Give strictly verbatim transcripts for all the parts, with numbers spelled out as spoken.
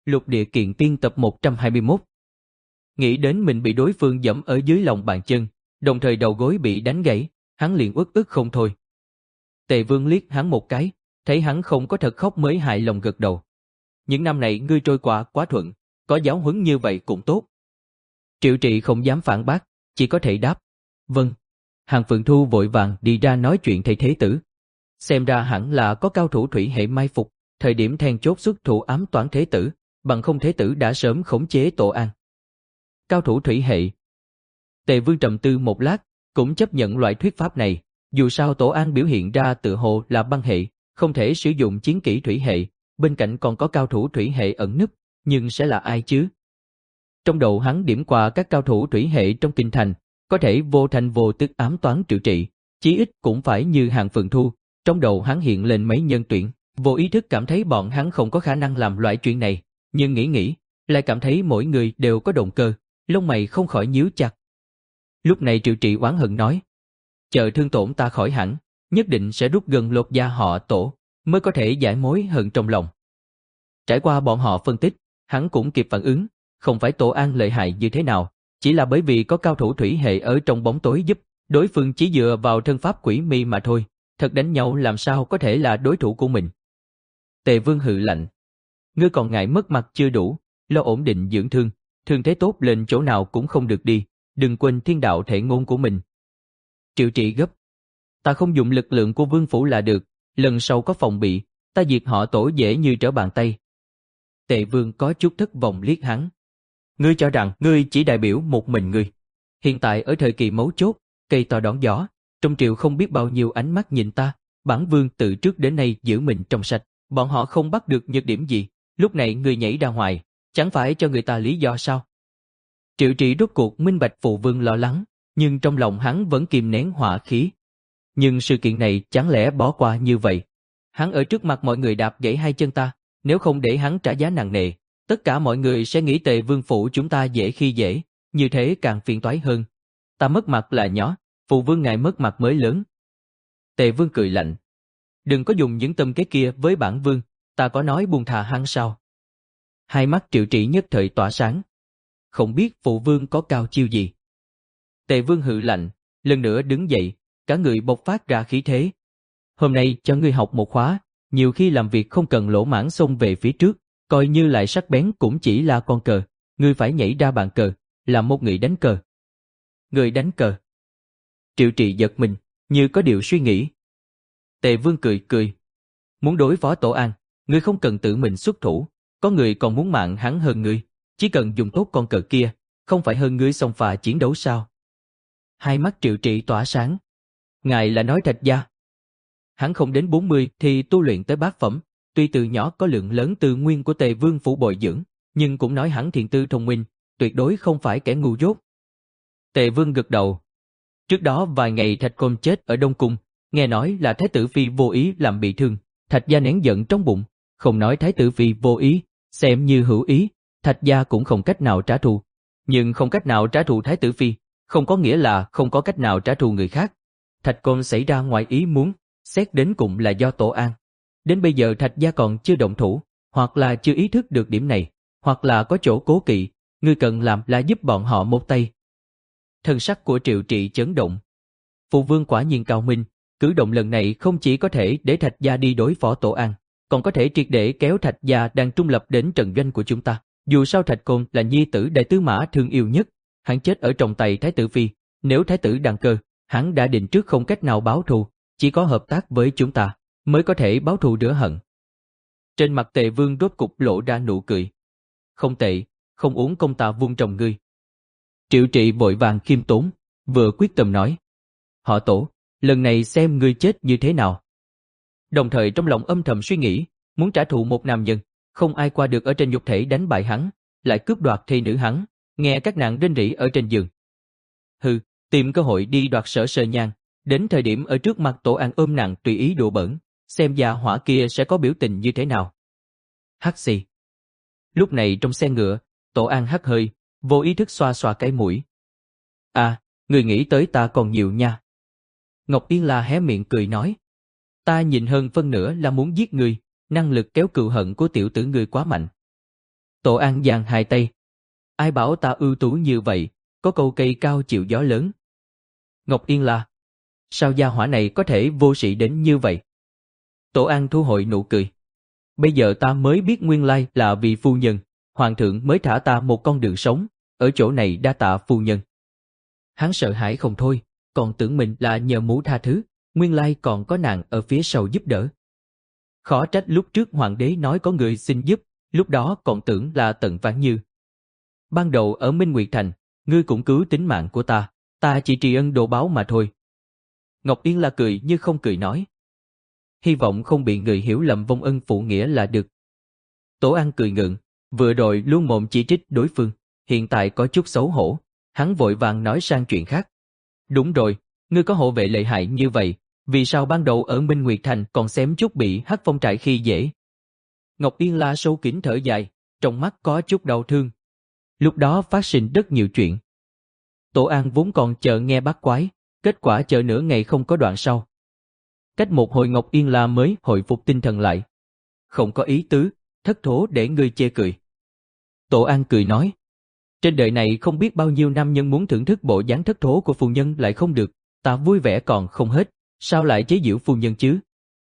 Lục địa kiện tiên tập một trăm hai mươi mốt. Nghĩ đến mình bị đối phương giẫm ở dưới lòng bàn chân, đồng thời đầu gối bị đánh gãy, hắn liền uất ức không thôi. Tề Vương liếc hắn một cái, thấy hắn không có thật khóc mới hài lòng gật đầu. Những năm này ngươi trôi qua quá thuận, có giáo huấn như vậy cũng tốt. Triệu Trị không dám phản bác, chỉ có thể đáp. Vâng. Hàng Phượng Thu vội vàng đi ra nói chuyện thầy thế tử. Xem ra hẳn là có cao thủ thủy hệ mai phục, thời điểm then chốt xuất thủ ám toán thế tử, bằng không thế tử đã sớm khống chế Tổ An. Cao thủ thủy hệ. Tề Vương trầm tư một lát, cũng chấp nhận loại thuyết pháp này, dù sao Tổ An biểu hiện ra tự hồ là băng hệ, không thể sử dụng chiến kỹ thủy hệ, bên cạnh còn có cao thủ thủy hệ ẩn núp, nhưng sẽ là ai chứ? Trong đầu hắn điểm qua các cao thủ thủy hệ trong kinh thành, có thể vô thành vô tức ám toán Triệu Trị, chí ít cũng phải như Hàng Phượng Thu, trong đầu hắn hiện lên mấy nhân tuyển, vô ý thức cảm thấy bọn hắn không có khả năng làm loại chuyện này, nhưng nghĩ nghĩ, lại cảm thấy mỗi người đều có động cơ, lông mày không khỏi nhíu chặt. Lúc này Triệu Trị oán hận nói, chờ thương tổn ta khỏi hẳn, nhất định sẽ rút gần lột da họ Tổ, mới có thể giải mối hận trong lòng. Trải qua bọn họ phân tích, hắn cũng kịp phản ứng, không phải Tổ An lợi hại như thế nào, chỉ là bởi vì có cao thủ thủy hệ ở trong bóng tối giúp, đối phương chỉ dựa vào thân pháp quỷ mi mà thôi, thật đánh nhau làm sao có thể là đối thủ của mình. Tề Vương hừ lạnh, ngươi còn ngại mất mặt chưa đủ, lo ổn định dưỡng thương, thương thế tốt lên chỗ nào cũng không được đi, đừng quên thiên đạo thể ngôn của mình. Triệu Trị gấp, ta không dùng lực lượng của vương phủ là được, lần sau có phòng bị, ta diệt họ Tổ dễ như trở bàn tay. Tề Vương có chút thất vọng liếc hắn. Ngươi cho rằng ngươi chỉ đại biểu một mình ngươi. Hiện tại ở thời kỳ mấu chốt, cây to đón gió, trong triều không biết bao nhiêu ánh mắt nhìn ta, bản vương từ trước đến nay giữ mình trong sạch, bọn họ không bắt được nhược điểm gì, lúc này ngươi nhảy ra ngoài, chẳng phải cho người ta lý do sao? Triệu Trị rốt cuộc minh bạch phụ vương lo lắng, nhưng trong lòng hắn vẫn kìm nén hỏa khí. Nhưng sự kiện này chẳng lẽ bỏ qua như vậy? Hắn ở trước mặt mọi người đạp gãy hai chân ta, nếu không để hắn trả giá nặng nề, tất cả mọi người sẽ nghĩ Tề Vương phủ chúng ta dễ khi dễ, như thế càng phiền toái hơn. Ta mất mặt là nhỏ, phụ vương ngài mất mặt mới lớn. Tề Vương cười lạnh. Đừng có dùng những tâm kế kia với bản vương, ta có nói buông thà hắn sao? Hai mắt Triệu Trị nhất thời tỏa sáng. Không biết phụ vương có cao chiêu gì? Tề Vương hừ lạnh, lần nữa đứng dậy, cả người bộc phát ra khí thế. Hôm nay cho ngươi học một khóa, nhiều khi làm việc không cần lỗ mãng xông về phía trước, coi như lại sắc bén cũng chỉ là con cờ, ngươi phải nhảy ra bàn cờ, làm một người đánh cờ. Người đánh cờ. Triệu Trị giật mình, như có điều suy nghĩ. Tề Vương cười cười. Muốn đối phó Tổ An, ngươi không cần tự mình xuất thủ, có người còn muốn mạng hắn hơn ngươi, chỉ cần dùng tốt con cờ kia, không phải hơn ngươi xông pha chiến đấu sao? Hai mắt Triệu Trị tỏa sáng. Ngài là nói Thạch gia. Hắn không đến bốn mươi thì tu luyện tới bát phẩm, tuy từ nhỏ có lượng lớn tư nguyên của Tề Vương phủ bồi dưỡng, nhưng cũng nói hắn thiện tư thông minh, tuyệt đối không phải kẻ ngu dốt. Tề Vương gật đầu. Trước đó vài ngày Thạch Côn chết ở Đông Cung, nghe nói là Thái tử Phi vô ý làm bị thương, Thạch gia nén giận trong bụng, không nói Thái tử Phi vô ý, xem như hữu ý, Thạch gia cũng không cách nào trả thù. Nhưng không cách nào trả thù Thái tử Phi, không có nghĩa là không có cách nào trả thù người khác. Thạch Côn xảy ra ngoài ý muốn, xét đến cùng là do Tổ An. Đến bây giờ Thạch gia còn chưa động thủ, hoặc là chưa ý thức được điểm này, hoặc là có chỗ cố kỵ, ngươi cần làm là giúp bọn họ một tay. Thân sắc của Triệu Trị chấn động. Phụ vương quả nhiên cao minh, cử động lần này không chỉ có thể để Thạch gia đi đối phó Tổ An, còn có thể triệt để kéo Thạch gia đang trung lập đến trận doanh của chúng ta. Dù sao Thạch Côn là nhi tử đại tứ mã thương yêu nhất, hắn chết ở trong tay Thái tử Phi, nếu Thái tử đăng cơ, hắn đã định trước không cách nào báo thù, chỉ có hợp tác với chúng ta mới có thể báo thù rửa hận. Trên mặt Tề Vương rốt cục lộ ra nụ cười. Không tệ, không uống công ta vung trồng ngươi. Triệu Trị vội vàng khiêm tốn, vừa quyết tâm nói. Họ Tổ, lần này xem ngươi chết như thế nào. Đồng thời trong lòng âm thầm suy nghĩ, muốn trả thù một nam nhân, không ai qua được ở trên nhục thể đánh bại hắn, lại cướp đoạt thê nữ hắn, nghe các nàng rên rỉ ở trên giường. Hừ, tìm cơ hội đi đoạt Sở Sơ Nhan, đến thời điểm ở trước mặt Tổ An ôm nàng tùy ý đùa bỡn, xem gia hỏa kia sẽ có biểu tình như thế nào. Hắt xì. Lúc này trong xe ngựa, Tổ An hắt hơi, vô ý thức xoa xoa cái mũi. À, người nghĩ tới ta còn nhiều nha. Ngọc Yên La hé miệng cười nói. Ta nhìn hơn phân nửa là muốn giết người, năng lực kéo cừu hận của tiểu tử ngươi quá mạnh. Tổ An giang hai tay. Ai bảo ta ưu tú như vậy, có câu cây cao chịu gió lớn. Ngọc Yên La. Sao gia hỏa này có thể vô sĩ đến như vậy? Tổ An thu hồi nụ cười. Bây giờ ta mới biết nguyên lai là vì phu nhân, hoàng thượng mới thả ta một con đường sống, ở chỗ này đa tạ phu nhân. Hắn sợ hãi không thôi, còn tưởng mình là nhờ mũ tha thứ, nguyên lai còn có nàng ở phía sau giúp đỡ. Khó trách lúc trước hoàng đế nói có người xin giúp, lúc đó còn tưởng là Tần Vãn Như. Ban đầu ở Minh Nguyệt Thành, ngươi cũng cứu tính mạng của ta, ta chỉ tri ân đồ báo mà thôi. Ngọc Yên La cười như không cười nói. Hy vọng không bị người hiểu lầm vong ân phụ nghĩa là được. Tổ An cười ngượng, vừa rồi luôn mồm chỉ trích đối phương, hiện tại có chút xấu hổ, hắn vội vàng nói sang chuyện khác. Đúng rồi, ngươi có hộ vệ lợi hại như vậy, vì sao ban đầu ở Minh Nguyệt Thành còn xém chút bị Hắc Phong trại khi dễ? Ngọc Yên La sâu kín thở dài, trong mắt có chút đau thương. Lúc đó phát sinh rất nhiều chuyện. Tổ An vốn còn chờ nghe bát quái, kết quả chờ nửa ngày không có đoạn sau. Cách một hồi Ngọc Yên La mới hồi phục tinh thần lại. Không có ý tứ, thất thố để ngươi chê cười. Tổ An cười nói. Trên đời này không biết bao nhiêu nam nhân muốn thưởng thức bộ dáng thất thố của phu nhân lại không được, ta vui vẻ còn không hết, sao lại chế giễu phu nhân chứ?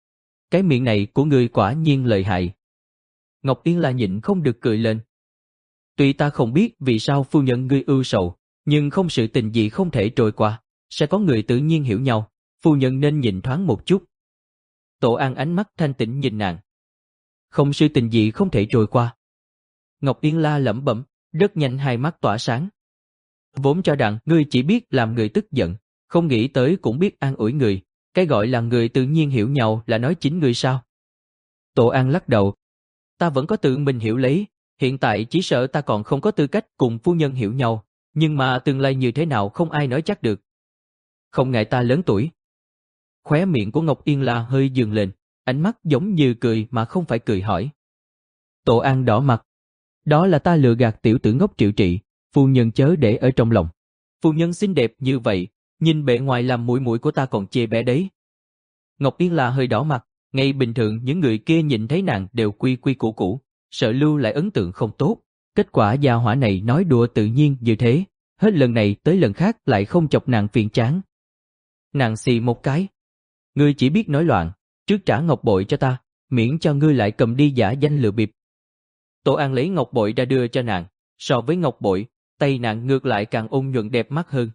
Cái miệng này của ngươi quả nhiên lợi hại. Ngọc Yên La nhịn không được cười lên. Tuy ta không biết vì sao phu nhân ngươi ưu sầu, nhưng không sự tình gì không thể trôi qua, sẽ có người tự nhiên hiểu nhau, phu nhân nên nhìn thoáng một chút. Tổ An ánh mắt thanh tĩnh nhìn nàng. Không sự tình gì không thể trôi qua. Ngọc Yên La lẩm bẩm, rất nhanh hai mắt tỏa sáng. Vốn cho rằng ngươi chỉ biết làm người tức giận, không nghĩ tới cũng biết an ủi người, cái gọi là người tự nhiên hiểu nhau là nói chính ngươi sao? Tổ An lắc đầu. Ta vẫn có tự mình hiểu lấy, hiện tại chỉ sợ ta còn không có tư cách cùng phu nhân hiểu nhau, nhưng mà tương lai như thế nào không ai nói chắc được. Không ngại ta lớn tuổi. Khóe miệng của Ngọc Yên La hơi dừng lên, ánh mắt giống như cười mà không phải cười hỏi. Tổ An đỏ mặt. Đó là ta lừa gạt tiểu tử ngốc Triệu Trị, phu nhân chớ để ở trong lòng. Phu nhân xinh đẹp như vậy, nhìn bề ngoài làm muội muội của ta còn chê bé đấy. Ngọc Yên La hơi đỏ mặt, ngay bình thường những người kia nhìn thấy nàng đều quy quy củ củ, sợ lưu lại ấn tượng không tốt. Kết quả gia hỏa này nói đùa tự nhiên như thế, hết lần này tới lần khác lại không chọc nàng phiền chán. Nàng xì một cái. Ngươi chỉ biết nói loạn, trước trả ngọc bội cho ta, miễn cho ngươi lại cầm đi giả danh lừa bịp. Tổ An lấy ngọc bội ra đưa cho nàng, so với ngọc bội, tay nàng ngược lại càng ôn nhuận đẹp mắt hơn.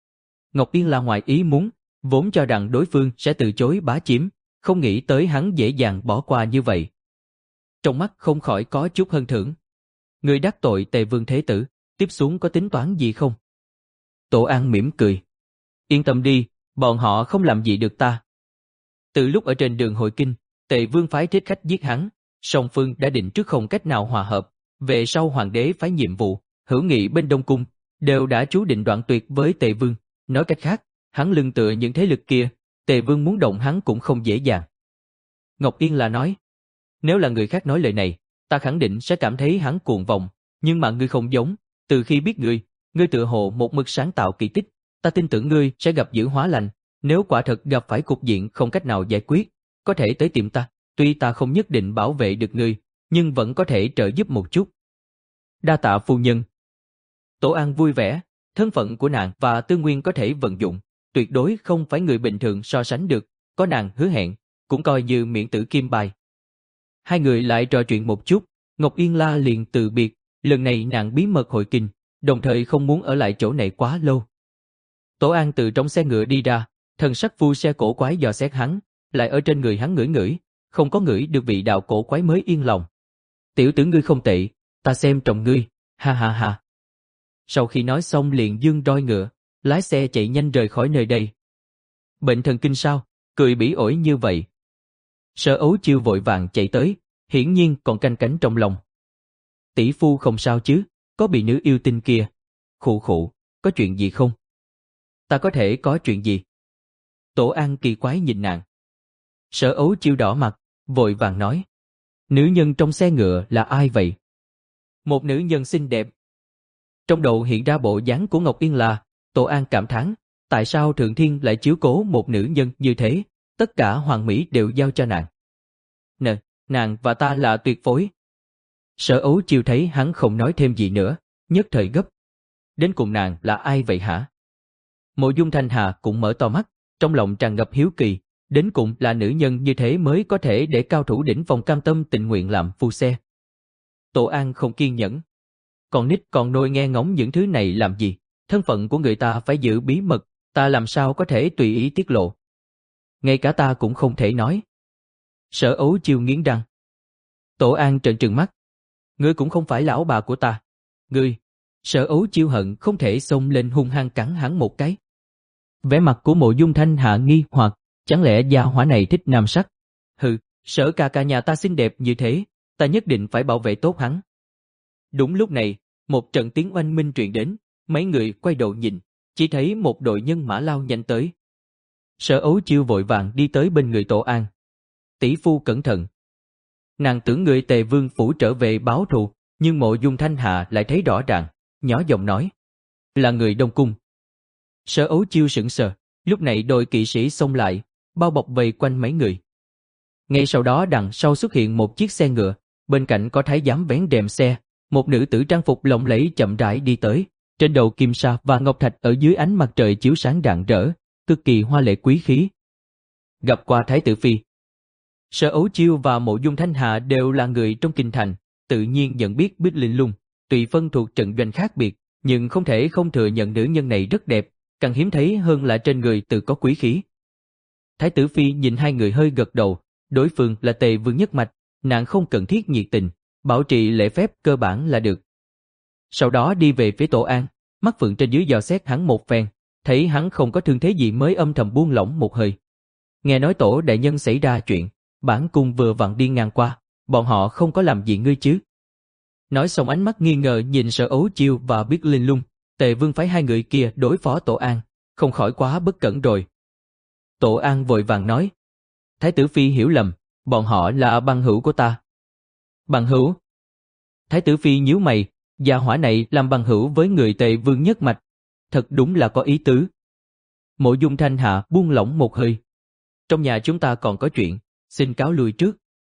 Ngọc Yên La ngoài ý muốn, vốn cho rằng đối phương sẽ từ chối bá chiếm, không nghĩ tới hắn dễ dàng bỏ qua như vậy. Trong mắt không khỏi có chút hân thưởng. Ngươi đắc tội Tề Vương Thế Tử, tiếp xuống có tính toán gì không? Tổ An mỉm cười. Yên tâm đi, bọn họ không làm gì được ta. Từ lúc ở trên đường hội kinh, Tề Vương phái thích khách giết hắn, song phương đã định trước không cách nào hòa hợp. Về sau hoàng đế phái nhiệm vụ, hữu nghị bên Đông Cung, đều đã chú định đoạn tuyệt với Tề Vương. Nói cách khác, hắn lưng tựa những thế lực kia, Tề Vương muốn động hắn cũng không dễ dàng. Ngọc Yên La nói, nếu là người khác nói lời này, ta khẳng định sẽ cảm thấy hắn cuồng vọng, nhưng mà ngươi không giống, từ khi biết ngươi, ngươi tựa hồ một mực sáng tạo kỳ tích, ta tin tưởng ngươi sẽ gặp dữ hóa lành, nếu quả thật gặp phải cục diện không cách nào giải quyết, có thể tới tìm ta, tuy ta không nhất định bảo vệ được ngươi, nhưng vẫn có thể trợ giúp một chút. Đa tạ phu nhân. Tổ An vui vẻ, thân phận của nàng và Tư Nguyên có thể vận dụng, tuyệt đối không phải người bình thường so sánh được, có nàng hứa hẹn, cũng coi như miễn tử kim bài. Hai người lại trò chuyện một chút, Ngọc Yên La liền từ biệt, lần này nàng bí mật hội kinh, đồng thời không muốn ở lại chỗ này quá lâu. Tổ An từ trong xe ngựa đi ra, thần sắc phu xe cổ quái dò xét hắn, lại ở trên người hắn ngửi ngửi, không có ngửi được vị đạo cổ quái mới yên lòng. Tiểu tử ngươi không tệ, ta xem trọng ngươi, ha ha ha. Sau khi nói xong liền dương roi ngựa, lái xe chạy nhanh rời khỏi nơi đây. Bệnh thần kinh sao, cười bỉ ổi như vậy. Sở Ấu Chiêu vội vàng chạy tới, hiển nhiên còn canh cánh trong lòng. Tỷ phu không sao chứ, có bị nữ yêu tinh kia. Khụ khụ, có chuyện gì không? Ta có thể có chuyện gì? Tổ An kỳ quái nhìn nàng. Sở Ấu Chiêu đỏ mặt, vội vàng nói. Nữ nhân trong xe ngựa là ai vậy? Một nữ nhân xinh đẹp. Trong đầu hiện ra bộ dáng của Ngọc Yên La, Tổ An cảm thán, tại sao Thượng Thiên lại chiếu cố một nữ nhân như thế, tất cả hoàng mỹ đều giao cho nàng. Nè, nàng và ta là tuyệt phối. Sở Ấu Chiêu thấy hắn không nói thêm gì nữa, nhất thời gấp. Đến cùng nàng là ai vậy hả? Mộ Dung Thanh Hà cũng mở to mắt, trong lòng tràn ngập hiếu kỳ, đến cùng là nữ nhân như thế mới có thể để cao thủ đỉnh phong cam tâm tình nguyện làm phu xe. Tổ An không kiên nhẫn. Còn nít còn nôi nghe ngóng những thứ này làm gì, thân phận của người ta phải giữ bí mật, ta làm sao có thể tùy ý tiết lộ. Ngay cả ta cũng không thể nói. Sở Ấu Chiêu nghiến răng. Tổ An trợn trừng mắt. Ngươi cũng không phải lão bà của ta. Ngươi. Sở Ấu Chiêu hận không thể xông lên hung hăng cắn hắn một cái. Vẻ mặt của Mộ Dung Thanh Hạ nghi hoặc, chẳng lẽ gia hỏa này thích nam sắc? Hừ, Sở ca ca nhà ta xinh đẹp như thế, ta nhất định phải bảo vệ tốt hắn. Đúng lúc này, một trận tiếng oanh minh truyền đến, mấy người quay đầu nhìn, chỉ thấy một đội nhân mã lao nhanh tới. Sở Ấu Chiêu vội vàng đi tới bên người Tổ An. Tỷ phu cẩn thận. Nàng tưởng người Tề Vương phủ trở về báo thù, nhưng Mộ Dung Thanh Hạ lại thấy rõ ràng, nhỏ giọng nói. Là người Đông Cung. Sở Ấu Chiêu sững sờ, lúc này đội kỵ sĩ xông lại, bao bọc vây quanh mấy người. Ngay sau đó đằng sau xuất hiện một chiếc xe ngựa, bên cạnh có thái giám vén rèm xe, một nữ tử trang phục lộng lẫy chậm rãi đi tới, trên đầu kim sa và ngọc thạch ở dưới ánh mặt trời chiếu sáng rạng rỡ, cực kỳ hoa lệ quý khí. Gặp qua Thái tử phi. Sở Ấu Chiêu và Mộ Dung Thanh Hạ đều là người trong kinh thành, tự nhiên nhận biết Bích Linh Lung, tùy phân thuộc trận doanh khác biệt, nhưng không thể không thừa nhận nữ nhân này rất đẹp, càng hiếm thấy hơn là trên người tự có quý khí. Thái tử phi nhìn hai người hơi gật đầu, đối phương là Tề Vương nhất mạch, nàng không cần thiết nhiệt tình, bảo trì lễ phép cơ bản là được. Sau đó đi về phía Tổ An, mắt phượng trên dưới dò xét hắn một phen, thấy hắn không có thương thế gì mới âm thầm buông lỏng một hơi. Nghe nói Tổ đại nhân xảy ra chuyện, bản cung vừa vặn đi ngang qua, bọn họ không có làm gì ngươi chứ? Nói xong ánh mắt nghi ngờ nhìn Sở Ấu Chiêu và Bích Linh Lung, Tề Vương phái hai người kia đối phó Tổ An, không khỏi quá bất cẩn rồi. Tổ An vội vàng nói. Thái tử phi hiểu lầm, bọn họ là bằng hữu của ta. Bằng hữu? Thái tử phi nhíu mày, gia hỏa này làm bằng hữu với người Tề Vương nhất mạch, thật đúng là có ý tứ. Mộ Dung Thanh Hạ buông lỏng một hơi. Trong nhà chúng ta còn có chuyện, xin cáo lui trước.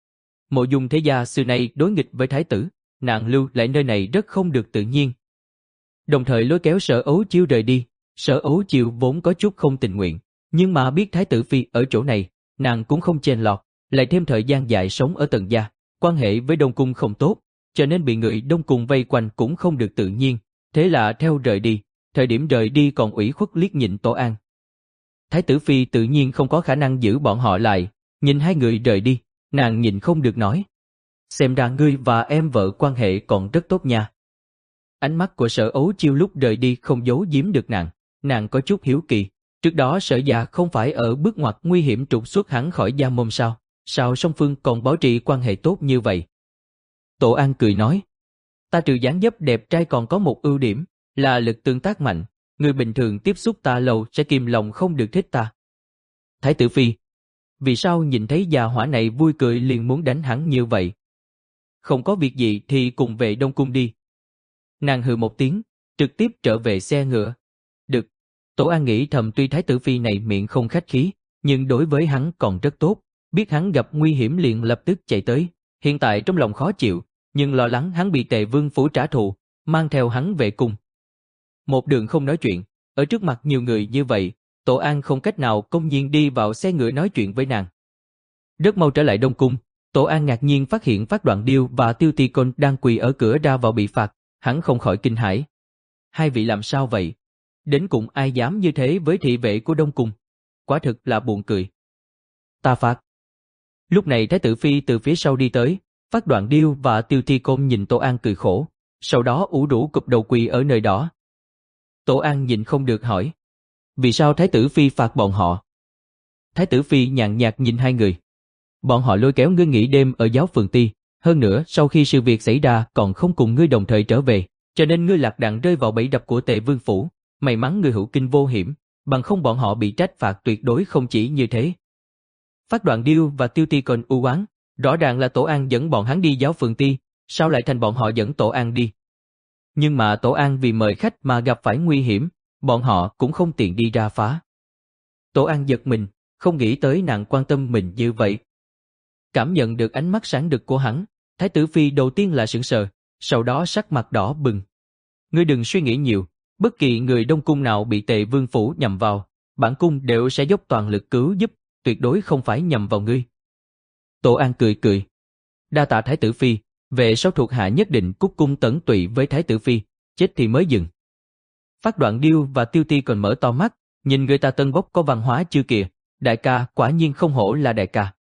Mộ Dung thế gia xưa nay đối nghịch với thái tử, nàng lưu lại nơi này rất không được tự nhiên. Đồng thời lôi kéo Sở Ấu Chiêu rời đi. Sở Ấu Chiêu vốn có chút không tình nguyện, nhưng mà biết thái tử phi ở chỗ này, nàng cũng không chen lọt, lại thêm thời gian dài sống ở Tần gia, quan hệ với Đông Cung không tốt, cho nên bị người Đông Cung vây quanh cũng không được tự nhiên, thế là theo rời đi, thời điểm rời đi còn ủy khuất liếc nhìn Tổ An. Thái tử phi tự nhiên không có khả năng giữ bọn họ lại, nhìn hai người rời đi, nàng nhìn không được nói. Xem ra ngươi và em vợ quan hệ còn rất tốt nha. Ánh mắt của Sở Ấu Chiêu lúc rời đi không giấu giếm được nàng, nàng có chút hiếu kỳ. Trước đó Sở gia không phải ở bước ngoặt nguy hiểm trục xuất hắn khỏi gia môn sao, sao song phương còn bảo trì quan hệ tốt như vậy? Tổ An cười nói, ta trừ dáng dấp đẹp trai còn có một ưu điểm, là lực tương tác mạnh, người bình thường tiếp xúc ta lâu sẽ kìm lòng không được thích ta. Thái tử phi, vì sao nhìn thấy già hỏa này vui cười liền muốn đánh hắn như vậy? Không có việc gì thì cùng về Đông Cung đi. Nàng hừ một tiếng, trực tiếp trở về xe ngựa. Được. Tổ An nghĩ thầm tuy thái tử phi này miệng không khách khí, nhưng đối với hắn còn rất tốt, biết hắn gặp nguy hiểm liền lập tức chạy tới, hiện tại trong lòng khó chịu, nhưng lo lắng hắn bị Tề Vương phủ trả thù, mang theo hắn về cung. Một đường không nói chuyện, ở trước mặt nhiều người như vậy, Tổ An không cách nào công nhiên đi vào xe ngựa nói chuyện với nàng. Rất mau trở lại Đông Cung, Tổ An ngạc nhiên phát hiện Phát Đoạn Điêu và Tiêu Ti Côn đang quỳ ở cửa ra vào bị phạt, hắn không khỏi kinh hãi. Hai vị làm sao vậy? Đến cùng ai dám như thế với thị vệ của Đông Cung? Quả thực là buồn cười. Ta phạt. Lúc này Thái tử phi từ phía sau đi tới, Phát Đoạn Điêu và Tiêu Ti Côn nhìn Tổ An cười khổ, sau đó ủ rũ cụp đầu quỳ ở nơi đó. Tổ An nhìn không được hỏi, vì sao Thái tử phi phạt bọn họ? Thái tử phi nhàn nhạt nhìn hai người. Bọn họ lôi kéo ngươi nghỉ đêm ở giáo phường ti, hơn nữa sau khi sự việc xảy ra còn không cùng ngươi đồng thời trở về, cho nên ngươi lạc đàn rơi vào bẫy đập của Tề Vương phủ, may mắn ngươi hữu kinh vô hiểm, bằng không bọn họ bị trách phạt tuyệt đối không chỉ như thế. Phát Đoạn Điêu và Tiêu Ti còn u oán, rõ ràng là Tổ An dẫn bọn hắn đi giáo phường ti, sao lại thành bọn họ dẫn Tổ An đi? Nhưng mà Tổ An vì mời khách mà gặp phải nguy hiểm, bọn họ cũng không tiện đi ra phá. Tổ An giật mình, không nghĩ tới nàng quan tâm mình như vậy. Cảm nhận được ánh mắt sáng rực của hắn, Thái tử phi đầu tiên là sững sờ, sau đó sắc mặt đỏ bừng. Ngươi đừng suy nghĩ nhiều, bất kỳ người Đông Cung nào bị Tề Vương phủ nhằm vào, bản cung đều sẽ dốc toàn lực cứu giúp, tuyệt đối không phải nhằm vào ngươi. Tổ An cười cười. Đa tạ Thái tử phi, về sau thuộc hạ nhất định cúc cung tẩn tụy với Thái tử phi, chết thì mới dừng. Phát Đoạn Điêu và Tiêu Ti còn mở to mắt, nhìn người ta tân bốc có văn hóa chưa kìa, đại ca quả nhiên không hổ là đại ca.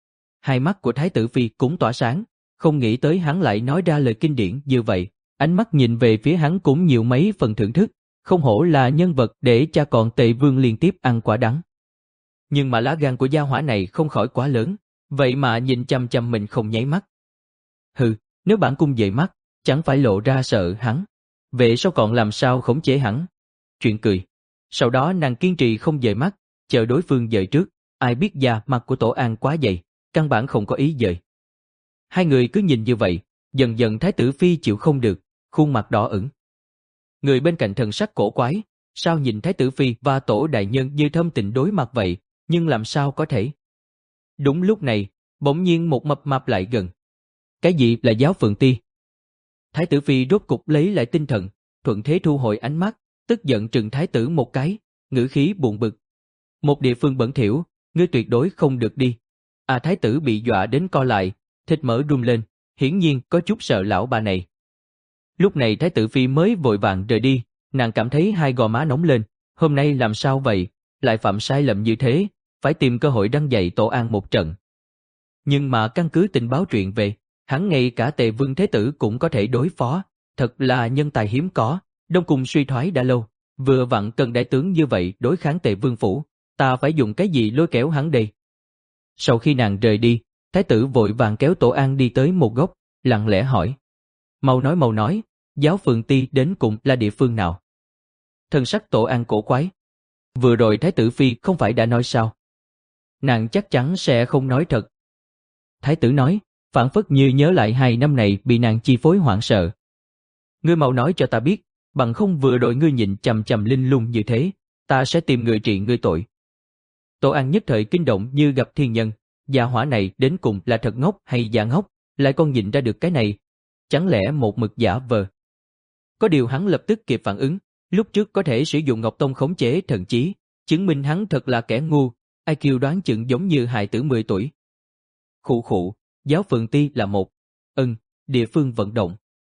Hai mắt của Thái tử phi cũng tỏa sáng, không nghĩ tới hắn lại nói ra lời kinh điển như vậy, ánh mắt nhìn về phía hắn cũng nhiều mấy phần thưởng thức, không hổ là nhân vật để cha con Tề Vương liên tiếp ăn quả đắng. Nhưng mà lá gan của gia hỏa này không khỏi quá lớn, vậy mà nhìn chăm chăm mình không nháy mắt. Hừ, nếu bản cung dời mắt, chẳng phải lộ ra sợ hắn. Vậy sao còn làm sao khống chế hắn? Chuyện cười. Sau đó nàng kiên trì không dời mắt, chờ đối phương dời trước, ai biết da mặt của Tổ An quá dày, căn bản không có ý dời. Hai người cứ nhìn như vậy, dần dần Thái tử phi chịu không được, khuôn mặt đỏ ửng. Người bên cạnh thần sắc cổ quái, sao nhìn Thái tử phi và Tổ đại nhân như thâm tình đối mặt vậy, nhưng làm sao có thể? Đúng lúc này, bỗng nhiên một mập mạp lại gần. Cái gì là giáo phượng ti? Thái tử phi rốt cục lấy lại tinh thần, thuận thế thu hồi ánh mắt, tức giận trừng thái tử một cái, ngữ khí buồn bực. Một địa phương bẩn thỉu, ngươi tuyệt đối không được đi. À, thái tử bị dọa đến co lại, thịt mỡ rung lên, hiển nhiên có chút sợ lão bà này. Lúc này thái tử phi mới vội vàng rời đi, nàng cảm thấy hai gò má nóng lên, hôm nay làm sao vậy, lại phạm sai lầm như thế, phải tìm cơ hội đăng dạy Tổ An một trận. Nhưng mà căn cứ tình báo truyền về, hắn ngay cả Tề Vương Thế Tử cũng có thể đối phó, thật là nhân tài hiếm có, Đông Cung suy thoái đã lâu, vừa vặn cần đại tướng như vậy đối kháng Tề Vương phủ, ta phải dùng cái gì lôi kéo hắn đây? Sau khi nàng rời đi, Thái tử vội vàng kéo Tổ An đi tới một góc, lặng lẽ hỏi. Mau nói mau nói, giáo phượng ti đến cùng là địa phương nào? Thân sắc Tổ An cổ quái. Vừa rồi Thái tử phi không phải đã nói sao? Nàng chắc chắn sẽ không nói thật. Thái tử nói, phản phất như nhớ lại hai năm này bị nàng chi phối hoảng sợ. Ngươi mau nói cho ta biết, bằng không vừa rồi ngươi nhìn chằm chằm linh lung như thế, ta sẽ tìm người trị ngươi tội. Tổ An nhất thời kinh động như gặp thiên nhân, gia hỏa này đến cùng là thật ngốc hay giả ngốc, lại còn nhìn ra được cái này, chẳng lẽ một mực giả vờ. Có điều hắn lập tức kịp phản ứng, lúc trước có thể sử dụng Ngọc Tông khống chế thần trí, chứng minh hắn thật là kẻ ngu, i kiu đoán chừng giống như hài tử mười tuổi. Khụ khụ, giáo phượng ti là một, ân, địa phương vận động.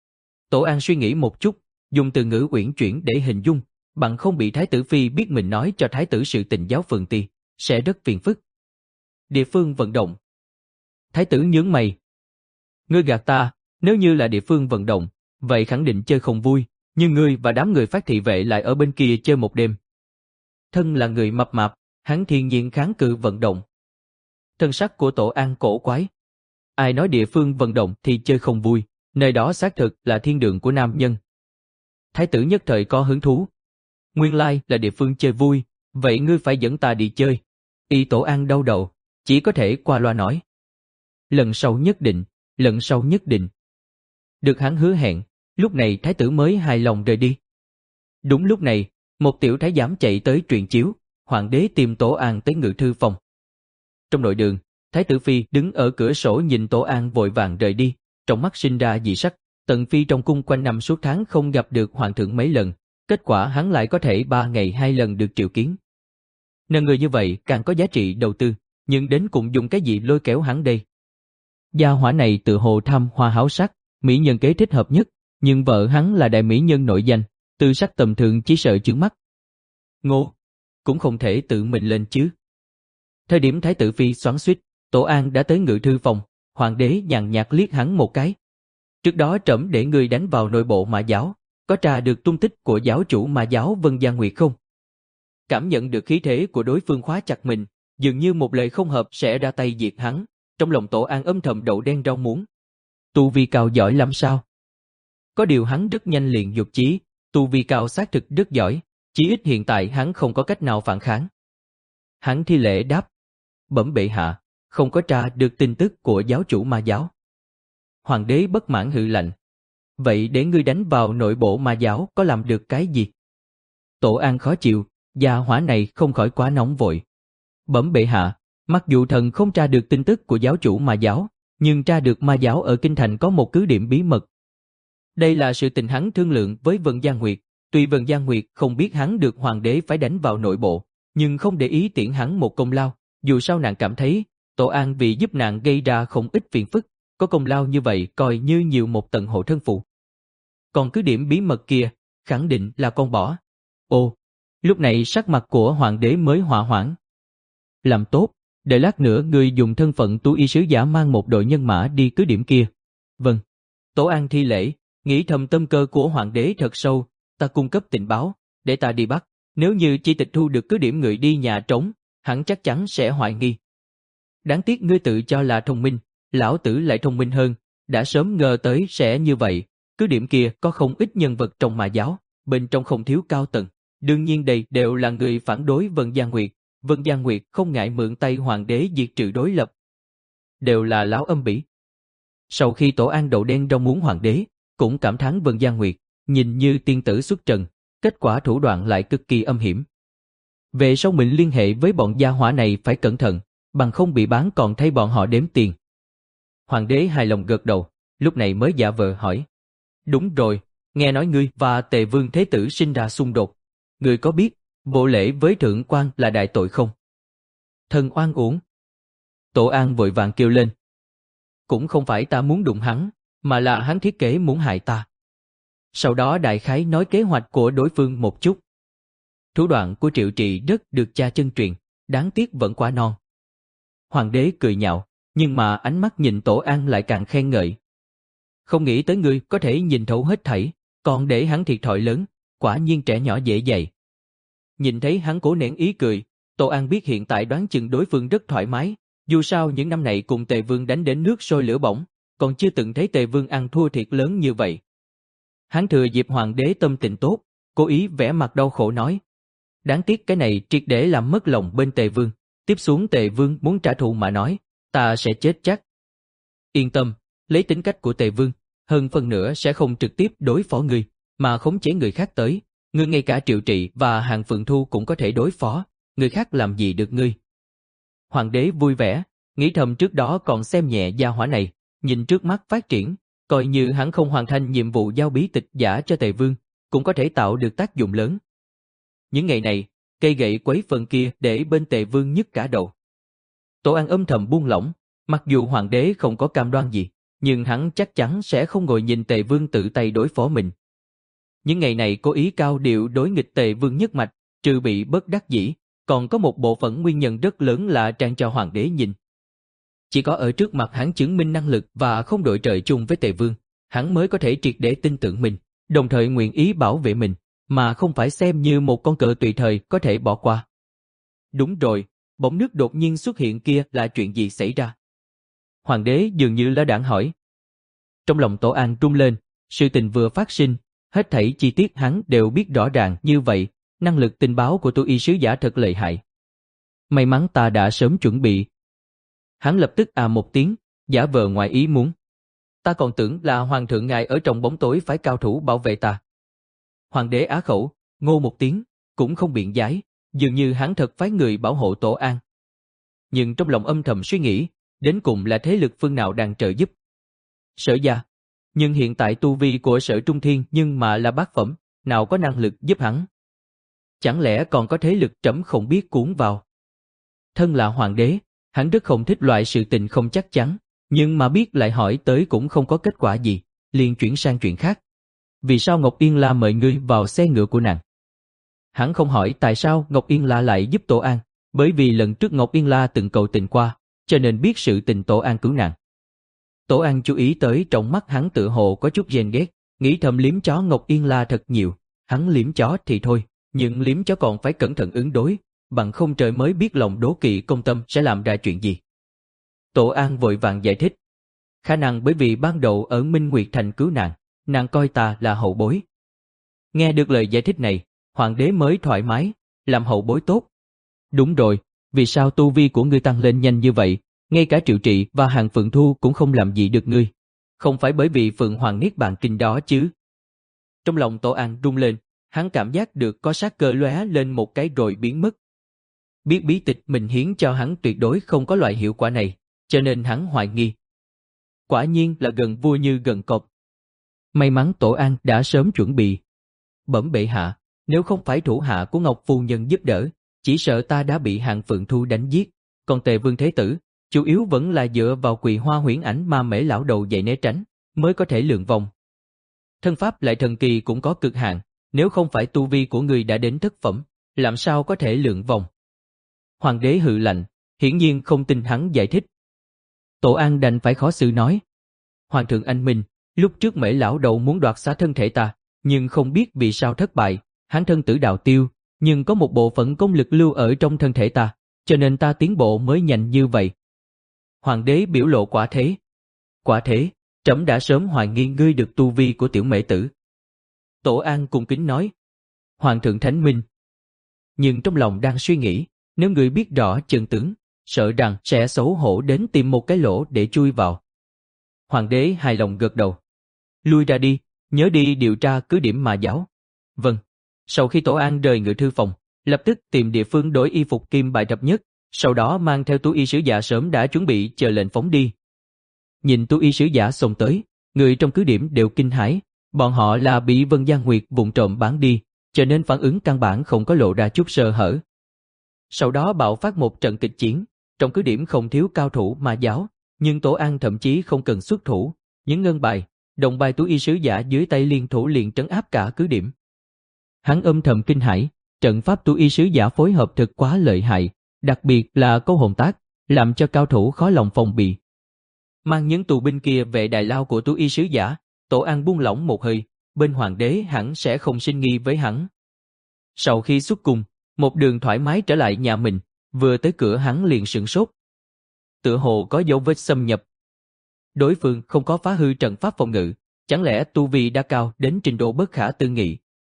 Tổ An suy nghĩ một chút, dùng từ ngữ uyển chuyển để hình dung, bằng không bị Thái tử phi biết mình nói cho Thái tử sự tình giáo phượng ti, sẽ rất phiền phức. Địa phương vận động. Thái tử nhướng mày. Ngươi gạt ta, nếu như là địa phương vận động, vậy khẳng định chơi không vui, nhưng ngươi và đám người phát thị vệ lại ở bên kia chơi một đêm. Thân là người mập mạp, hắn thiên nhiên kháng cự vận động. Thân sắc của Tổ An cổ quái. Ai nói địa phương vận động thì chơi không vui, nơi đó xác thực là thiên đường của nam nhân. Thái tử nhất thời có hứng thú. Nguyên lai là địa phương chơi vui, vậy ngươi phải dẫn ta đi chơi. Y Tổ An đau đầu, chỉ có thể qua loa nói. Lần sau nhất định, lần sau nhất định. Được hắn hứa hẹn, lúc này thái tử mới hài lòng rời đi. Đúng lúc này, một tiểu thái giám chạy tới truyền chiếu, hoàng đế tìm Tổ An tới ngự thư phòng. Trong nội đường, Thái tử phi đứng ở cửa sổ nhìn Tổ An vội vàng rời đi, trong mắt sinh ra dị sắc. Tần phi trong cung quanh năm suốt tháng không gặp được hoàng thượng mấy lần, kết quả hắn lại có thể ba ngày hai lần được triệu kiến. Nên người như vậy càng có giá trị đầu tư, nhưng đến cùng dùng cái gì lôi kéo hắn đây? Gia hỏa này tự hồ tham hoa háo sắc, mỹ nhân kế thích hợp nhất, nhưng vợ hắn là đại mỹ nhân nổi danh, tư sắc tầm thường chỉ sợ chướng mắt. Ngô, cũng không thể tự mình lên chứ. Thời điểm Thái tử phi xoắn xuýt, Tổ An đã tới ngự thư phòng, hoàng đế nhàn nhạt liếc hắn một cái. Trước đó trẫm để ngươi đánh vào nội bộ Mã giáo, có tra được tung tích của giáo chủ Mã giáo Vân Gia Nguyệt không? Cảm nhận được khí thế của đối phương khóa chặt mình, dường như một lời không hợp sẽ ra tay diệt hắn, trong lòng Tổ An âm thầm đậu đen rau muống. Tu vi cao giỏi lắm sao? Có điều hắn rất nhanh liền dục chí, tu vi cao xác thực rất giỏi, chỉ ít hiện tại hắn không có cách nào phản kháng. Hắn thi lễ đáp, bẩm bệ hạ, không có tra được tin tức của giáo chủ Ma giáo. Hoàng đế bất mãn hừ lạnh, vậy để ngươi đánh vào nội bộ Ma giáo có làm được cái gì? Tổ An khó chịu, gia hỏa này không khỏi quá nóng vội. Bẩm bệ hạ, mặc dù thần không tra được tin tức của giáo chủ Ma giáo, nhưng tra được ma giáo ở Kinh Thành có một cứ điểm bí mật. Đây là sự tình hắn thương lượng với Vân Gia Nguyệt, tuy Vân Gia Nguyệt không biết hắn được hoàng đế phải đánh vào nội bộ, nhưng không để ý tiễn hắn một công lao, dù sao nàng cảm thấy, Tổ An vì giúp nàng gây ra không ít phiền phức, có công lao như vậy coi như nhiều một tầng hộ thân phù. Còn cứ điểm bí mật kia, khẳng định là con bỏ. Ồ, lúc này sắc mặt của hoàng đế mới hòa hoãn. Làm tốt, để lát nữa ngươi dùng thân phận tu y sứ giả mang một đội nhân mã đi cứ điểm kia. Vâng. Tổ An thi lễ, nghĩ thầm tâm cơ của hoàng đế thật sâu, ta cung cấp tình báo, để ta đi bắt, nếu như chỉ tịch thu được cứ điểm người đi nhà trống, hắn chắc chắn sẽ hoài nghi. Đáng tiếc ngươi tự cho là thông minh, lão tử lại thông minh hơn, đã sớm ngờ tới sẽ như vậy, cứ điểm kia có không ít nhân vật trong ma giáo, bên trong không thiếu cao tầng, đương nhiên đây đều là người phản đối Vân Gia Nguyệt, Vân Gia Nguyệt không ngại mượn tay hoàng đế diệt trừ đối lập. Đều là láo âm bỉ. Sau khi Tổ An đậu đen rau muống hoàng đế, cũng cảm thán Vân Gia Nguyệt, nhìn như tiên tử xuất trần, kết quả thủ đoạn lại cực kỳ âm hiểm. Về sau mình liên hệ với bọn gia hỏa này phải cẩn thận, bằng không bị bán còn thay bọn họ đếm tiền. Hoàng đế hài lòng gật đầu, lúc này mới giả vờ hỏi. Đúng rồi, nghe nói ngươi và Tề Vương Thế Tử sinh ra xung đột. Ngươi có biết, vô lễ với thượng quan là đại tội không? Thần oan uổng. Tổ An vội vàng kêu lên. Cũng không phải ta muốn đụng hắn, mà là hắn thiết kế muốn hại ta. Sau đó đại khái nói kế hoạch của đối phương một chút. Thủ đoạn của Triệu Trị rất được cha chân truyền, đáng tiếc vẫn quá non. Hoàng đế cười nhạo, nhưng mà ánh mắt nhìn Tổ An lại càng khen ngợi. Không nghĩ tới ngươi có thể nhìn thấu hết thảy, còn để hắn thiệt thòi lớn, quả nhiên trẻ nhỏ dễ dạy. Nhìn thấy hắn cố nén ý cười, Tổ An biết hiện tại đoán chừng đối phương rất thoải mái, dù sao những năm này cùng Tề Vương đánh đến nước sôi lửa bỏng, còn chưa từng thấy Tề Vương ăn thua thiệt lớn như vậy. Hắn thừa dịp hoàng đế tâm tình tốt, cố ý vẽ mặt đau khổ nói. Đáng tiếc cái này triệt để làm mất lòng bên Tề Vương, tiếp xuống Tề Vương muốn trả thù mà nói, ta sẽ chết chắc. Yên tâm, lấy tính cách của Tề Vương, hơn phần nữa sẽ không trực tiếp đối phó ngươi, mà khống chế người khác tới, ngươi ngay cả Triệu Trị và Hàn Phượng Thu cũng có thể đối phó, người khác làm gì được ngươi. Hoàng đế vui vẻ, nghĩ thầm trước đó còn xem nhẹ gia hỏa này, nhìn trước mắt phát triển, coi như hắn không hoàn thành nhiệm vụ giao bí tịch giả cho Tề Vương, cũng có thể tạo được tác dụng lớn. Những ngày này, cây gậy quấy phần kia để bên Tề Vương nhức cả đầu. Tổ An âm thầm buông lỏng, mặc dù hoàng đế không có cam đoan gì, nhưng hắn chắc chắn sẽ không ngồi nhìn Tề Vương tự tay đối phó mình. Những ngày này cố ý cao điệu đối nghịch Tề Vương nhất mạch, trừ bị bất đắc dĩ, còn có một bộ phận nguyên nhân rất lớn là trang cho hoàng đế nhìn. Chỉ có ở trước mặt hắn chứng minh năng lực và không đội trời chung với Tề Vương, hắn mới có thể triệt để tin tưởng mình, đồng thời nguyện ý bảo vệ mình, mà không phải xem như một con cờ tùy thời có thể bỏ qua. Đúng rồi, bỗng nước đột nhiên xuất hiện kia là chuyện gì xảy ra? Hoàng đế dường như lơ đãng hỏi. Trong lòng Tổ An rung lên, sự tình vừa phát sinh, hết thảy chi tiết hắn đều biết rõ ràng như vậy, năng lực tình báo của tu y sứ giả thật lợi hại. May mắn ta đã sớm chuẩn bị. Hắn lập tức à một tiếng, giả vờ ngoài ý muốn. Ta còn tưởng là hoàng thượng ngài ở trong bóng tối phải cao thủ bảo vệ ta. Hoàng đế á khẩu, ngô một tiếng, cũng không biện giải, dường như hắn thật phái người bảo hộ Tổ An. Nhưng trong lòng âm thầm suy nghĩ, đến cùng là thế lực phương nào đang trợ giúp. Sở Gia. Nhưng hiện tại tu vi của Sở Trung Thiên nhưng mà là bát phẩm, nào có năng lực giúp hắn. Chẳng lẽ còn có thế lực trẫm không biết cuốn vào. Thân là hoàng đế, hắn rất không thích loại sự tình không chắc chắn, nhưng mà biết lại hỏi tới cũng không có kết quả gì, liền chuyển sang chuyện khác. Vì sao Ngọc Yên La mời ngươi vào xe ngựa của nàng? Hắn không hỏi tại sao Ngọc Yên La lại giúp Tổ An, bởi vì lần trước Ngọc Yên La từng cầu tình qua, cho nên biết sự tình Tổ An cứu nàng. Tổ An chú ý tới trong mắt hắn tự hồ có chút ghen ghét, nghĩ thầm liếm chó Ngọc Yên La thật nhiều, hắn liếm chó thì thôi, nhưng liếm chó còn phải cẩn thận ứng đối, bằng không trời mới biết lòng đố kỵ công tâm sẽ làm ra chuyện gì. Tổ An vội vàng giải thích. Khả năng bởi vì ban đầu ở Minh Nguyệt Thành cứu nàng, nàng coi ta là hậu bối. Nghe được lời giải thích này, hoàng đế mới thoải mái, làm hậu bối tốt. Đúng rồi, vì sao tu vi của ngươi tăng lên nhanh như vậy, ngay cả Triệu Trị và Hàn Phượng Thu cũng không làm gì được ngươi. Không phải bởi vì Phượng Hoàng Niết Bàn Kinh đó chứ. Trong lòng Tổ An rung lên, hắn cảm giác được có sát cơ lóe lên một cái rồi biến mất. Biết bí tịch mình hiến cho hắn tuyệt đối không có loại hiệu quả này, cho nên hắn hoài nghi. quả nhiên là gần vua như gần cọp. May mắn Tổ An đã sớm chuẩn bị. Bẩm bệ hạ, nếu không phải thủ hạ của Ngọc phu nhân giúp đỡ, chỉ sợ ta đã bị Hạng Phượng Thu đánh giết. Còn Tề Vương Thế Tử, chủ yếu vẫn là dựa vào Quỳ Hoa Huyễn Ảnh ma mễ lão đầu dạy né tránh, mới có thể lượng vong. Thân pháp lại thần kỳ cũng có cực hạn, nếu không phải tu vi của người đã đến thất phẩm, làm sao có thể lượng vong. Hoàng đế hừ lạnh, hiển nhiên không tin hắn giải thích. Tổ An đành phải khó xử nói. Hoàng thượng anh minh, lúc trước mễ lão đầu muốn đoạt xá thân thể ta, nhưng không biết vì sao thất bại, hắn thân tử đạo tiêu, nhưng có một bộ phận công lực lưu ở trong thân thể ta, cho nên ta tiến bộ mới nhanh như vậy. Hoàng đế biểu lộ quả thế. Quả thế, trẫm đã sớm hoài nghi ngươi được tu vi của tiểu mễ tử. Tổ An cung kính nói. Hoàng thượng thánh minh. Nhưng trong lòng đang suy nghĩ, nếu người biết rõ chân tướng, sợ rằng sẽ xấu hổ đến tìm một cái lỗ để chui vào. Hoàng đế hài lòng gật đầu. Lui ra đi, nhớ đi điều tra cứ điểm mà giáo. Vâng. Sau khi Tổ An rời ngự thư phòng, lập tức tìm địa phương đổi y phục kim bài đập nhất, sau đó mang theo tú y sứ giả sớm đã chuẩn bị chờ lệnh phóng đi. Nhìn tú y sứ giả xông tới, người trong cứ điểm đều kinh hãi, bọn họ là bị Vân Giang Nguyệt vụng trộm bán đi, cho nên phản ứng căn bản không có lộ ra chút sơ hở. Sau đó bạo phát một trận kịch chiến, trong cứ điểm không thiếu cao thủ ma giáo, nhưng Tổ An thậm chí không cần xuất thủ, những ngân bài, đồng bài tú y sứ giả dưới tay liên thủ liền trấn áp cả cứ điểm. Hắn âm thầm kinh hãi, trận pháp tú y sứ giả phối hợp thực quá lợi hại, đặc biệt là câu hồn tác, làm cho cao thủ khó lòng phòng bị. Mang những tù binh kia về đại lao của tú y sứ giả, Tổ An buông lỏng một hơi, bên hoàng đế hẳn sẽ không sinh nghi với hắn. Sau khi xuất cung, một đường thoải mái trở lại nhà mình, vừa tới cửa hắn liền sửng sốt. Tựa hồ có dấu vết xâm nhập. Đối phương không có phá hư trận pháp phòng ngự, chẳng lẽ tu vi đã cao đến trình độ bất khả tư nghị.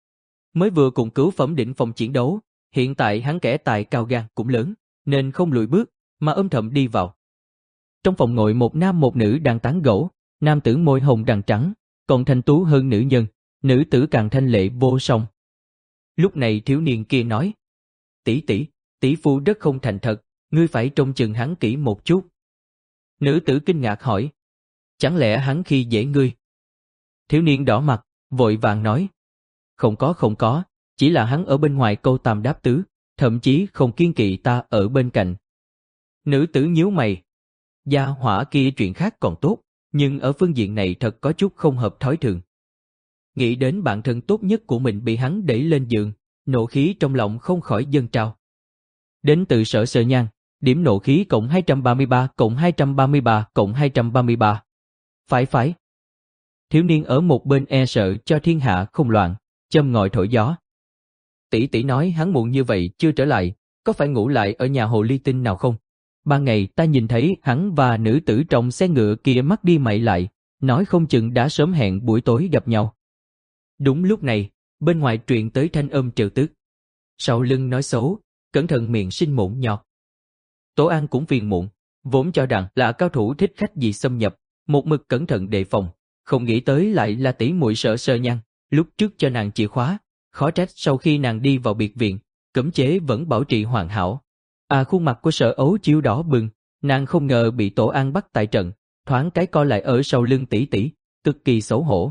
Mới vừa cùng cứu phẩm đỉnh phòng chiến đấu, hiện tại hắn kẻ tài cao gan cũng lớn, nên không lùi bước, mà âm thầm đi vào. Trong phòng ngồi một nam một nữ đang tán gẫu, nam tử môi hồng răng trắng, còn thanh tú hơn nữ nhân, nữ tử càng thanh lệ vô song. Lúc này thiếu niên kia nói, tỷ tỷ, tỷ phu rất không thành thật, ngươi phải trông chừng hắn kỹ một chút. Nữ tử kinh ngạc hỏi, chẳng lẽ hắn khi dễ ngươi? Thiếu niên đỏ mặt, vội vàng nói, không có không có, chỉ là hắn ở bên ngoài câu tam đáp tứ, thậm chí không kiêng kỵ ta ở bên cạnh. Nữ tử nhíu mày, gia hỏa kia chuyện khác còn tốt, nhưng ở phương diện này thật có chút không hợp thói thường. Nghĩ đến bạn thân tốt nhất của mình bị hắn đẩy lên giường, nộ khí trong lòng không khỏi dâng trào. Đến từ Sở Sơ Nhan, điểm nộ khí cộng hai trăm ba mươi ba cộng hai trăm ba mươi ba cộng hai trăm ba mươi ba. Phải phải. Thiếu niên ở một bên e sợ cho thiên hạ không loạn, châm ngòi thổi gió. Tỷ tỷ nói hắn muộn như vậy chưa trở lại, có phải ngủ lại ở nhà hồ ly tinh nào không? Ban ngày ta nhìn thấy hắn và nữ tử trong xe ngựa kia mắt đi mày lại, nói không chừng đã sớm hẹn buổi tối gặp nhau. Đúng lúc này, bên ngoài truyền tới thanh âm trừ tức. Sau lưng nói xấu, cẩn thận miệng sinh mụn nhọt. Tổ An cũng phiền muộn, vốn cho rằng là cao thủ thích khách gì xâm nhập, một mực cẩn thận đề phòng, không nghĩ tới lại là tỷ muội Sở Sơ Nhan, lúc trước cho nàng chìa khóa, khó trách sau khi nàng đi vào biệt viện, cấm chế vẫn bảo trì hoàn hảo. À, khuôn mặt của Sở Ấu Chiêu đỏ bừng, nàng không ngờ bị Tổ An bắt tại trận, thoáng cái co lại ở sau lưng tỷ tỷ, cực kỳ xấu hổ.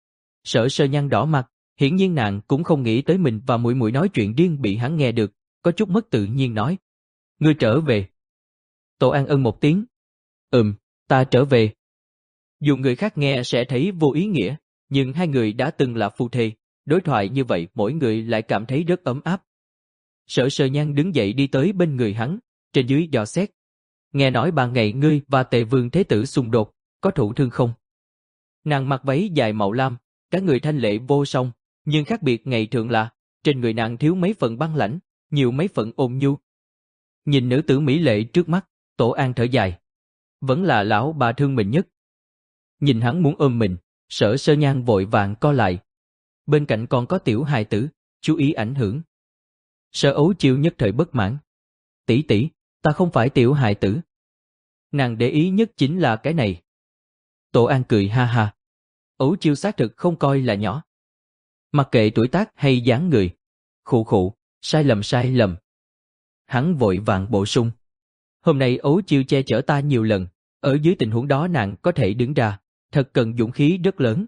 Sở Sơ Nhan đỏ mặt, hiển nhiên nàng cũng không nghĩ tới mình và muội muội nói chuyện riêng bị hắn nghe được, có chút mất tự nhiên nói: "Ngươi trở về." Tổ An ân một tiếng. "Ừm, ta trở về." Dù người khác nghe sẽ thấy vô ý nghĩa, nhưng hai người đã từng là phu thê, đối thoại như vậy mỗi người lại cảm thấy rất ấm áp. Sở Sơ Nhan đứng dậy đi tới bên người hắn, trên dưới dò xét. "Nghe nói ba ngày ngươi và Tề Vương Thế Tử xung đột, có thụ thương không?" Nàng mặc váy dài màu lam, cả người thanh lệ vô song, nhưng khác biệt ngày thường là trên người nàng thiếu mấy phần băng lãnh, nhiều mấy phần ôn nhu. Nhìn nữ tử mỹ lệ trước mắt, Tổ An thở dài. Vẫn là lão bà thương mình nhất. Nhìn hắn muốn ôm mình, Sở Sơ Nhan vội vàng co lại. Bên cạnh còn có tiểu hài tử, chú ý ảnh hưởng. Sở Ấu Chiêu nhất thời bất mãn. "Tỷ tỷ, ta không phải tiểu hài tử." Nàng để ý nhất chính là cái này. Tổ An cười ha ha. Ấu Chiêu xác thực không coi là nhỏ. Mặc kệ tuổi tác hay dáng người. Khụ khụ, sai lầm sai lầm. Hắn vội vàng bổ sung. "Hôm nay Ấu Chiêu che chở ta nhiều lần, Ở dưới tình huống đó nàng có thể đứng ra, thật cần dũng khí rất lớn.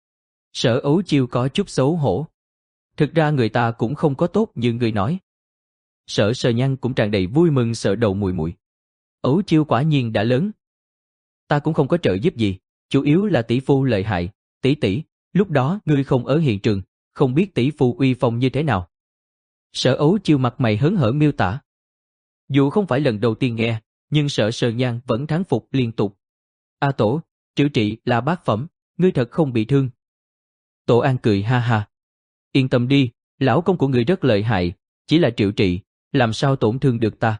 Sở Ấu Chiêu có chút xấu hổ. Thực ra người ta cũng không có tốt như người nói. Sở Sơ Nhan cũng tràn đầy vui mừng sợ đầu mùi mùi. Ấu Chiêu quả nhiên đã lớn. Ta cũng không có trợ giúp gì, chủ yếu là tỷ phu lợi hại. Tỷ tỷ, lúc đó ngươi không ở hiện trường, không biết tỷ phu uy phong như thế nào. Sở Ấu Chiêu mặt mày hớn hở miêu tả. Dù không phải lần đầu tiên nghe, nhưng Sở Sơ Nhan vẫn thán phục liên tục. A Tổ, Triệu Trị là bát phẩm, ngươi thật không bị thương. Tổ An cười ha ha. Yên tâm đi, lão công của ngươi rất lợi hại, chỉ là Triệu Trị, làm sao tổn thương được ta.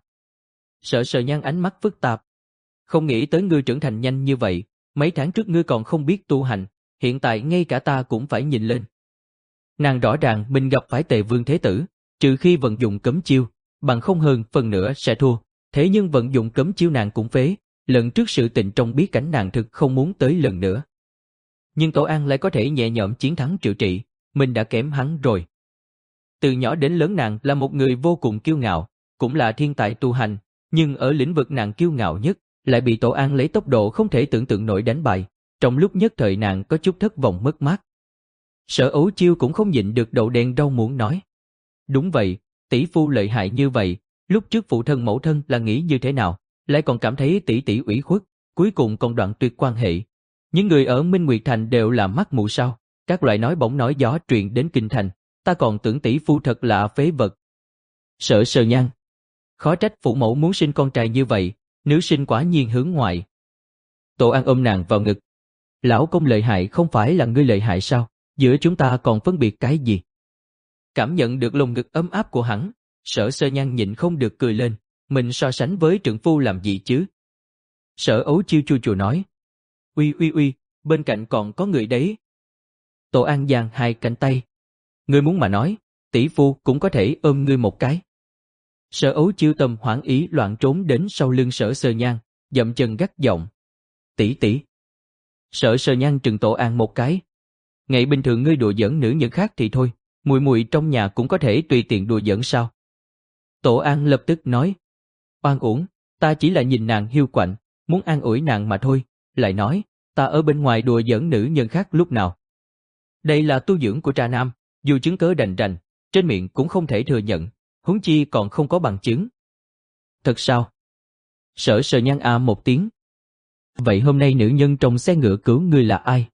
Sở Sơ Nhan ánh mắt phức tạp. Không nghĩ tới ngươi trưởng thành nhanh như vậy, mấy tháng trước ngươi còn không biết tu hành, hiện tại ngay cả ta cũng phải nhìn lên. Nàng rõ ràng mình gặp phải Tề Vương Thế Tử, trừ khi vận dụng cấm chiêu, bằng không hơn phần nữa sẽ thua. Thế nhưng vận dụng cấm chiêu nàng cũng phế, lần trước sự tình trong bí cảnh nàng thực không muốn tới lần nữa. Nhưng Tổ An lại có thể nhẹ nhõm chiến thắng Triệu Trị, mình đã kém hắn rồi. Từ nhỏ đến lớn nàng là một người vô cùng kiêu ngạo, cũng là thiên tài tu hành, nhưng ở lĩnh vực nàng kiêu ngạo nhất, lại bị Tổ An lấy tốc độ không thể tưởng tượng nổi đánh bại. Trong lúc nhất thời nàng có chút thất vọng mất mát. Sở Ấu Chiêu cũng không nhịn được đậu đen rau muống nói. Đúng vậy, tỷ phu lợi hại như vậy, lúc trước phụ thân mẫu thân là nghĩ như thế nào, lại còn cảm thấy tỷ tỷ ủy khuất, cuối cùng còn đoạn tuyệt quan hệ. Những người ở Minh Nguyệt Thành đều là mắt mù sao, các loại nói bóng nói gió truyền đến kinh thành, ta còn tưởng tỷ phu thật là phế vật. Sở Sơ Nhan. Khó trách phụ mẫu muốn sinh con trai như vậy, nữ sinh quả nhiên hướng ngoại. Tổ An ôm nàng vào ngực. Lão công lợi hại không phải là ngươi lợi hại sao, giữa chúng ta còn phân biệt cái gì? Cảm nhận được lồng ngực ấm áp của hắn, Sở Sơ Nhan nhịn không được cười lên, mình so sánh với trượng phu làm gì chứ? Sở Ấu Chiêu chua chua nói. Uy uy uy, bên cạnh còn có người đấy. Tổ An giang hai cánh tay. Ngươi muốn mà nói, tỷ phu cũng có thể ôm ngươi một cái. Sở Ấu Chiêu tâm hoảng ý loạn trốn đến sau lưng Sở Sơ Nhan, dậm chân gắt giọng. Tỷ tỷ. Sở Sơ Nhan trừng Tổ An một cái. Ngày bình thường ngươi đùa giỡn nữ nhân khác thì thôi, muội muội trong nhà cũng có thể tùy tiện đùa giỡn sao? Tổ An lập tức nói. Oan uổng, ta chỉ là nhìn nàng hiu quạnh, muốn an ủi nàng mà thôi, lại nói, ta ở bên ngoài đùa giỡn nữ nhân khác lúc nào. Đây là tu dưỡng của trà nam, dù chứng cớ đành rành, trên miệng cũng không thể thừa nhận, huống chi còn không có bằng chứng. Thật sao? Sở Sơ Nhan a một tiếng. Vậy hôm nay nữ nhân trong xe ngựa cứu ngươi là ai?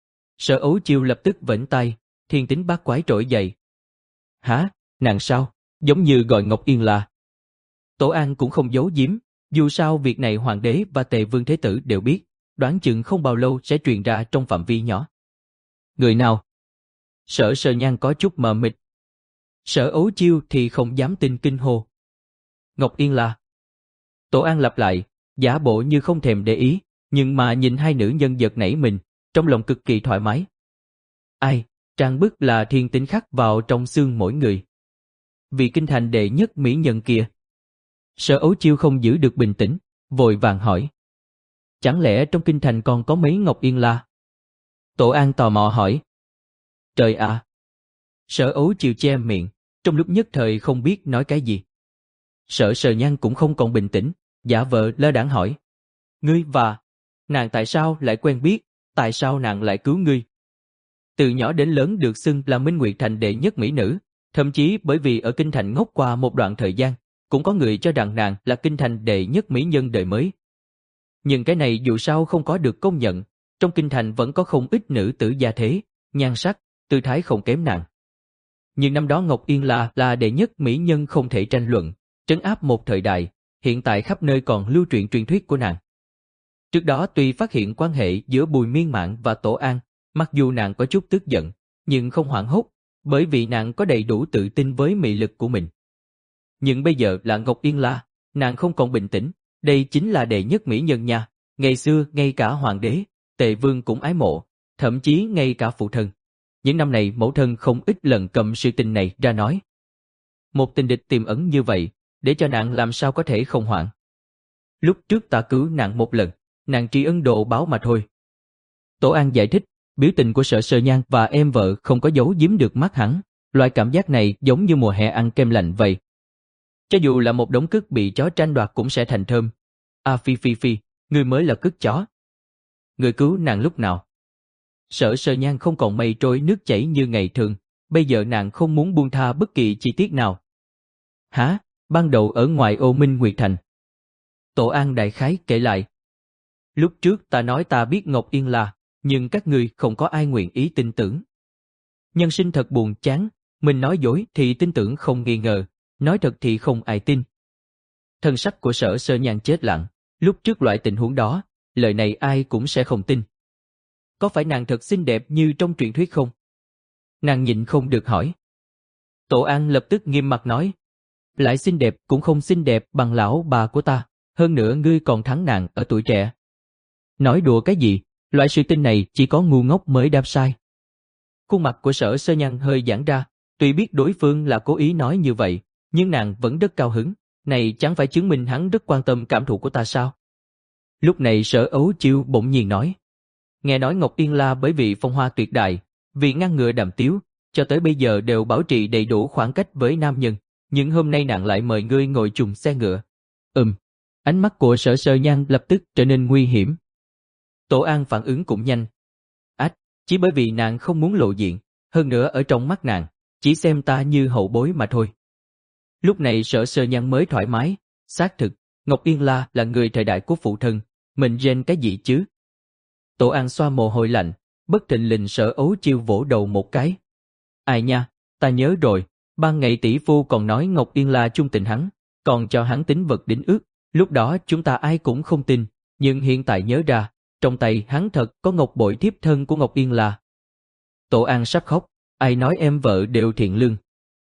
Sở Ấu Chiêu lập tức vẫy tay, thiên tính bát quái trỗi dậy. Hả, nàng sao? Giống như gọi Ngọc Yên là. Tổ An cũng không giấu giếm, dù sao việc này hoàng đế và Tề Vương Thế Tử đều biết, đoán chừng không bao lâu sẽ truyền ra trong phạm vi nhỏ. Người nào? Sở Sơ Nhan có chút mờ mịt. Sở Ấu Chiêu thì không dám tin kinh hô. Ngọc Yên là. Tổ An lặp lại, giả bộ như không thèm để ý, nhưng mà nhìn hai nữ nhân giật nảy mình, trong lòng cực kỳ thoải mái. Ai, trang bức là thiên tính khắc vào trong xương mỗi người. Vì kinh thành đệ nhất mỹ nhân kia. Sở Ấu Chiêu không giữ được bình tĩnh, vội vàng hỏi. Chẳng lẽ trong kinh thành còn có mấy Ngọc Yên La? Tổ An tò mò hỏi. Trời ạ! Sở Ấu Chiêu che miệng, trong lúc nhất thời không biết nói cái gì. Sở Sơ Nhan cũng không còn bình tĩnh, giả vờ lơ đãng hỏi. Ngươi và nàng tại sao lại quen biết, tại sao nàng lại cứu ngươi? Từ nhỏ đến lớn được xưng là Minh Nguyệt Thành đệ nhất mỹ nữ, thậm chí bởi vì ở kinh thành ngốc qua một đoạn thời gian, cũng có người cho rằng nàng là kinh thành đệ nhất mỹ nhân đời mới. Nhưng cái này dù sao không có được công nhận, trong kinh thành vẫn có không ít nữ tử gia thế, nhan sắc, tư thái không kém nàng. Nhưng năm đó Ngọc Yên là là đệ nhất mỹ nhân không thể tranh luận, trấn áp một thời đại, hiện tại khắp nơi còn lưu truyền truyền thuyết của nàng. Trước đó tuy phát hiện quan hệ giữa Bùi Miên Mạn và Tổ An, mặc dù nàng có chút tức giận, nhưng không hoảng hốt, bởi vì nàng có đầy đủ tự tin với mị lực của mình. Nhưng bây giờ là Ngọc Yên La, nàng không còn bình tĩnh, đây chính là đệ nhất mỹ nhân nha, ngày xưa ngay cả hoàng đế, Tề Vương cũng ái mộ, thậm chí ngay cả phụ thân. Những năm này mẫu thân không ít lần cầm sự tình này ra nói. Một tình địch tiềm ẩn như vậy, để cho nàng làm sao có thể không hoảng. Lúc trước ta cứu nàng một lần, nàng tri ân độ báo mà thôi. Tổ An giải thích, biểu tình của Sở Sơ Nhan và em vợ không có giấu giếm được mắt hắn, loại cảm giác này giống như mùa hè ăn kem lạnh vậy. Cho dù là một đống cứt bị chó tranh đoạt cũng sẽ thành thơm. À phi phi phi, ngươi mới là cứt chó. Ngươi cứu nàng lúc nào? Sở Sơ Nhan không còn mây trôi nước chảy như ngày thường, bây giờ nàng không muốn buông tha bất kỳ chi tiết nào. Hả? Ban đầu ở ngoài ô Minh Nguyệt Thành. Tổ An đại khái kể lại. Lúc trước ta nói ta biết Ngọc Yên là, nhưng các ngươi không có ai nguyện ý tin tưởng. Nhân sinh thật buồn chán, mình nói dối thì tin tưởng không nghi ngờ, nói thật thì không ai tin. Thân sắc của Sở Sơ Nhan chết lặng, lúc trước loại tình huống đó, lời này ai cũng sẽ không tin. Có phải nàng thật xinh đẹp như trong truyền thuyết không? Nàng nhịn không được hỏi. Tổ An lập tức nghiêm mặt nói. Lại xinh đẹp cũng không xinh đẹp bằng lão bà của ta, hơn nữa ngươi còn thắng nàng ở tuổi trẻ. Nói đùa cái gì, loại sự tin này chỉ có ngu ngốc mới đáp sai. Khuôn mặt của Sở Sơ Nhan hơi giãn ra, tuy biết đối phương là cố ý nói như vậy, nhưng nàng vẫn rất cao hứng, này chẳng phải chứng minh hắn rất quan tâm cảm thụ của ta sao? Lúc này Sở Ấu Chiêu bỗng nhiên nói. Nghe nói Ngọc Yên La bởi vì phong hoa tuyệt đại, vì ngăn ngừa đàm tiếu, cho tới bây giờ đều bảo trì đầy đủ khoảng cách với nam nhân, nhưng hôm nay nàng lại mời ngươi ngồi chung xe ngựa. Ừm, ánh mắt của Sở Sơ Nhan lập tức trở nên nguy hiểm. Tổ An phản ứng cũng nhanh. Ách, chỉ bởi vì nàng không muốn lộ diện, hơn nữa ở trong mắt nàng, chỉ xem ta như hậu bối mà thôi. Lúc này Sở Sơ Nhan mới thoải mái, xác thực, Ngọc Yên La là người thời đại của phụ thân, mình ghen cái gì chứ? Tổ An xoa mồ hôi lạnh, bất thình lình Sở Ấu Chiêu vỗ đầu một cái. Ai nha, ta nhớ rồi, ban ngày tỷ phu còn nói Ngọc Yên La chung tình hắn, còn cho hắn tính vật đính ước, lúc đó chúng ta ai cũng không tin, nhưng hiện tại nhớ ra, trong tay hắn thật có ngọc bội thiếp thân của Ngọc Yên La. Tổ An sắp khóc, ai nói em vợ đều thiện lương.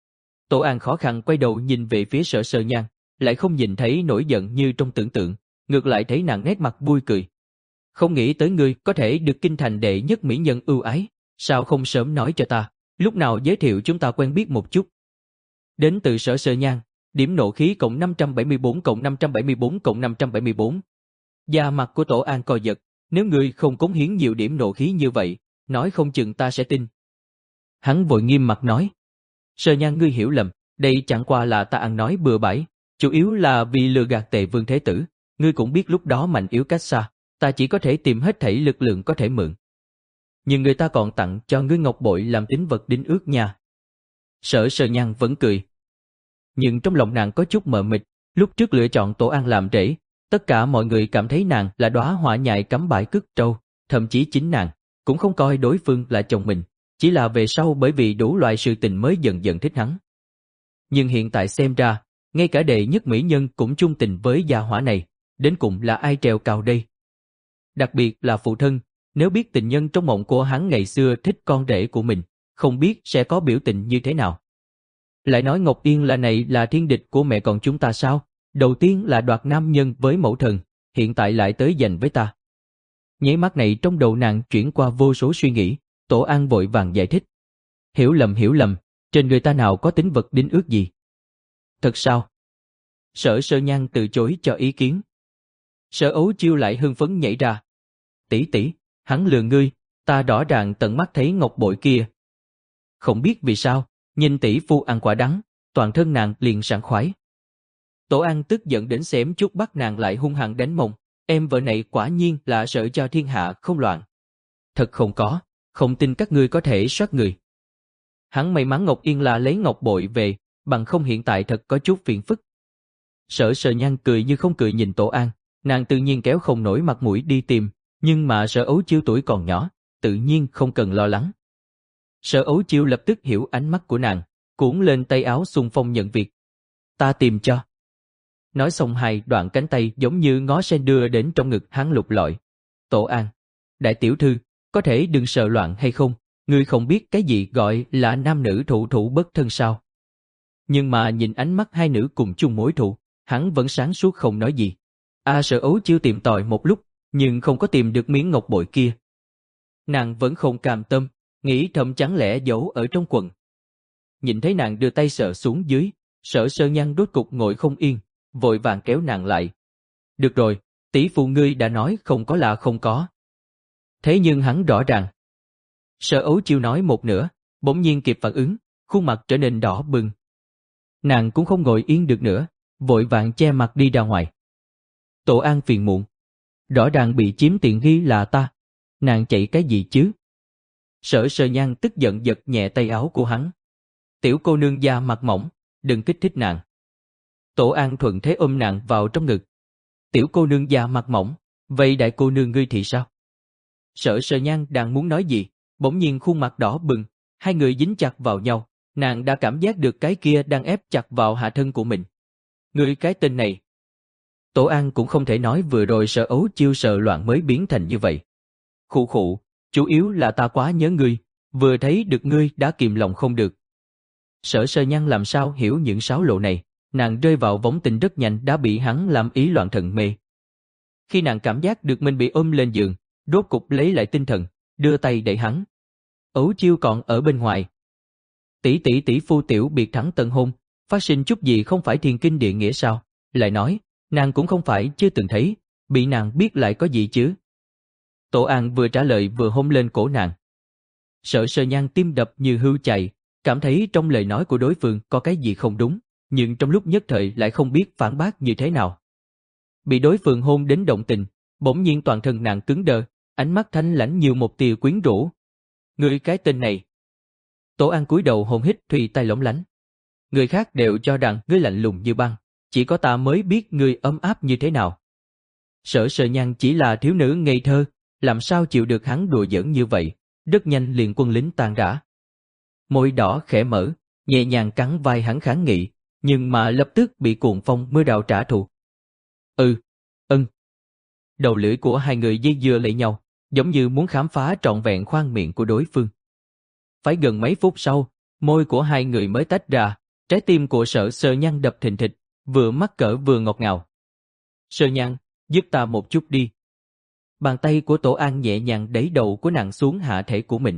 Tổ An khó khăn quay đầu nhìn về phía Sở Sơ Nhan, lại không nhìn thấy nổi giận như trong tưởng tượng, ngược lại thấy nàng nét mặt vui cười. Không nghĩ tới ngươi có thể được kinh thành đệ nhất mỹ nhân ưu ái, sao không sớm nói cho ta, lúc nào giới thiệu chúng ta quen biết một chút. Đến từ Sở Sơ Nhan, điểm nộ khí cộng năm trăm bảy mươi bốn cộng năm trăm bảy mươi bốn cộng năm trăm bảy mươi bốn. Da mặt của Tổ An co giật, nếu ngươi không cống hiến nhiều điểm nộ khí như vậy, nói không chừng ta sẽ tin. Hắn vội nghiêm mặt nói. Sơ Nhan ngươi hiểu lầm, đây chẳng qua là ta ăn nói bừa bãi, chủ yếu là vì lừa gạt Tề Vương Thế Tử, ngươi cũng biết lúc đó mạnh yếu cách xa, ta chỉ có thể tìm hết thảy lực lượng có thể mượn. Nhưng người ta còn tặng cho ngươi ngọc bội làm tín vật đính ước nha. Sở Sơ Nhan vẫn cười. Nhưng trong lòng nàng có chút mờ mịt, lúc trước lựa chọn Tổ An làm rể, tất cả mọi người cảm thấy nàng là đóa hoa nhài cắm bãi cứt trâu, thậm chí chính nàng cũng không coi đối phương là chồng mình, chỉ là về sau bởi vì đủ loại sự tình mới dần dần thích hắn. Nhưng hiện tại xem ra, ngay cả đệ nhất mỹ nhân cũng chung tình với gia hỏa này, đến cùng là ai trèo cao đây? Đặc biệt là phụ thân, nếu biết tình nhân trong mộng của hắn ngày xưa thích con rể của mình, không biết sẽ có biểu tình như thế nào. Lại nói Ngọc Yên là này là thiên địch của mẹ còn chúng ta sao? Đầu tiên là đoạt nam nhân với mẫu thần, hiện tại lại tới giành với ta. Nháy mắt này trong đầu nàng chuyển qua vô số suy nghĩ, Tổ An vội vàng giải thích. Hiểu lầm hiểu lầm, trên người ta nào có tín vật đính ước gì? Thật sao? Sở Sơ Nhan từ chối cho ý kiến. Sở Ấu Chiêu lại hưng phấn nhảy ra. Tỷ tỷ, hắn lừa ngươi, ta rõ ràng tận mắt thấy ngọc bội kia. Không biết vì sao, nhìn tỷ phu ăn quả đắng, toàn thân nàng liền sảng khoái. Tổ An tức giận đến xém chút bắt nàng lại hung hăng đánh mông, em vợ này quả nhiên là sợ cho thiên hạ không loạn. Thật không có, không tin các ngươi có thể soát người. Hắn may mắn Ngọc Yên là lấy ngọc bội về, bằng không hiện tại thật có chút phiền phức. Sở Sơ Nhan cười như không cười nhìn Tổ An, nàng tự nhiên kéo không nổi mặt mũi đi tìm, nhưng mà Sở Ấu Chiêu tuổi còn nhỏ, tự nhiên không cần lo lắng. Sở Ấu Chiêu lập tức hiểu ánh mắt của nàng, cuốn lên tay áo xung phong nhận việc. Ta tìm cho. Nói xong hai đoạn cánh tay giống như ngó sen đưa đến trong ngực hắn lục lọi. Tổ An, đại tiểu thư, có thể đừng sợ loạn hay không, ngươi không biết cái gì gọi là nam nữ thụ thụ bất thân sao. Nhưng mà nhìn ánh mắt hai nữ cùng chung mối thù, hắn vẫn sáng suốt không nói gì. A Sở Ấu Chiêu tìm tòi một lúc, nhưng không có tìm được miếng ngọc bội kia. Nàng vẫn không cam tâm, nghĩ thầm chẳng lẽ giấu ở trong quần. Nhìn thấy nàng đưa tay sờ xuống dưới, Sở Sơ Nhan rốt cục ngồi không yên, vội vàng kéo nàng lại. Được rồi, tỷ phu ngươi đã nói không có là không có. Thế nhưng hắn rõ ràng. Sở Ấu Chiêu nói một nửa, bỗng nhiên kịp phản ứng, khuôn mặt trở nên đỏ bừng. Nàng cũng không ngồi yên được nữa, vội vàng che mặt đi ra ngoài. Tổ An phiền muộn. rõ ràng bị chiếm tiện nghi là ta. Nàng chạy cái gì chứ? Sở Sơ Nhan tức giận giật nhẹ tay áo của hắn. Tiểu cô nương da mặt mỏng, đừng kích thích nàng. Tổ An thuận thế ôm nàng vào trong ngực. Tiểu cô nương da mặt mỏng, vậy đại cô nương ngươi thì sao? Sở Sơ Nhan đang muốn nói gì, bỗng nhiên khuôn mặt đỏ bừng, hai người dính chặt vào nhau, nàng đã cảm giác được cái kia đang ép chặt vào hạ thân của mình. Ngươi cái tên này. Tổ An cũng không thể nói vừa rồi Sở Ấu Chiêu sợ loạn mới biến thành như vậy. Khụ khụ, chủ yếu là ta quá nhớ ngươi, vừa thấy được ngươi đã kìm lòng không được. Sở Sơ Nhan làm sao hiểu những sáo lộ này, nàng rơi vào vóng tình rất nhanh đã bị hắn làm ý loạn thần mê. Khi nàng cảm giác được mình bị ôm lên giường, rốt cục lấy lại tinh thần, đưa tay đẩy hắn. Ấu Chiêu còn ở bên ngoài. Tỷ tỷ tỷ phu tiểu biệt thắng tân hôn, phát sinh chút gì không phải thiên kinh địa nghĩa sao? Lại nói, nàng cũng không phải chưa từng thấy, bị nàng biết lại có gì chứ? Tổ An vừa trả lời vừa hôn lên cổ nàng. Sở Sơ Nhan tim đập như hưu chạy, cảm thấy trong lời nói của đối phương có cái gì không đúng, nhưng trong lúc nhất thời lại không biết phản bác như thế nào. Bị đối phương hôn đến động tình, bỗng nhiên toàn thân nàng cứng đơ, ánh mắt thanh lãnh như một tia quyến rũ. Ngươi cái tên này. Tổ An cúi đầu hôn hít Thùy tay lỏng lánh. Người khác đều cho rằng ngươi lạnh lùng như băng, chỉ có ta mới biết ngươi ấm áp như thế nào. Sở Sơ Nhan chỉ là thiếu nữ ngây thơ, làm sao chịu được hắn đùa giỡn như vậy, rất nhanh liền quân lính tan rã. Môi đỏ khẽ mở, nhẹ nhàng cắn vai hắn kháng nghị, nhưng mà lập tức bị cuồng phong mưa rào trả thù. Ừ, ân. Đầu lưỡi của hai người dây dưa lại nhau, giống như muốn khám phá trọn vẹn khoang miệng của đối phương. Phải gần mấy phút sau, môi của hai người mới tách ra, trái tim của Sở Sơ Nhan đập thình thịch, vừa mắc cỡ vừa ngọt ngào. Sơ Nhan, giúp ta một chút đi. Bàn tay của Tổ An nhẹ nhàng đẩy đầu của nàng xuống hạ thể của mình.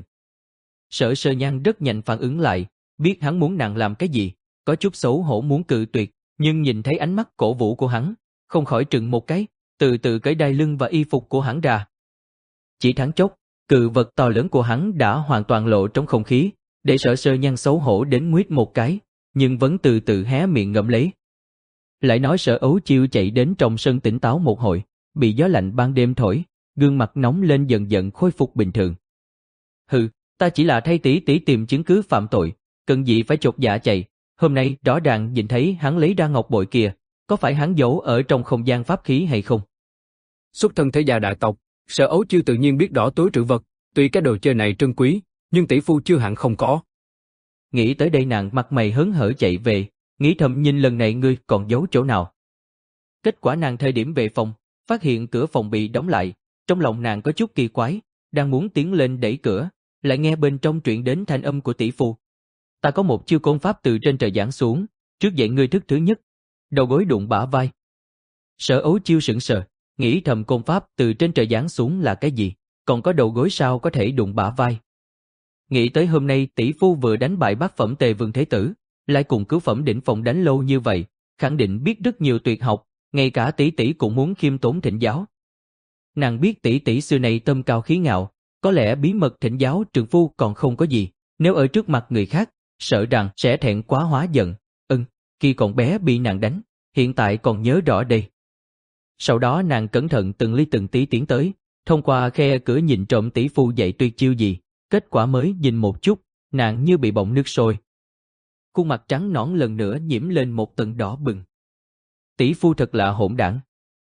Sở Sơ Nhan rất nhanh phản ứng lại, biết hắn muốn nàng làm cái gì, có chút xấu hổ muốn cự tuyệt, nhưng nhìn thấy ánh mắt cổ vũ của hắn, không khỏi trừng một cái, từ từ cởi đai lưng và y phục của hắn ra. Chỉ thoáng chốc, cự vật to lớn của hắn đã hoàn toàn lộ trong không khí, để Sở Sơ Nhan xấu hổ đến nguyết một cái, nhưng vẫn từ từ hé miệng ngậm lấy. Lại nói Sở Ấu Chiêu chạy đến trong sân tỉnh táo một hồi, bị gió lạnh ban đêm thổi, gương mặt nóng lên dần dần khôi phục bình thường. Hừ, ta chỉ là thay tỷ tỷ tìm chứng cứ phạm tội, cần gì phải chột dạ chạy, hôm nay rõ ràng nhìn thấy hắn lấy ra ngọc bội kia, có phải hắn giấu ở trong không gian pháp khí hay không? Xuất thân thế gia đại tộc, Sở Ấu Chiêu tự nhiên biết rõ túi trữ vật, tuy cái đồ chơi này trân quý, nhưng tỷ phu chưa hẳn không có. Nghĩ tới đây nàng mặt mày hớn hở chạy về, nghĩ thầm nhìn lần này ngươi còn giấu chỗ nào. Kết quả nàng thời điểm về phòng, phát hiện cửa phòng bị đóng lại, trong lòng nàng có chút kỳ quái, đang muốn tiến lên đẩy cửa, lại nghe bên trong truyền đến thanh âm của tỷ phu. Ta có một chiêu côn pháp từ trên trời giáng xuống, trước dạy ngươi thức thứ nhất, đầu gối đụng bả vai. Sở Ấu Chiêu sững sờ, nghĩ thầm côn pháp từ trên trời giáng xuống là cái gì, còn có đầu gối sao có thể đụng bả vai. Nghĩ tới hôm nay tỷ phu vừa đánh bại bát phẩm Tề Vương Thế Tử, lại cùng cứu phẩm đỉnh phòng đánh lâu như vậy, khẳng định biết rất nhiều tuyệt học, ngay cả tỷ tỷ cũng muốn khiêm tốn thỉnh giáo. Nàng biết tỷ tỷ xưa này tâm cao khí ngạo, có lẽ bí mật thỉnh giáo trượng phu còn không có gì, nếu ở trước mặt người khác, sợ rằng sẽ thẹn quá hóa giận. Ừm, khi còn bé bị nàng đánh, hiện tại còn nhớ rõ đây. Sau đó nàng cẩn thận từng ly từng tí tiến tới, thông qua khe cửa nhìn trộm tỷ phu dạy tuyệt chiêu gì, kết quả mới nhìn một chút, nàng như bị bỏng nước sôi. Khuôn mặt trắng nõn lần nữa nhiễm lên một tầng đỏ bừng. Tỷ phu thật là hỗn đảng.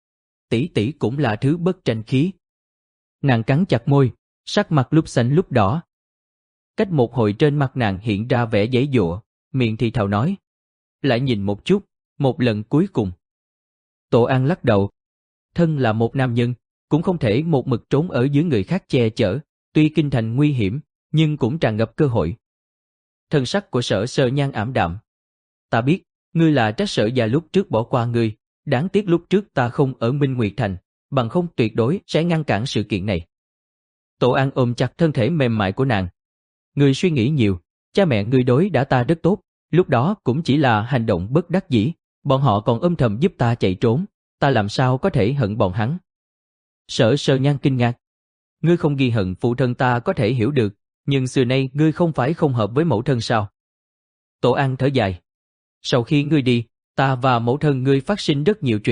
Tỷ tỷ cũng là thứ bất tranh khí. Nàng cắn chặt môi, sắc mặt lúc xanh lúc đỏ. Cách một hồi trên mặt nàng hiện ra vẻ giãy giụa, miệng thì thào nói. Lại nhìn một chút, một lần cuối cùng. Tổ An lắc đầu. Thân là một nam nhân, cũng không thể một mực trốn ở dưới người khác che chở, tuy kinh thành nguy hiểm, nhưng cũng tràn ngập cơ hội. Thân sắc của Sở Sơ Nhan ảm đạm. Ta biết, ngươi là trách Sở gia lúc trước bỏ qua ngươi, đáng tiếc lúc trước ta không ở Minh Nguyệt Thành, bằng không tuyệt đối sẽ ngăn cản sự kiện này. Tổ An ôm chặt thân thể mềm mại của nàng. Ngươi suy nghĩ nhiều, cha mẹ ngươi đối đã ta rất tốt, lúc đó cũng chỉ là hành động bất đắc dĩ, bọn họ còn âm thầm giúp ta chạy trốn, ta làm sao có thể hận bọn hắn. Sở Sơ Nhan kinh ngạc. Ngươi không ghi hận phụ thân ta có thể hiểu được, nhưng xưa nay ngươi không phải không hợp với mẫu thân sao? Tổ An thở dài. Sau khi ngươi đi, ta và mẫu thân ngươi phát sinh rất nhiều chuyện,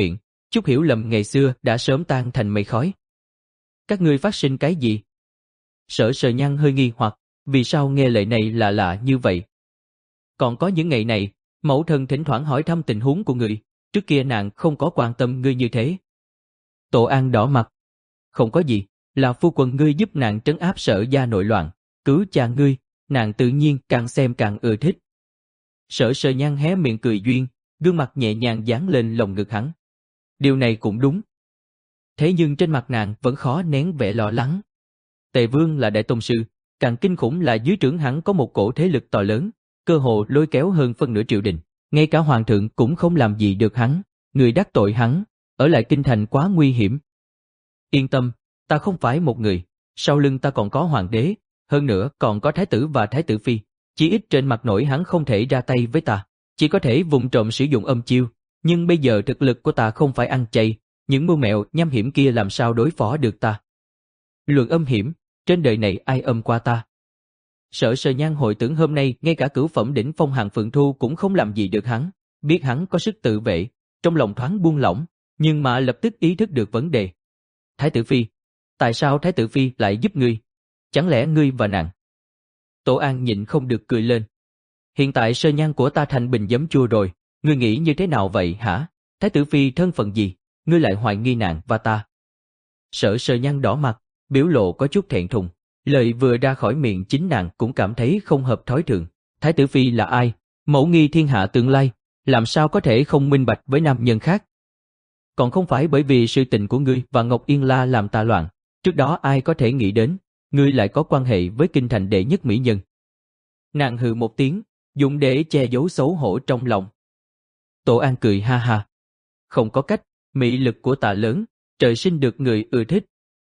Chút hiểu lầm ngày xưa đã sớm tan thành mây khói. Các ngươi phát sinh cái gì? Sở Sờ Nhăn hơi nghi hoặc, vì sao nghe lời này lạ lạ như vậy? Còn có những ngày này, mẫu thân thỉnh thoảng hỏi thăm tình huống của người, trước kia nàng không có quan tâm ngươi như thế. Tổ An đỏ mặt. Không có gì, là phu quân ngươi giúp nàng trấn áp Sở gia nội loạn, cứu cha ngươi, nàng tự nhiên càng xem càng ưa thích. Sở Sờ Nhăn hé miệng cười duyên, gương mặt nhẹ nhàng dán lên lồng ngực hắn. Điều này cũng đúng. Thế nhưng trên mặt nàng vẫn khó nén vẻ lo lắng. Tề Vương là đại tông sư, càng kinh khủng là dưới trướng hắn có một cổ thế lực to lớn, cơ hồ lôi kéo hơn phân nửa triều đình, ngay cả hoàng thượng cũng không làm gì được hắn, người đắc tội hắn, ở lại kinh thành quá nguy hiểm. Yên tâm, ta không phải một người, sau lưng ta còn có hoàng đế, hơn nữa còn có thái tử và thái tử phi, chỉ ít trên mặt nổi hắn không thể ra tay với ta, chỉ có thể vụng trộm sử dụng âm chiêu, nhưng bây giờ thực lực của ta không phải ăn chay, những mưu mẹo nham hiểm kia làm sao đối phó được ta. Luận âm hiểm, trên đời này ai âm qua ta. Sở Sờ Nhăn hồi tưởng hôm nay ngay cả cửu phẩm đỉnh phong Hàn Phượng Thu cũng không làm gì được hắn, biết hắn có sức tự vệ, trong lòng thoáng buông lỏng, nhưng mà lập tức ý thức được vấn đề. Thái tử phi, tại sao thái tử phi lại giúp ngươi? Chẳng lẽ ngươi và nàng? Tổ An nhịn không được cười lên. Hiện tại Sờ Nhăn của ta thành bình giấm chua rồi, ngươi nghĩ như thế nào vậy hả? Thái tử phi thân phận gì, ngươi lại hoài nghi nàng và ta? Sở Sờ Nhăn đỏ mặt, biểu lộ có chút thẹn thùng. Lời vừa ra khỏi miệng chính nàng cũng cảm thấy không hợp thói thường. Thái tử phi là ai? Mẫu nghi thiên hạ tương lai, làm sao có thể không minh bạch với nam nhân khác? Còn không phải bởi vì sự tình của ngươi và Ngọc Yên La làm ta loạn, trước đó ai có thể nghĩ đến, ngươi lại có quan hệ với kinh thành đệ nhất mỹ nhân. Nàng hừ một tiếng, dùng để che giấu xấu hổ trong lòng. Tổ An cười ha ha. Không có cách, mỹ lực của ta lớn, trời sinh được người ưa thích.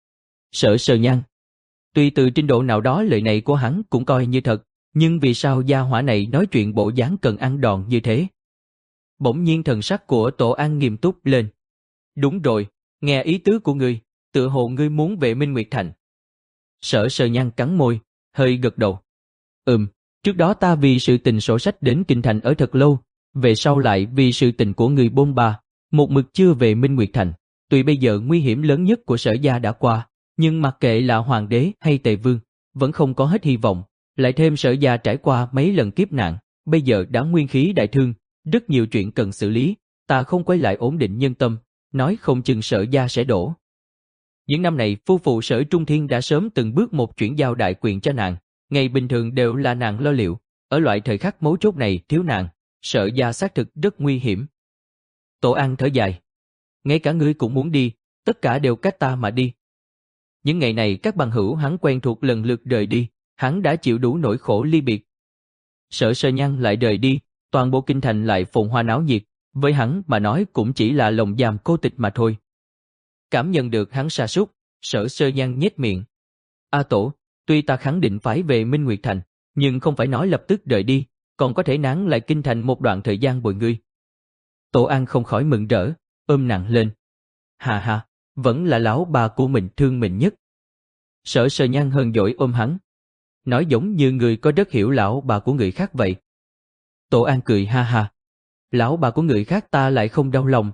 Sở Sờ Nhăn. Tuy từ trình độ nào đó lời này của hắn cũng coi như thật, nhưng vì sao gia hỏa này nói chuyện bộ dáng cần ăn đòn như thế? Bỗng nhiên thần sắc của Tổ An nghiêm túc lên. Đúng rồi, nghe ý tứ của ngươi, tựa hồ ngươi muốn về Minh Nguyệt Thành. Sở Sờ Nhăn cắn môi, hơi gật đầu. Ừm, trước đó ta vì sự tình sổ sách đến kinh thành ở thật lâu, về sau lại vì sự tình của người bôn ba, một mực chưa về Minh Nguyệt Thành. Tuy bây giờ nguy hiểm lớn nhất của Sở gia đã qua, nhưng mặc kệ là hoàng đế hay tề vương, vẫn không có hết hy vọng, lại thêm Sở gia trải qua mấy lần kiếp nạn, bây giờ đã nguyên khí đại thương, rất nhiều chuyện cần xử lý, ta không quay lại ổn định nhân tâm, nói không chừng Sở gia sẽ đổ. Những năm này phu phụ Sở Trung Thiên đã sớm từng bước một chuyển giao đại quyền cho nàng, ngày bình thường đều là nàng lo liệu, ở loại thời khắc mấu chốt này thiếu nàng, Sở gia xác thực rất nguy hiểm. Tổ An thở dài. Ngay cả ngươi cũng muốn đi, tất cả đều cách ta mà đi. Những ngày này các bằng hữu hắn quen thuộc lần lượt rời đi, hắn đã chịu đủ nỗi khổ ly biệt. Sở Sờ Nhăn lại rời đi, toàn bộ kinh thành lại phồn hoa náo nhiệt, với hắn mà nói cũng chỉ là lồng giam cô tịch mà thôi. Cảm nhận được hắn sa sút, Sở Sờ Nhăn nhếch miệng. A Tổ, tuy ta khẳng định phải về Minh Nguyệt Thành, nhưng không phải nói lập tức rời đi, còn có thể nán lại kinh thành một đoạn thời gian bồi ngươi. Tổ An không khỏi mừng rỡ, ôm nặng lên. Hà hà, vẫn là lão bà của mình thương mình nhất. Sở Sờ Nhăn hờn dỗi ôm hắn. Nói giống như người có rất hiểu lão bà của người khác vậy. Tổ An cười ha ha. Lão bà của người khác ta lại không đau lòng.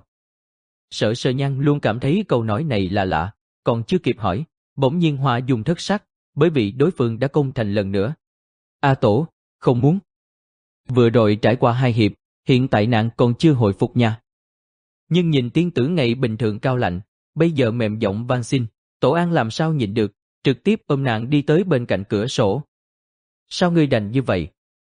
Sở Sờ Nhăn luôn cảm thấy câu nói này là lạ, còn chưa kịp hỏi, bỗng nhiên Hoa dùng thất sắc, bởi vì đối phương đã công thành lần nữa. A Tổ, không muốn. Vừa rồi trải qua hai hiệp, hiện tại nàng còn chưa hồi phục nha. Nhưng nhìn tiên tử ngày bình thường cao lạnh, bây giờ mềm giọng van xin, Tổ An làm sao nhịn được, trực tiếp ôm nàng đi tới bên cạnh cửa sổ. Sao ngươi đành như vậy?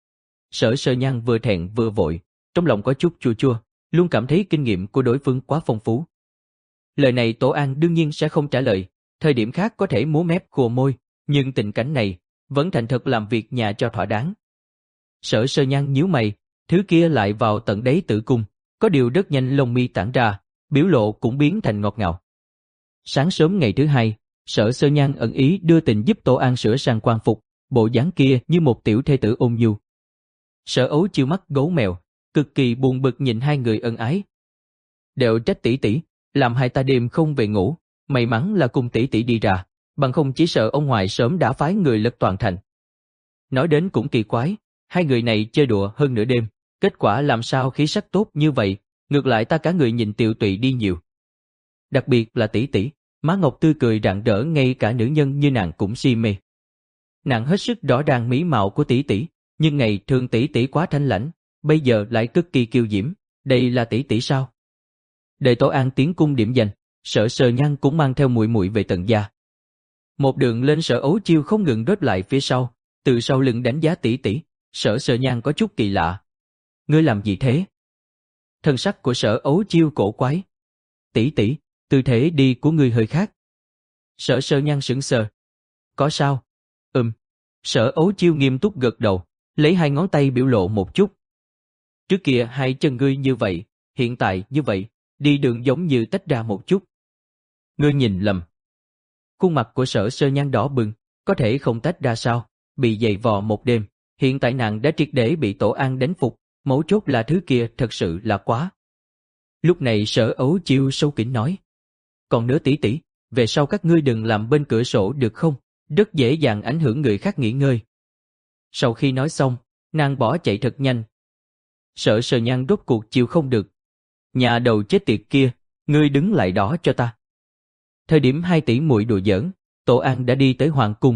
Sở Sờ Nhăn vừa thẹn vừa vội, trong lòng có chút chua chua, luôn cảm thấy kinh nghiệm của đối phương quá phong phú. Lời này Tổ An đương nhiên sẽ không trả lời, thời điểm khác có thể múa mép khua môi, nhưng tình cảnh này, vẫn thành thật làm việc nhà cho thỏa đáng. Sở Sờ Nhăn nhíu mày, thứ kia lại vào tận đáy tử cung, có điều rất nhanh lông mi tản ra, biểu lộ cũng biến thành ngọt ngào. Sáng sớm ngày thứ hai, Sở Sờ Nhăn ẩn ý đưa tình giúp Tổ An sửa sang quan phục, bộ dáng kia như một tiểu thê tử ôn nhu. Sở Ấu chiêu mắt gấu mèo, cực kỳ buồn bực nhìn hai người ân ái. Đều trách tỷ tỷ, làm hai ta đêm không về ngủ, may mắn là cùng tỷ tỷ đi ra, bằng không chỉ sợ ông ngoại sớm đã phái người lật toàn thành. Nói đến cũng kỳ quái, hai người này chơi đùa hơn nửa đêm, kết quả làm sao khí sắc tốt như vậy, ngược lại ta cả người nhìn tiều tụy đi nhiều. đặc biệt là tỷ tỷ, má ngọc tươi cười rạng rỡ, ngay cả nữ nhân như nàng cũng si mê. Nàng hết sức rõ ràng mỹ mạo của tỷ tỷ, nhưng ngày thường tỷ tỷ quá thanh lãnh, bây giờ lại cực kỳ kiêu diễm, đây là tỷ tỷ sao? Đợi Tổ An tiến cung điểm danh, Sở Sờ Nhan cũng mang theo muội muội về tận gia. Một đường lên Sở Ấu Chiêu không ngừng rớt lại phía sau, từ sau lưng đánh giá tỷ tỷ. Sở Sờ Nhan có chút kỳ lạ. Ngươi làm gì thế? Thân sắc của Sở Ấu Chiêu cổ quái. Tỷ tỷ, tư thế đi của ngươi hơi khác. Sở Sờ Nhan sững sờ. Có sao? Ừm. Sở Ấu Chiêu nghiêm túc gật đầu, lấy hai ngón tay biểu lộ một chút. Trước kia hai chân ngươi như vậy, hiện tại như vậy, đi đường giống như tách ra một chút. Ngươi nhìn lầm. Khuôn mặt của Sở Sơ Nhan đỏ bừng, có thể không tách ra sao? Bị giày vò một đêm, hiện tại nàng đã triệt để bị Tổ An đánh phục, mấu chốt là thứ kia thật sự là quá. Lúc này Sở Ấu Chiêu sâu kín nói. Còn nữa tỷ tỷ, về sau các ngươi đừng làm bên cửa sổ được không? Rất dễ dàng ảnh hưởng người khác nghỉ ngơi. Sau khi nói xong, nàng bỏ chạy thật nhanh. Sở Sờ Nhan rốt cuộc chịu không được. Nhà đầu chết tiệt kia, ngươi đứng lại đó cho ta. Thời điểm hai tỷ muội đùa giỡn, Tổ An đã đi tới hoàng cung.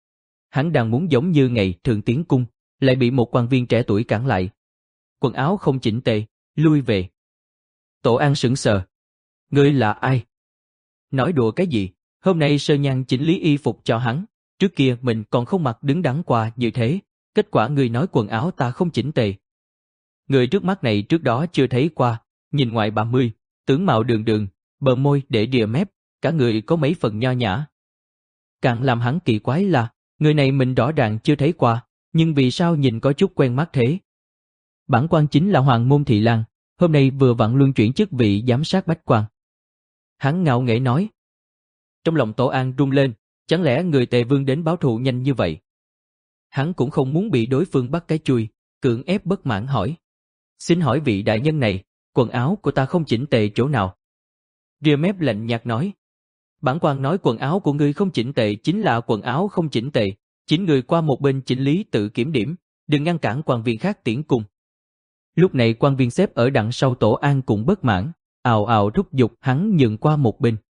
Hắn đang muốn giống như ngày thường tiến cung, lại bị một quan viên trẻ tuổi cản lại. Quần áo không chỉnh tề, lui về. Tổ An sững sờ. Ngươi là ai? Nói đùa cái gì? Hôm nay Sơ Nhan chỉnh lý y phục cho hắn, trước kia mình còn không mặc đứng đắn qua như thế, kết quả ngươi nói quần áo ta không chỉnh tề. Người trước mắt này trước đó chưa thấy qua, nhìn ngoài ba mươi, tướng mạo đường đường, bờ môi để rìa mép, cả người có mấy phần nho nhã. Càng làm hắn kỳ quái là, người này mình rõ ràng chưa thấy qua, nhưng vì sao nhìn có chút quen mắt thế? Bản quan chính là Hoàng Môn Thị Lang, hôm nay vừa vặn luân chuyển chức vị giám sát bách quan. Hắn ngạo nghễ nói. Trong lòng Tổ An rung lên, chẳng lẽ người Tề Vương đến báo thù nhanh như vậy? Hắn cũng không muốn bị đối phương bắt cái chui, cưỡng ép bất mãn hỏi. Xin hỏi vị đại nhân này, quần áo của ta không chỉnh tề chỗ nào? Rìa mép lạnh nhạt nói. Bản quan nói quần áo của ngươi không chỉnh tề chính là quần áo không chỉnh tề, chính người qua một bên chỉnh lý tự kiểm điểm, đừng ngăn cản quan viên khác tiễn cung. Lúc này quan viên xếp ở đằng sau Tổ An cũng bất mãn, ào ào thúc giục hắn nhường qua một bên.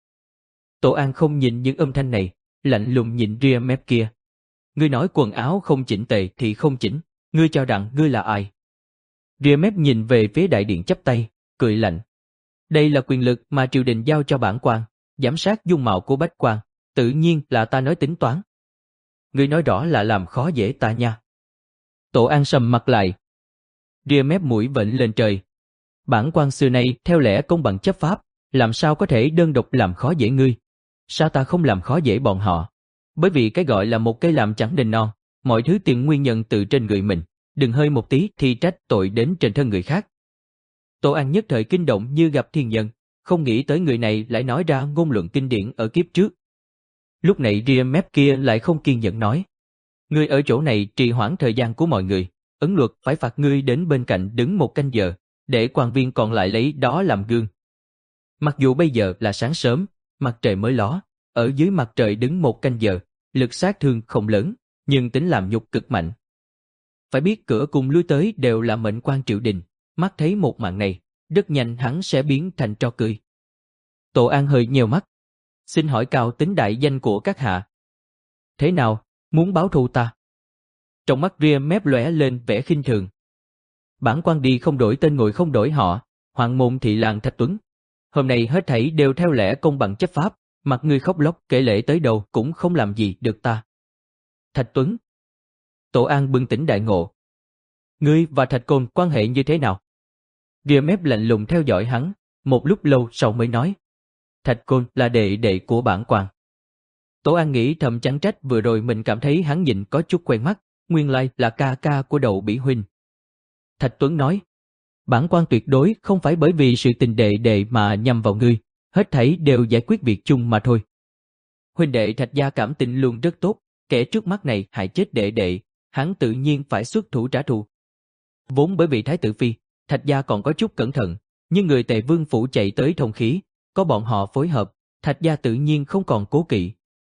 Tổ An không nhìn những âm thanh này, lạnh lùng nhìn rìa mép kia. Ngươi nói quần áo không chỉnh tề thì không chỉnh, ngươi cho rằng ngươi là ai? Rìa mép nhìn về phía đại điện chắp tay, cười lạnh. Đây là quyền lực mà triều đình giao cho bản quan, giám sát dung mạo của bách quan, tự nhiên là ta nói tính toán. Ngươi nói rõ là làm khó dễ ta nha. Tổ An sầm mặt lại. Rìa mép mũi vểnh lên trời. Bản quan xưa nay theo lẽ công bằng chấp pháp, làm sao có thể đơn độc làm khó dễ ngươi? Sao ta không làm khó dễ bọn họ? Bởi vì cái gọi là một cây làm chẳng đền non, mọi thứ tìm nguyên nhân từ trên người mình, đừng hơi một tí thì trách tội đến trên thân người khác. Tổ An nhất thời kinh động như gặp thiên nhân, không nghĩ tới người này lại nói ra ngôn luận kinh điển ở kiếp trước. Lúc này rìa mép kia lại không kiên nhẫn nói. Ngươi ở chỗ này trì hoãn thời gian của mọi người, ấn luật phải phạt ngươi đến bên cạnh đứng một canh giờ, để quan viên còn lại lấy đó làm gương. Mặc dù bây giờ là sáng sớm, mặt trời mới ló, ở dưới mặt trời đứng một canh giờ, lực sát thương không lớn, nhưng tính làm nhục cực mạnh. Phải biết cửa cung lui tới đều là mệnh quan triều đình, mắt thấy một màn này, rất nhanh hắn sẽ biến thành tro cười. Tổ An hơi nheo mắt. Xin hỏi cao tính đại danh của các hạ. Thế nào, muốn báo thù ta? Trong mắt ria mép lóe lên vẻ khinh thường. Bản quan đi không đổi tên ngồi không đổi họ, Hoàng Môn Thị Lang Thạch Tuấn. Hôm nay hết thảy đều theo lẽ công bằng chấp pháp, mặt ngươi khóc lóc kể lể tới đâu cũng không làm gì được ta. Thạch Tuấn. Tổ An bừng tỉnh đại ngộ. Ngươi và Thạch Côn quan hệ như thế nào? Ria mép lạnh lùng theo dõi hắn, một lúc lâu sau mới nói. Thạch Côn là đệ đệ của bản quan. Tổ An nghĩ thầm chán trách vừa rồi mình cảm thấy hắn nhìn có chút quen mắt, nguyên lai là ca ca của Đậu Bỉ huynh. Thạch Tuấn nói. Bản quan tuyệt đối không phải bởi vì sự tình đệ đệ mà nhằm vào ngươi, hết thảy đều giải quyết việc chung mà thôi. Huynh đệ Thạch gia cảm tình luôn rất tốt, kẻ trước mắt này hại chết đệ đệ, hắn tự nhiên phải xuất thủ trả thù. Vốn bởi vì Thái tử phi, Thạch gia còn có chút cẩn thận, nhưng người Tề Vương phủ chạy tới thông khí, có bọn họ phối hợp, Thạch gia tự nhiên không còn cố kỵ.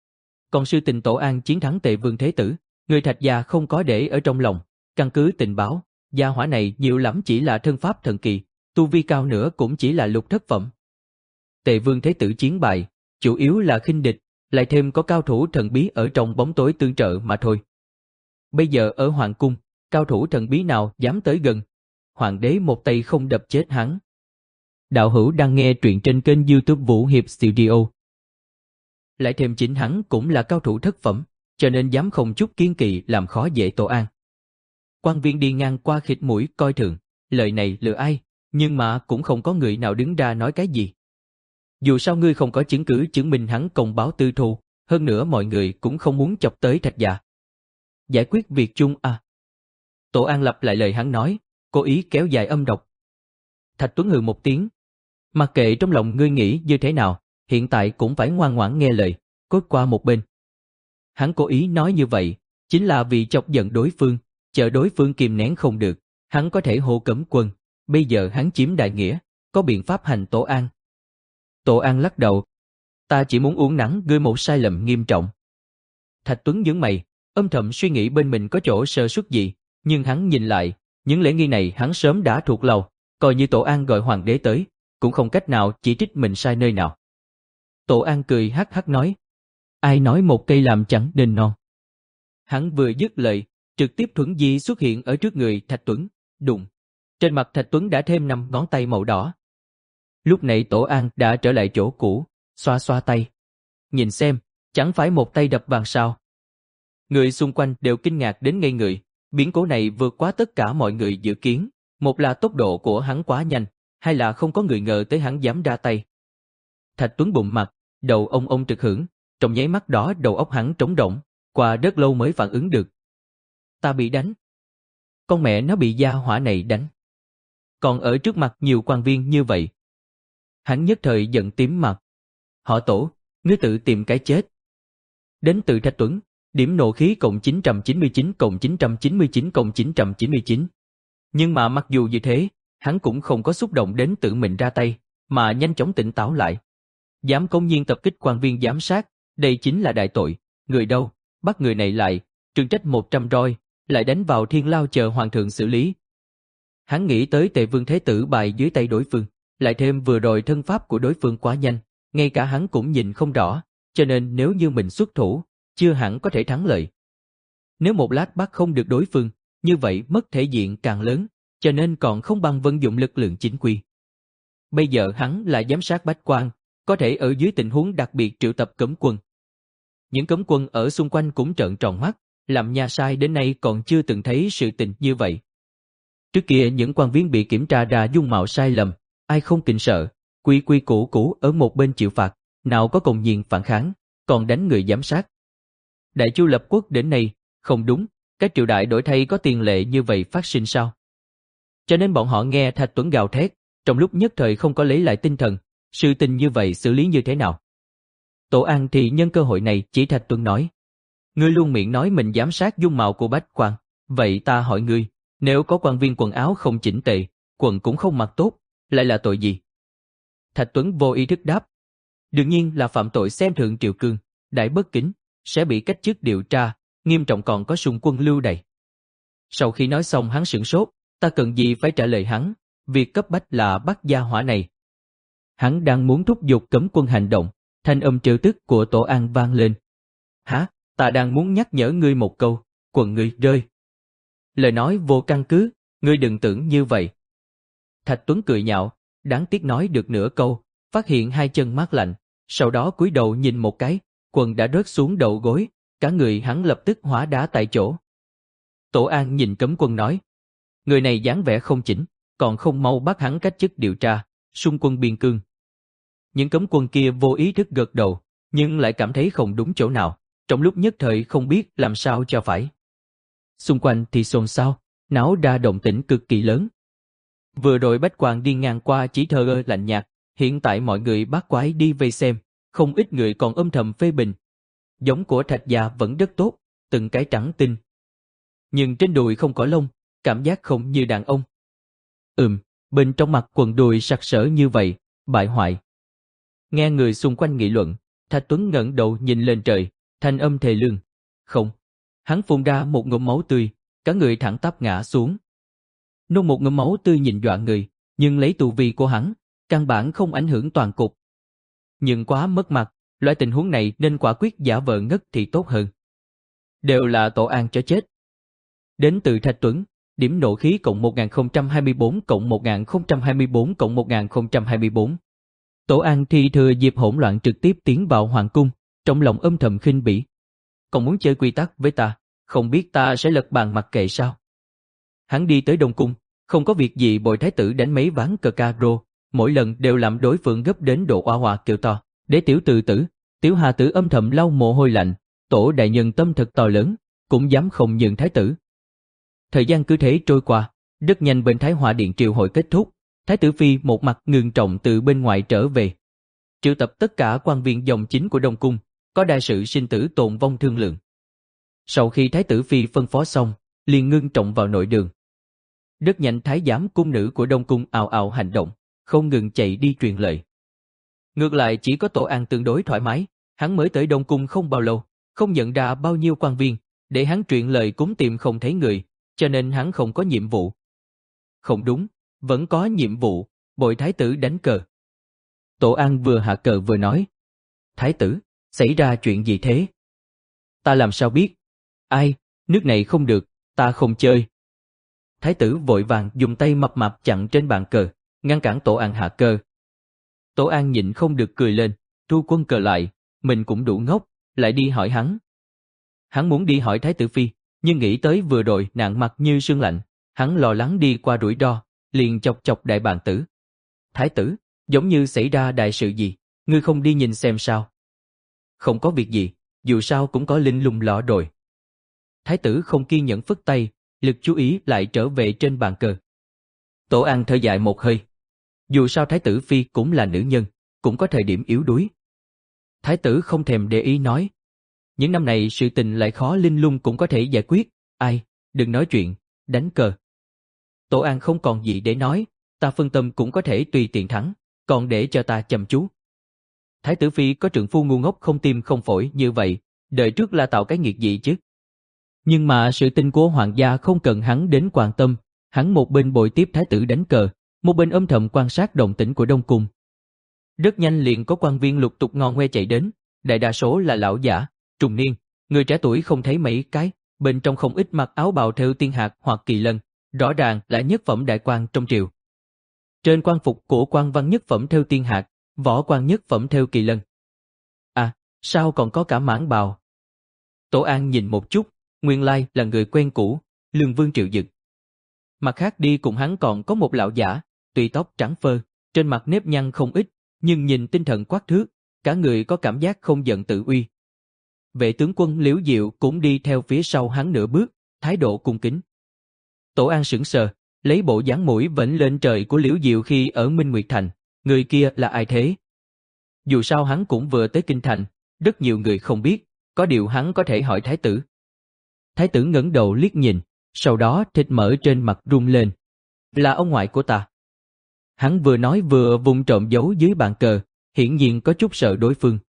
Còn sư tình Tổ An chiến thắng Tề Vương thế tử, người Thạch gia không có để ở trong lòng, căn cứ tình báo, gia hỏa này nhiều lắm chỉ là thân pháp thần kỳ, tu vi cao nữa cũng chỉ là lục thất phẩm. Tề Vương Thế Tử chiến bại, chủ yếu là khinh địch, lại thêm có cao thủ thần bí ở trong bóng tối tương trợ mà thôi. Bây giờ ở Hoàng Cung, cao thủ thần bí nào dám tới gần? Hoàng đế một tay không đập chết hắn. Đạo hữu đang nghe truyện trên kênh YouTube Vũ Hiệp Studio. Lại thêm chính hắn cũng là cao thủ thất phẩm, cho nên dám không chút kiên kỵ làm khó dễ Tổ An. Quan viên đi ngang qua khịt mũi coi thường, lời này lừa ai, nhưng mà cũng không có người nào đứng ra nói cái gì. Dù sao ngươi không có chứng cứ chứng minh hắn công báo tư thù, hơn nữa mọi người cũng không muốn chọc tới Thạch gia. Giải quyết việc chung à? Tổ An lặp lại lời hắn nói, cố ý kéo dài âm độc. Thạch Tuấn hừ một tiếng. Mặc kệ trong lòng ngươi nghĩ như thế nào, hiện tại cũng phải ngoan ngoãn nghe lời, cốt qua một bên. Hắn cố ý nói như vậy, chính là vì chọc giận đối phương, chờ đối phương kìm nén không được, hắn có thể hô cấm quân. Bây giờ hắn chiếm đại nghĩa, có biện pháp hành Tổ An. Tổ An lắc đầu. Ta chỉ muốn uống nắng ngươi một sai lầm nghiêm trọng. Thạch Tuấn nhướng mày, âm thầm suy nghĩ bên mình có chỗ sơ suất gì, nhưng hắn nhìn lại, những lễ nghi này hắn sớm đã thuộc lòng, coi như Tổ An gọi hoàng đế tới, cũng không cách nào chỉ trích mình sai nơi nào. Tổ An cười hắc hắc nói, ai nói một cây làm chẳng nên non. Hắn vừa dứt lời, trực tiếp thuẫn di xuất hiện ở trước người Thạch Tuấn, đụng. Trên mặt Thạch Tuấn đã thêm năm ngón tay màu đỏ. Lúc này Tổ An đã trở lại chỗ cũ, xoa xoa tay. Nhìn xem, chẳng phải một tay đập vàng sao. Người xung quanh đều kinh ngạc đến ngây người, biến cố này vượt quá tất cả mọi người dự kiến. Một là tốc độ của hắn quá nhanh, hai là không có người ngờ tới hắn dám ra tay. Thạch Tuấn bụng mặt, đầu ông ông trực hưởng, trong nháy mắt đó đầu óc hắn trống rỗng, qua rất lâu mới phản ứng được. Ta bị đánh. Con mẹ nó bị gia hỏa này đánh. Còn ở trước mặt nhiều quan viên như vậy. Hắn nhất thời giận tím mặt. Họ Tổ, ngươi tự tìm cái chết. Đến từ Thạch Tuấn, điểm nộ khí cộng chín trăm chín mươi chín cộng chín trăm chín mươi chín cộng chín trăm chín mươi chín. Nhưng mà mặc dù như thế, hắn cũng không có xúc động đến tự mình ra tay, mà nhanh chóng tỉnh táo lại. Dám công nhiên tập kích quan viên giám sát, đây chính là đại tội. Người đâu, bắt người này lại, trừng trách một trăm roi, lại đánh vào thiên lao chờ hoàng thượng xử lý. Hắn nghĩ tới Tề Vương Thế Tử bại dưới tay đối phương, lại thêm vừa rồi thân pháp của đối phương quá nhanh, ngay cả hắn cũng nhìn không rõ, cho nên nếu như mình xuất thủ, chưa hẳn có thể thắng lợi. Nếu một lát bắt không được đối phương, như vậy mất thể diện càng lớn, cho nên còn không bằng vận dụng lực lượng chính quy. Bây giờ hắn là giám sát bách quan, có thể ở dưới tình huống đặc biệt triệu tập cấm quân. Những cấm quân ở xung quanh cũng trợn tròn mắt, làm nha sai đến nay còn chưa từng thấy sự tình như vậy. Trước kia những quan viên bị kiểm tra ra dung mạo sai lầm, ai không kinh sợ, quy quy củ củ ở một bên chịu phạt, nào có công nhiên phản kháng, còn đánh người giám sát. Đại Chu lập quốc đến nay, không đúng, các triều đại đổi thay có tiền lệ như vậy phát sinh sao? Cho nên bọn họ nghe Thạch Tuấn gào thét, trong lúc nhất thời không có lấy lại tinh thần, sự tình như vậy xử lý như thế nào? Tổ An thì nhân cơ hội này chỉ Thạch Tuấn nói, ngươi luôn miệng nói mình giám sát dung mạo của bách quan, vậy ta hỏi ngươi, nếu có quan viên quần áo không chỉnh tề, quần cũng không mặc tốt, lại là tội gì? Thạch Tuấn vô ý thức đáp, đương nhiên là phạm tội xem thường triều cương, đại bất kính, sẽ bị cách chức điều tra, nghiêm trọng còn có xung quân lưu đày. Sau khi nói xong hắn sửng sốt, ta cần gì phải trả lời hắn, việc cấp bách là bắt gia hỏa này. Hắn đang muốn thúc giục cấm quân hành động, thanh âm trêu tức của Tổ An vang lên. Hả, ta đang muốn nhắc nhở ngươi một câu, quần ngươi rơi. Lời nói vô căn cứ, ngươi đừng tưởng như vậy. Thạch Tuấn cười nhạo, đáng tiếc nói được nửa câu, phát hiện hai chân mát lạnh, sau đó cúi đầu nhìn một cái, quần đã rớt xuống đầu gối, cả người hắn lập tức hóa đá tại chỗ. Tổ An nhìn cấm quân nói, người này dáng vẻ không chỉnh, còn không mau bắt hắn cách chức điều tra, xung quân biên cương. Những cấm quân kia vô ý thức gật đầu, nhưng lại cảm thấy không đúng chỗ nào, trong lúc nhất thời không biết làm sao cho phải. Xung quanh thì xôn xao, náo ra động tĩnh cực kỳ lớn. Vừa rồi bách quan đi ngang qua chỉ thờ ơ lạnh nhạt, hiện tại mọi người bắt quái đi vây xem, không ít người còn âm thầm phê bình. Giống của Thạch gia vẫn rất tốt, từng cái trắng tinh. Nhưng trên đùi không có lông, cảm giác không như đàn ông. Ừm, bên trong mặt quần đùi sặc sỡ như vậy, bại hoại. Nghe người xung quanh nghị luận, Thạch Tuấn ngẩng đầu nhìn lên trời, thanh âm thề lương. Không. Hắn phun ra một ngụm máu tươi, cả người thẳng tắp ngã xuống. Nôn một ngụm máu tươi nhìn dọa người, nhưng lấy tu vi của hắn, căn bản không ảnh hưởng toàn cục. nhưng quá mất mặt, loại tình huống này nên quả quyết giả vờ ngất thì tốt hơn. Đều là Tổ An cho chết. Đến từ Thạch Tuấn, điểm nộ khí cộng một nghìn không trăm hai mươi tư cộng một nghìn không trăm hai mươi tư cộng một nghìn không trăm hai mươi tư. Tổ An thì thừa dịp hỗn loạn trực tiếp tiến vào hoàng cung, trong lòng âm thầm khinh bỉ. Còn muốn chơi quy tắc với ta, không biết ta sẽ lật bàn mặc kệ sao? Hắn đi tới Đông Cung, không có việc gì bồi thái tử đánh mấy ván cờ caro, mỗi lần đều làm đối phương gấp đến độ oa oa kêu to. Để tiểu từ tử, tiểu hà tử âm thầm lau mồ hôi lạnh, Tổ đại nhân tâm thật to lớn, cũng dám không nhường thái tử. Thời gian cứ thế trôi qua, rất nhanh bên Thái Hỏa Điện triều hội kết thúc, Thái tử Phi một mặt ngưng trọng từ bên ngoài trở về. Triệu tập tất cả quan viên dòng chính của Đông Cung, có đại sự sinh tử tồn vong thương lượng. Sau khi Thái tử Phi phân phó xong, liền ngưng trọng vào nội đường. Rất nhanh Thái giám cung nữ của Đông Cung ào ào hành động, không ngừng chạy đi truyền lời. Ngược lại chỉ có Tổ An tương đối thoải mái, hắn mới tới Đông Cung không bao lâu, không nhận ra bao nhiêu quan viên, để hắn truyền lời cúng tìm không thấy người, cho nên hắn không có nhiệm vụ. Không đúng, vẫn có nhiệm vụ, bồi thái tử đánh cờ. Tổ An vừa hạ cờ vừa nói. Thái tử, xảy ra chuyện gì thế? Ta làm sao biết? Ai, nước này không được, ta không chơi. Thái tử vội vàng dùng tay mập mạp chặn trên bàn cờ, ngăn cản Tổ An hạ cờ. Tổ An nhịn không được cười lên, tru quân cờ lại, mình cũng đủ ngốc, lại đi hỏi hắn. Hắn muốn đi hỏi Thái tử Phi, nhưng nghĩ tới vừa rồi nạn mặt như sương lạnh, hắn lo lắng đi qua rủi ro, liền chọc chọc đại bàn tử. Thái tử, giống như xảy ra đại sự gì, ngươi không đi nhìn xem sao? Không có việc gì, dù sao cũng có linh lung lọ rồi. Thái tử không kiên nhẫn phất tay, lực chú ý lại trở về trên bàn cờ. Tổ An thở dài một hơi. Dù sao Thái tử Phi cũng là nữ nhân, cũng có thời điểm yếu đuối. Thái tử không thèm để ý nói. Những năm này sự tình lại khó linh lung cũng có thể giải quyết, ai, đừng nói chuyện, đánh cờ. Tổ An không còn gì để nói, ta phân tâm cũng có thể tùy tiện thắng, còn để cho ta chăm chú. Thái tử Phi có trượng phu ngu ngốc không tim không phổi như vậy, đời trước là tạo cái nghiệt gì chứ. Nhưng mà sự tình của hoàng gia không cần hắn đến quan tâm, hắn một bên bồi tiếp thái tử đánh cờ, một bên âm thầm quan sát động tĩnh của Đông Cung. Rất nhanh liền có quan viên lục tục ngon ngoe chạy đến, đại đa số là lão giả, trùng niên, người trẻ tuổi không thấy mấy cái, bên trong không ít mặc áo bào thêu tiên hạc hoặc kỳ lân, rõ ràng là nhất phẩm đại quan trong triều. Trên quan phục của quan văn nhất phẩm thêu tiên hạc, võ quan nhất phẩm thêu kỳ lân. À, sao còn có cả mãng bào? Tổ An nhìn một chút, nguyên lai là người quen cũ, Lương Vương Triệu Dực. Mặt khác đi cùng hắn còn có một lão giả, tuy tóc trắng phơ, trên mặt nếp nhăn không ít, nhưng nhìn tinh thần quắc thước, cả người có cảm giác không giận tự uy. Vệ tướng quân Liễu Diệu cũng đi theo phía sau hắn nửa bước, thái độ cung kính. Tổ An sững sờ, lấy bộ dáng mũi vểnh lên trời của Liễu Diệu khi ở Minh Nguyệt Thành, người kia là ai thế? Dù sao hắn cũng vừa tới Kinh Thành, rất nhiều người không biết, có điều hắn có thể hỏi thái tử. Thái tử ngẩng đầu liếc nhìn, sau đó thịt mỡ trên mặt rung lên. Là ông ngoại của ta. Hắn vừa nói vừa vung trộm giấu dưới bàn cờ, hiển nhiên có chút sợ đối phương.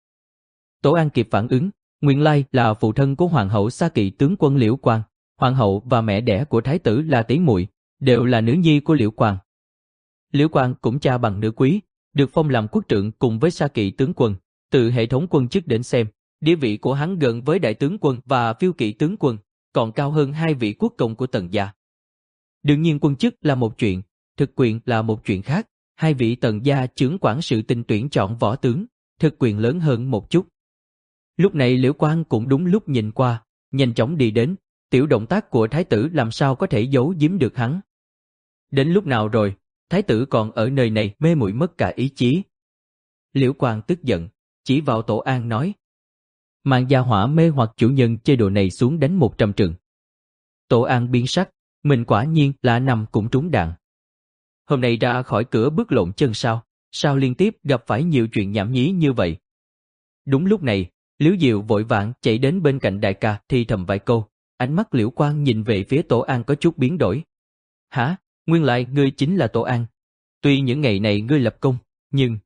Tổ An kịp phản ứng, nguyên lai là phụ thân của hoàng hậu Sa Kỵ tướng quân Liễu Quang, hoàng hậu và mẹ đẻ của thái tử là tỷ muội, đều là nữ nhi của Liễu Quang. Liễu Quang cũng cha bằng nữ quý, được phong làm quốc trượng cùng với Sa Kỵ tướng quân. Từ hệ thống quân chức đến xem, địa vị của hắn gần với đại tướng quân và phiêu kỵ tướng quân, còn cao hơn hai vị quốc công của Tần gia. Đương nhiên quân chức là một chuyện, thực quyền là một chuyện khác. Hai vị Tần gia chưởng quản sự tình tuyển chọn võ tướng, thực quyền lớn hơn một chút. Lúc này Liễu Quang cũng đúng lúc nhìn qua, nhanh chóng đi đến, tiểu động tác của thái tử làm sao có thể giấu giếm được hắn. Đến lúc nào rồi, thái tử còn ở nơi này mê muội mất cả ý chí. Liễu Quang tức giận, chỉ vào Tổ An nói. Mang gia hỏa mê hoặc chủ nhân chơi đồ này xuống đánh một trăm trường. Tổ An biến sắc, mình quả nhiên là nằm cũng trúng đạn. Hôm nay ra khỏi cửa bước lộn chân sao, sao liên tiếp gặp phải nhiều chuyện nhảm nhí như vậy. Đúng lúc này, Liễu Diệu vội vàng chạy đến bên cạnh đại ca thì thầm vài câu, ánh mắt Liễu Quang nhìn về phía Tổ An có chút biến đổi. Hả, nguyên lại ngươi chính là Tổ An. Tuy những ngày này ngươi lập công, nhưng...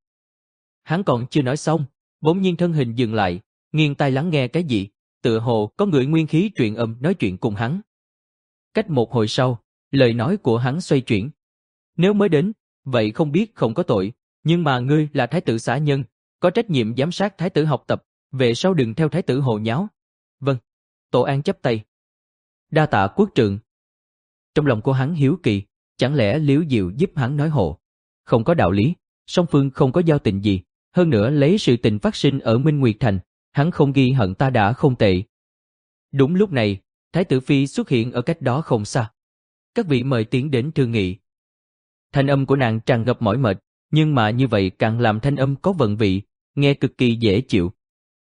Hắn còn chưa nói xong, bỗng nhiên thân hình dừng lại, nghiêng tai lắng nghe cái gì, tựa hồ có người nguyên khí truyền âm nói chuyện cùng hắn. Cách một hồi sau, lời nói của hắn xoay chuyển. Nếu mới đến, vậy không biết không có tội, nhưng mà ngươi là thái tử xá nhân, có trách nhiệm giám sát thái tử học tập, về sau đừng theo thái tử hồ nháo. Vâng. Tổ An chắp tay. Đa tạ quốc trượng. Trong lòng của hắn hiếu kỳ, chẳng lẽ Liễu Diệu giúp hắn nói hộ? Không có đạo lý, song phương không có giao tình gì, hơn nữa lấy sự tình phát sinh ở Minh Nguyệt Thành, hắn không ghi hận ta đã không tệ. Đúng lúc này, Thái tử Phi xuất hiện ở cách đó không xa. Các vị mời tiến đến thương nghị. Thanh âm của nàng tràn ngập mỏi mệt, nhưng mà như vậy càng làm thanh âm có vận vị, nghe cực kỳ dễ chịu.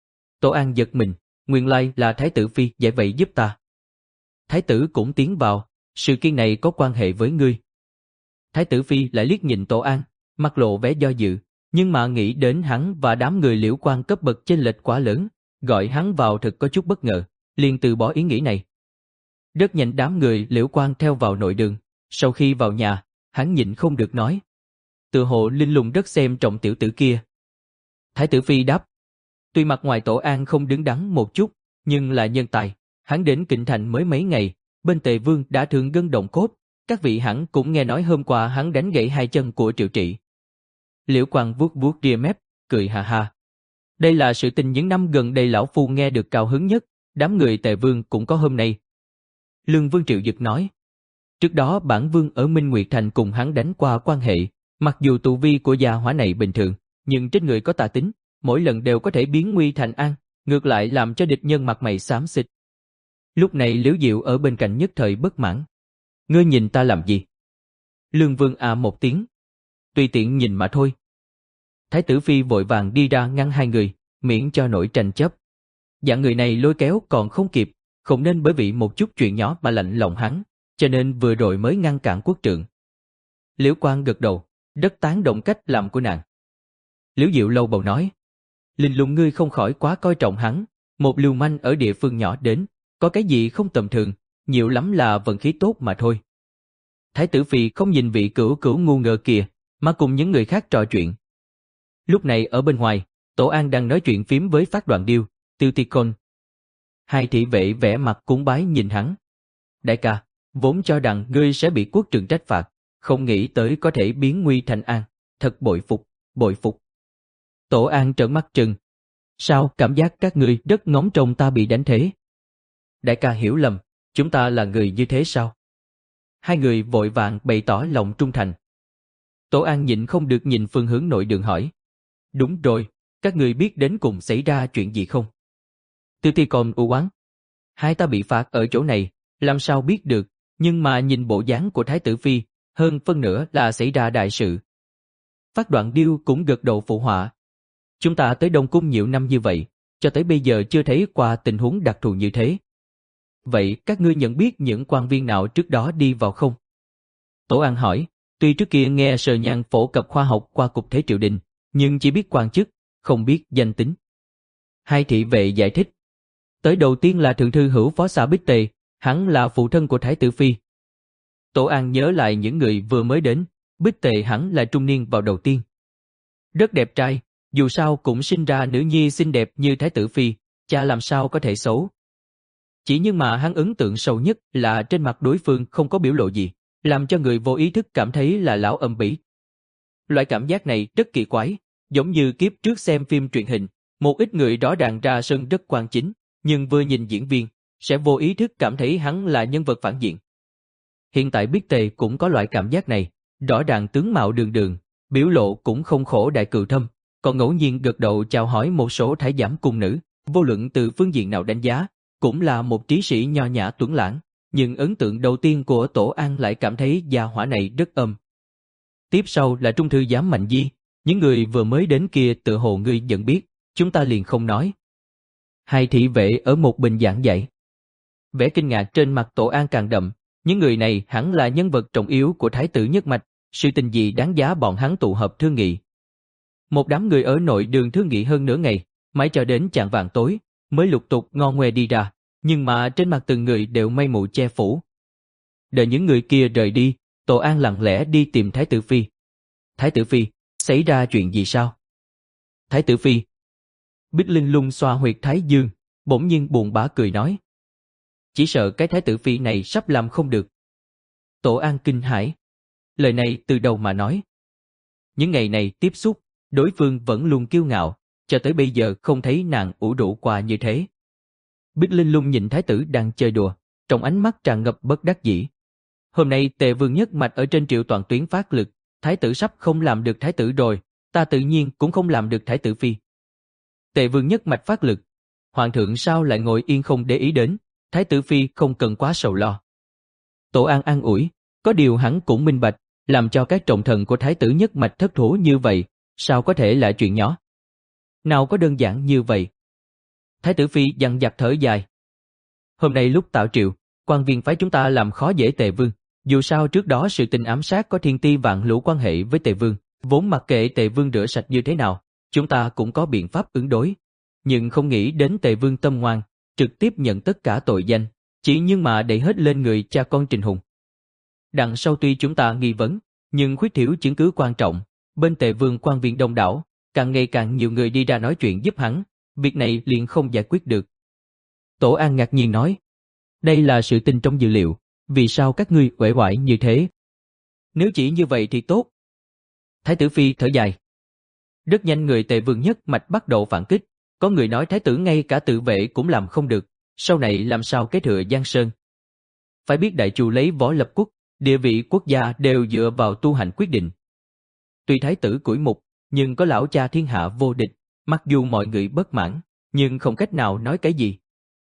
Tổ An giật mình, nguyên lai là Thái tử Phi dạy vậy giúp ta. Thái tử cũng tiến vào, sự kiện này có quan hệ với ngươi. Thái tử Phi lại liếc nhìn Tổ An, mặt lộ vẻ do dự, nhưng mà nghĩ đến hắn và đám người Liễu Quan cấp bậc chênh lệch quá lớn, gọi hắn vào thật có chút bất ngờ, liền từ bỏ ý nghĩ này. Rất nhanh đám người Liễu Quan theo vào nội đường, sau khi vào nhà, hắn nhịn không được nói. Tựa hồ Linh Lung rất xem trọng tiểu tử kia. Thái tử Phi đáp. Tuy mặt ngoài Tổ An không đứng đắn một chút, nhưng là nhân tài, hắn đến Kinh Thành mới mấy ngày, bên Tề Vương đã thương gân động cốt, các vị hẳn cũng nghe nói hôm qua hắn đánh gãy hai chân của Triệu Trị. Liễu Quan vuốt vuốt ria mép, cười hà hà. Đây là sự tình những năm gần đây lão phu nghe được cao hứng nhất, đám người Tề Vương cũng có hôm nay. Lương Vương Triệu Dực nói. Trước đó bản vương ở Minh Nguyệt Thành cùng hắn đánh qua quan hệ, mặc dù tu vi của gia hỏa này bình thường, nhưng trên người có tà tính, mỗi lần đều có thể biến nguy thành an, ngược lại làm cho địch nhân mặt mày xám xịt. Lúc này Liễu Diệu ở bên cạnh nhất thời bất mãn. Ngươi nhìn ta làm gì? Lương Vương à một tiếng. Tùy tiện nhìn mà thôi. Thái tử Phi vội vàng đi ra ngăn hai người, miễn cho nổi tranh chấp. Dạng người này lôi kéo còn không kịp, không nên bởi vì một chút chuyện nhỏ mà lạnh lòng hắn, cho nên vừa rồi mới ngăn cản quốc trượng. Liễu Quan gật đầu, rất tán động cách làm của nàng. Liễu Diệu lâu bầu nói. Linh Lung ngươi không khỏi quá coi trọng hắn, một lưu manh ở địa phương nhỏ đến, có cái gì không tầm thường, nhiều lắm là vận khí tốt mà thôi. Thái tử Phi không nhìn vị cửu cửu ngu ngơ kìa, mà cùng những người khác trò chuyện. Lúc này ở bên ngoài, Tổ An đang nói chuyện phím với Phát Đoạn Điêu, Tiêu Ti Côn. Hai thị vệ vẻ mặt cúng bái nhìn hắn. Đại ca, vốn cho rằng ngươi sẽ bị quốc trượng trách phạt, không nghĩ tới có thể biến nguy thành an, thật bội phục, bội phục. Tổ An trợn mắt trừng. Sao cảm giác các ngươi rất ngóng trông ta bị đánh thế? Đại ca hiểu lầm, chúng ta là người như thế sao? Hai người vội vàng bày tỏ lòng trung thành. Tổ An nhịn không được nhìn phương hướng nội đường hỏi. Đúng rồi, các người biết đến cùng xảy ra chuyện gì không? Tiêu Ti còn u oán. Hai ta bị phạt ở chỗ này, làm sao biết được, nhưng mà nhìn bộ dáng của Thái tử Phi, hơn phân nửa là xảy ra đại sự. Phát Đoạn Điêu cũng gật đầu phụ họa. Chúng ta tới Đông Cung nhiều năm như vậy, cho tới bây giờ chưa thấy qua tình huống đặc thù như thế. Vậy các ngươi nhận biết những quan viên nào trước đó đi vào không? Tổ An hỏi, tuy trước kia nghe Sờ Nhan phổ cập khoa học qua cục thế triều đình, nhưng chỉ biết quan chức, không biết danh tính. Hai thị vệ giải thích. Tới đầu tiên là thượng thư hữu phó xã Bích Tề, hắn là phụ thân của Thái tử Phi. Tổ An nhớ lại những người vừa mới đến, Bích Tề hắn là trung niên vào đầu tiên. Rất đẹp trai, dù sao cũng sinh ra nữ nhi xinh đẹp như Thái tử Phi, cha làm sao có thể xấu. Chỉ nhưng mà hắn ấn tượng sâu nhất là trên mặt đối phương không có biểu lộ gì, làm cho người vô ý thức cảm thấy là lão âm bỉ. Loại cảm giác này rất kỳ quái, giống như kiếp trước xem phim truyền hình, một ít người rõ ràng ra sân rất quan chính, nhưng vừa nhìn diễn viên, sẽ vô ý thức cảm thấy hắn là nhân vật phản diện. Hiện tại Bích Tề cũng có loại cảm giác này, rõ ràng tướng mạo đường đường, biểu lộ cũng không khổ đại cừu thâm, còn ngẫu nhiên gật đầu chào hỏi một số thái giám cung nữ, vô luận từ phương diện nào đánh giá, cũng là một trí sĩ nho nhã tuấn lãng, nhưng ấn tượng đầu tiên của Tổ An lại cảm thấy gia hỏa này rất âm. Tiếp sau là trung thư giám Mạnh Di, những người vừa mới đến kia tự hồ ngươi nhận biết, chúng ta liền không nói. Hai thị vệ ở một bên giảng dạy. Vẻ kinh ngạc trên mặt Tổ An càng đậm, những người này hẳn là nhân vật trọng yếu của Thái tử nhất mạch, sự tình gì đáng giá bọn hắn tụ hợp thương nghị. Một đám người ở nội đường thương nghị hơn nửa ngày, mãi cho đến chạng vạng tối, mới lục tục ngo ngoe đi ra, nhưng mà trên mặt từng người đều mây mù che phủ. Đợi những người kia rời đi, Tổ An lặng lẽ đi tìm Thái tử Phi. Thái tử Phi, xảy ra chuyện gì sao? Thái tử Phi. Bích Linh Lung xoa huyệt thái dương, bỗng nhiên buồn bã cười nói. Chỉ sợ cái Thái tử Phi này sắp làm không được. Tổ An kinh hãi. Lời này từ đầu mà nói. Những ngày này tiếp xúc, đối phương vẫn luôn kiêu ngạo, cho tới bây giờ không thấy nàng ủ rũ qua như thế. Bích Linh Lung nhìn thái tử đang chơi đùa, trong ánh mắt tràn ngập bất đắc dĩ. Hôm nay Tề Vương nhất mạch ở trên Triệu Toàn Tuyến phát lực, thái tử sắp không làm được thái tử rồi, ta tự nhiên cũng không làm được thái tử phi. Tề Vương nhất mạch phát lực, hoàng thượng sao lại ngồi yên không để ý đến, thái tử phi không cần quá sầu lo. Tổ An an ủi, có điều hắn cũng minh bạch, làm cho các trọng thần của thái tử nhất mạch thất thố như vậy, sao có thể là chuyện nhỏ. Nào có đơn giản như vậy. Thái tử phi dằn vặt thở dài. Hôm nay lúc tạo triệu, quan viên phái chúng ta làm khó dễ Tề Vương, dù sao trước đó sự tình ám sát có thiên ti vạn lũ quan hệ với Tề Vương, vốn mặc kệ Tề Vương rửa sạch như thế nào, chúng ta cũng có biện pháp ứng đối. Nhưng không nghĩ đến Tề Vương tâm ngoan, trực tiếp nhận tất cả tội danh, chỉ nhưng mà đẩy hết lên người cha con Trình Hùng. Đằng sau tuy chúng ta nghi vấn, nhưng khuyết thiểu chứng cứ quan trọng, bên Tề Vương quan viên đông đảo, càng ngày càng nhiều người đi ra nói chuyện giúp hắn, việc này liền không giải quyết được. Tổ An ngạc nhiên nói, đây là sự tình trong dự liệu, vì sao các ngươi uể oải như thế? Nếu chỉ như vậy thì tốt. Thái tử phi thở dài. Rất nhanh người Tề Vương nhất mạch bắt đầu phản kích, có người nói thái tử ngay cả tự vệ cũng làm không được, sau này làm sao kế thừa Giang Sơn. Phải biết Đại Chu lấy võ lập quốc, địa vị quốc gia đều dựa vào tu hành quyết định. Tuy thái tử củi mục, nhưng có lão cha thiên hạ vô địch, mặc dù mọi người bất mãn, nhưng không cách nào nói cái gì.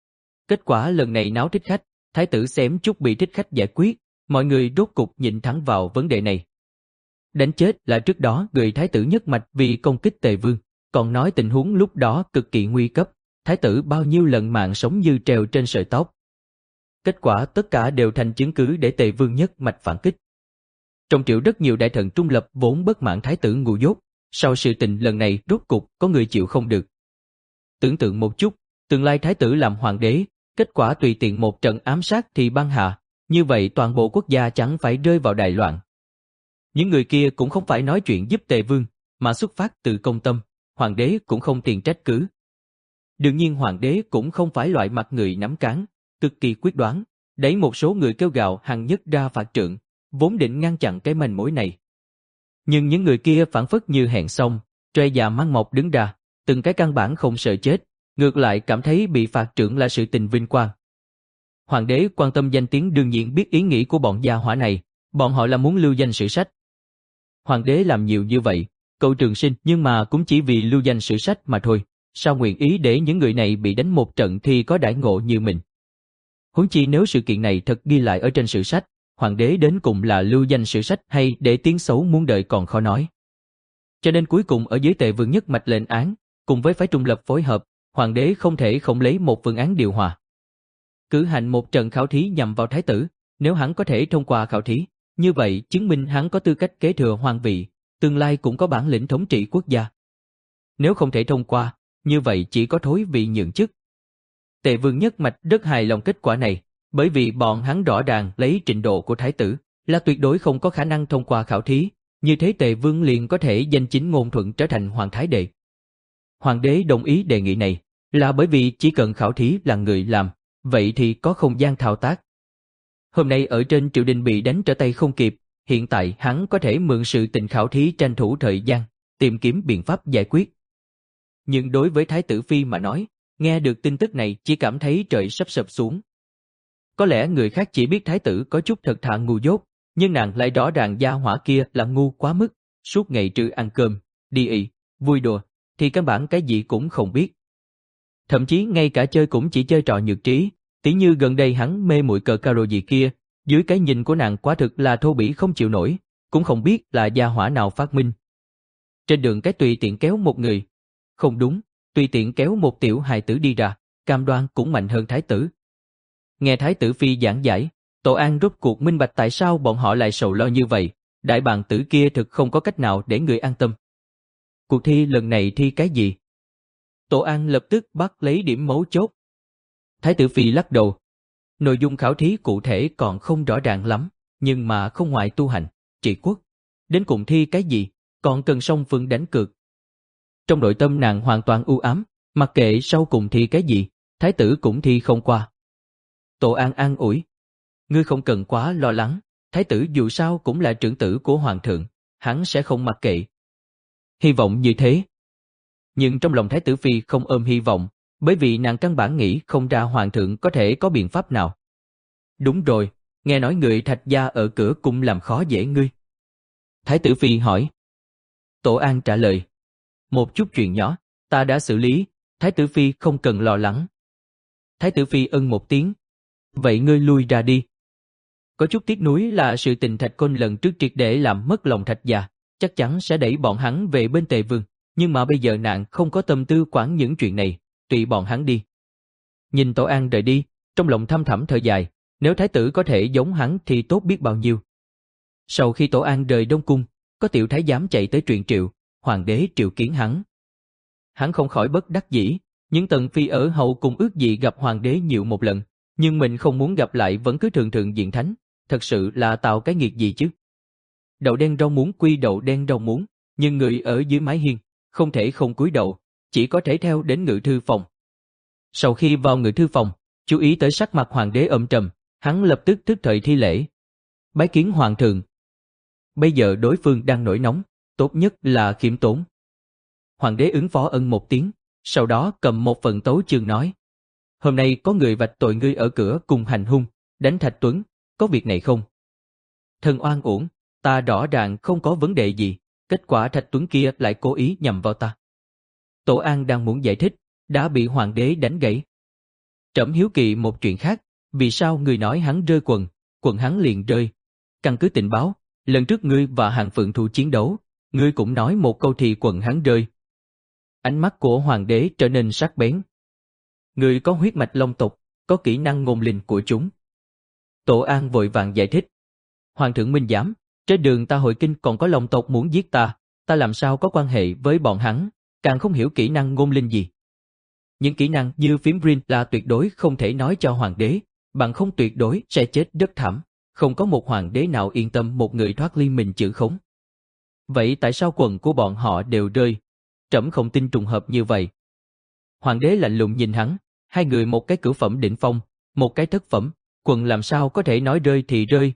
Kết quả lần này náo thích khách, thái tử xém chút bị thích khách giải quyết, mọi người rốt cục nhìn thẳng vào vấn đề này. Đánh chết là trước đó người thái tử nhất mạch vì công kích Tề Vương, còn nói tình huống lúc đó cực kỳ nguy cấp, thái tử bao nhiêu lần mạng sống như treo trên sợi tóc. Kết quả tất cả đều thành chứng cứ để Tề Vương nhất mạch phản kích. Trong triệu rất nhiều đại thần trung lập vốn bất mãn thái tử ngu dốt, sau sự tình lần này rốt cục có người chịu không được. Tưởng tượng một chút, tương lai thái tử làm hoàng đế, kết quả tùy tiện một trận ám sát thì băng hạ, như vậy toàn bộ quốc gia chẳng phải rơi vào đại loạn. Những người kia cũng không phải nói chuyện giúp Tề Vương, mà xuất phát từ công tâm, hoàng đế cũng không tiền trách cứ. Đương nhiên hoàng đế cũng không phải loại mặt người nắm cán, cực kỳ quyết đoán, đẩy một số người kêu gào hằng nhất ra phạt trượng, vốn định ngăn chặn cái manh mối này. Nhưng những người kia phản phất như hẹn xong, tre già mang mọc đứng ra, từng cái căn bản không sợ chết, ngược lại cảm thấy bị phạt trượng là sự tình vinh quang. Hoàng đế quan tâm danh tiếng đương nhiên biết ý nghĩ của bọn gia hỏa này, bọn họ là muốn lưu danh sử sách. Hoàng đế làm nhiều như vậy, cầu trường sinh nhưng mà cũng chỉ vì lưu danh sử sách mà thôi, sao nguyện ý để những người này bị đánh một trận thì có đãi ngộ như mình. Huống chi nếu sự kiện này thật ghi lại ở trên sử sách, hoàng đế đến cùng là lưu danh sử sách hay để tiếng xấu muôn đời còn khó nói. Cho nên cuối cùng ở dưới Tề Vương nhất mạch lên án, cùng với phái trung lập phối hợp, hoàng đế không thể không lấy một phương án điều hòa. Cử hành một trận khảo thí nhằm vào thái tử, nếu hắn có thể thông qua khảo thí, như vậy chứng minh hắn có tư cách kế thừa hoàng vị, tương lai cũng có bản lĩnh thống trị quốc gia. Nếu không thể thông qua, như vậy chỉ có thối vị nhượng chức. Tề Vương nhất mạch rất hài lòng kết quả này, bởi vì bọn hắn rõ ràng lấy trình độ của thái tử là tuyệt đối không có khả năng thông qua khảo thí, như thế Tề Vương liền có thể danh chính ngôn thuận trở thành hoàng thái đệ. Hoàng đế đồng ý đề nghị này, là bởi vì chỉ cần khảo thí là người làm, vậy thì có không gian thao tác. Hôm nay ở trên triều đình bị đánh trở tay không kịp, hiện tại hắn có thể mượn sự tình khảo thí tranh thủ thời gian, tìm kiếm biện pháp giải quyết. Nhưng đối với Thái tử Phi mà nói, nghe được tin tức này chỉ cảm thấy trời sắp sập xuống. Có lẽ người khác chỉ biết Thái tử có chút thật thà ngu dốt, nhưng nàng lại rõ ràng gia hỏa kia là ngu quá mức, suốt ngày trừ ăn cơm, đi ị, vui đùa, thì căn bản cái gì cũng không biết. Thậm chí ngay cả chơi cũng chỉ chơi trò nhược trí, tỉ như gần đây hắn mê muội cờ caro gì kia, dưới cái nhìn của nàng quả thực là thô bỉ không chịu nổi, cũng không biết là gia hỏa nào phát minh. Trên đường cái tùy tiện kéo một người, không đúng, tùy tiện kéo một tiểu hài tử đi ra, cam đoan cũng mạnh hơn thái tử. Nghe thái tử Phi giảng giải, Tổ An rốt cuộc minh bạch tại sao bọn họ lại sầu lo như vậy, đại bàng tử kia thực không có cách nào để người an tâm. Cuộc thi lần này thi cái gì? Tổ An lập tức bắt lấy điểm mấu chốt. Thái tử Phi lắc đầu. Nội dung khảo thí cụ thể còn không rõ ràng lắm, nhưng mà không ngoại tu hành, trị quốc. Đến cùng thi cái gì, còn cần song phương đánh cược. Trong nội tâm nàng hoàn toàn u ám, mặc kệ sau cùng thi cái gì, thái tử cũng thi không qua. Tổ An an ủi. Ngươi không cần quá lo lắng, thái tử dù sao cũng là trưởng tử của hoàng thượng, hắn sẽ không mặc kệ. Hy vọng như thế. nhưng trong lòng Thái tử Phi không ôm hy vọng, bởi vì nàng căn bản nghĩ không ra hoàng thượng có thể có biện pháp nào. Đúng rồi, nghe nói người Thạch gia ở cửa cung làm khó dễ ngươi. Thái tử Phi hỏi. Tổ An trả lời. Một chút chuyện nhỏ, ta đã xử lý, Thái tử Phi không cần lo lắng. Thái tử Phi ân một tiếng. Vậy ngươi lui ra đi. Có chút tiếc nuối là sự tình Thạch Côn lần trước triệt để làm mất lòng Thạch gia, chắc chắn sẽ đẩy bọn hắn về bên Tề Vương, nhưng mà bây giờ nàng không có tâm tư quản những chuyện này, tùy bọn hắn đi. Nhìn Tổ An rời đi, trong lòng thăm thẳm thở dài, nếu thái tử có thể giống hắn thì tốt biết bao nhiêu. Sau khi Tổ An rời Đông Cung, có tiểu thái giám chạy tới truyền triệu, hoàng đế triệu kiến hắn. Hắn không khỏi bất đắc dĩ, những tần phi ở hậu cung ước gì gặp hoàng đế nhiều một lần, nhưng mình không muốn gặp lại vẫn cứ thường thường diện thánh, thật sự là tạo cái nghiệt gì chứ. Đậu đen rau muống quy đậu đen rau muống, nhưng người ở dưới mái hiên, không thể không cúi đầu, chỉ có thể theo đến ngự thư phòng. Sau khi vào ngự thư phòng, chú ý tới sắc mặt hoàng đế âm trầm, hắn lập tức tức thời thi lễ. Bái kiến hoàng thượng. Bây giờ đối phương đang nổi nóng, tốt nhất là khiêm tốn. Hoàng đế ứng phó ân một tiếng, sau đó cầm một phần tấu chương nói. Hôm nay có người vạch tội ngươi ở cửa cùng hành hung, đánh Thạch Tuấn, có việc này không? Thần oan uổng, ta rõ ràng không có vấn đề gì, kết quả Thạch Tuấn kia lại cố ý nhằm vào ta. Tổ An đang muốn giải thích, đã bị hoàng đế đánh gãy. Trẫm hiếu kỳ một chuyện khác, vì sao ngươi nói hắn rơi quần, quần hắn liền rơi? Căn cứ tình báo, lần trước ngươi và Hàng Phượng Thu chiến đấu, ngươi cũng nói một câu thì quần hắn rơi. Ánh mắt của hoàng đế trở nên sắc bén. Ngươi có huyết mạch long tộc, có kỹ năng ngôn linh của chúng. Tổ An vội vàng giải thích. Hoàng thượng minh giám, trên đường ta hội kinh còn có long tộc muốn giết ta, ta làm sao có quan hệ với bọn hắn, càng không hiểu kỹ năng ngôn linh gì. Những kỹ năng như phím rin là tuyệt đối không thể nói cho hoàng đế, bằng không tuyệt đối sẽ chết rất thảm, không có một hoàng đế nào yên tâm một người thoát ly mình chữ khống. Vậy tại sao quần của bọn họ đều rơi? Trẫm không tin trùng hợp như vậy. Hoàng đế lạnh lùng nhìn hắn, hai người một cái cửu phẩm đỉnh phong, một cái thất phẩm, quần làm sao có thể nói rơi thì rơi.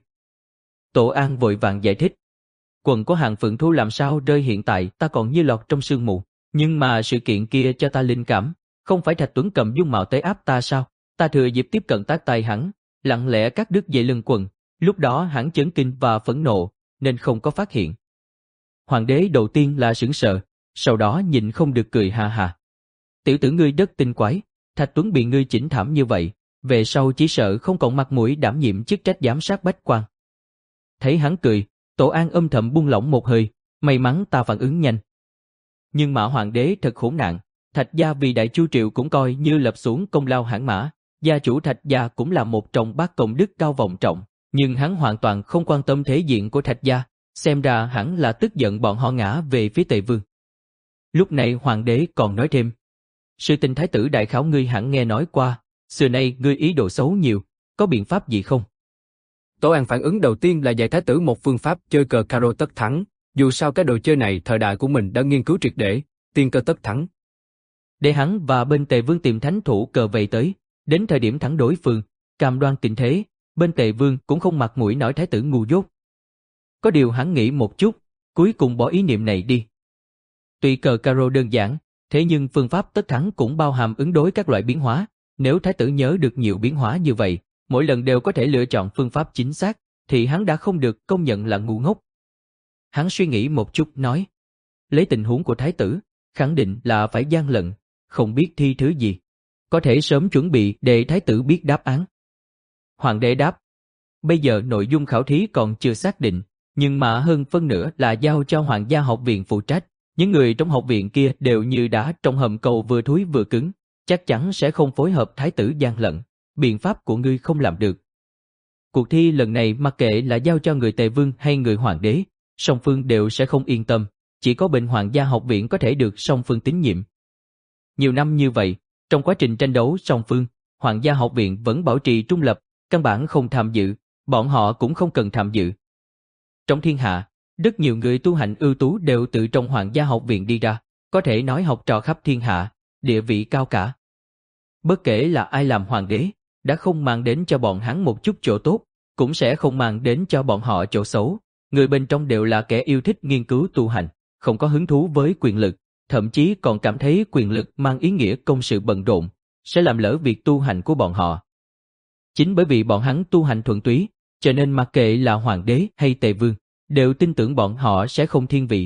Tổ An vội vàng giải thích. Quần của Hàng Phượng Thu làm sao rơi hiện tại ta còn như lọt trong sương mù, nhưng mà sự kiện kia cho ta linh cảm, không phải Thạch Tuấn cầm dung mạo tới áp ta sao? Ta thừa dịp tiếp cận tác tay hắn, lặng lẽ cắt đứt dây lưng quần, lúc đó hắn chấn kinh và phẫn nộ, nên không có phát hiện. Hoàng đế đầu tiên là sửng sợ, sau đó nhìn không được cười ha ha. Tiểu tử ngươi đất tinh quái, Thạch Tuấn bị ngươi chỉnh thảm như vậy, về sau chỉ sợ không còn mặt mũi đảm nhiệm chức trách giám sát bách quan. Thấy hắn cười, Tổ An âm thầm buông lỏng một hơi, may mắn ta phản ứng nhanh. Nhưng mà hoàng đế thật khốn nạn, Thạch gia vì Đại Chu Triệu cũng coi như lập xuống công lao hãn mã, gia chủ Thạch gia cũng là một trong bát công đức cao vọng trọng, nhưng hắn hoàn toàn không quan tâm thể diện của Thạch gia, xem ra hẳn là tức giận bọn họ ngã về phía Tề Vương. Lúc này hoàng đế còn nói thêm, sự tình thái tử đại khảo ngươi hẳn nghe nói qua, xưa nay ngươi ý đồ xấu nhiều, có biện pháp gì không? Tổ An phản ứng đầu tiên là dạy thái tử một phương pháp chơi cờ caro tất thắng, dù sao cái đồ chơi này thời đại của mình đã nghiên cứu triệt để, tiên cơ tất thắng. Để hắn và bên Tề Vương tìm thánh thủ cờ về tới, đến thời điểm thắng đối phương, cam đoan tình thế, bên Tề Vương cũng không mặt mũi nói thái tử ngu dốt. Có điều hắn nghĩ một chút, cuối cùng bỏ ý niệm này đi. Tuy cờ caro đơn giản, thế nhưng phương pháp tất thắng cũng bao hàm ứng đối các loại biến hóa, nếu thái tử nhớ được nhiều biến hóa như vậy, mỗi lần đều có thể lựa chọn phương pháp chính xác, thì hắn đã không được công nhận là ngu ngốc. Hắn suy nghĩ một chút nói, lấy tình huống của thái tử, khẳng định là phải gian lận, không biết thi thứ gì, có thể sớm chuẩn bị để thái tử biết đáp án. Hoàng đế đáp, bây giờ nội dung khảo thí còn chưa xác định, nhưng mà hơn phân nửa là giao cho Hoàng gia học viện phụ trách, những người trong học viện kia đều như đá trong hầm cầu vừa thúi vừa cứng, chắc chắn sẽ không phối hợp thái tử gian lận, biện pháp của ngươi không làm được. Cuộc thi lần này mặc kệ là giao cho người Tề Vương hay người Hoàng đế, song phương đều sẽ không yên tâm, chỉ có bên Hoàng gia học viện có thể được song phương tín nhiệm. Nhiều năm như vậy, trong quá trình tranh đấu song phương, Hoàng gia học viện vẫn bảo trì trung lập, căn bản không tham dự, bọn họ cũng không cần tham dự. Trong thiên hạ, rất nhiều người tu hành ưu tú đều từ trong Hoàng gia học viện đi ra, có thể nói học trò khắp thiên hạ, địa vị cao cả. Bất kể là ai làm hoàng đế, đã không mang đến cho bọn hắn một chút chỗ tốt, cũng sẽ không mang đến cho bọn họ chỗ xấu. Người bên trong đều là kẻ yêu thích nghiên cứu tu hành, không có hứng thú với quyền lực, thậm chí còn cảm thấy quyền lực mang ý nghĩa công sự bận rộn, sẽ làm lỡ việc tu hành của bọn họ. Chính bởi vì bọn hắn tu hành thuần túy, cho nên mặc kệ là hoàng đế hay tề vương, đều tin tưởng bọn họ sẽ không thiên vị.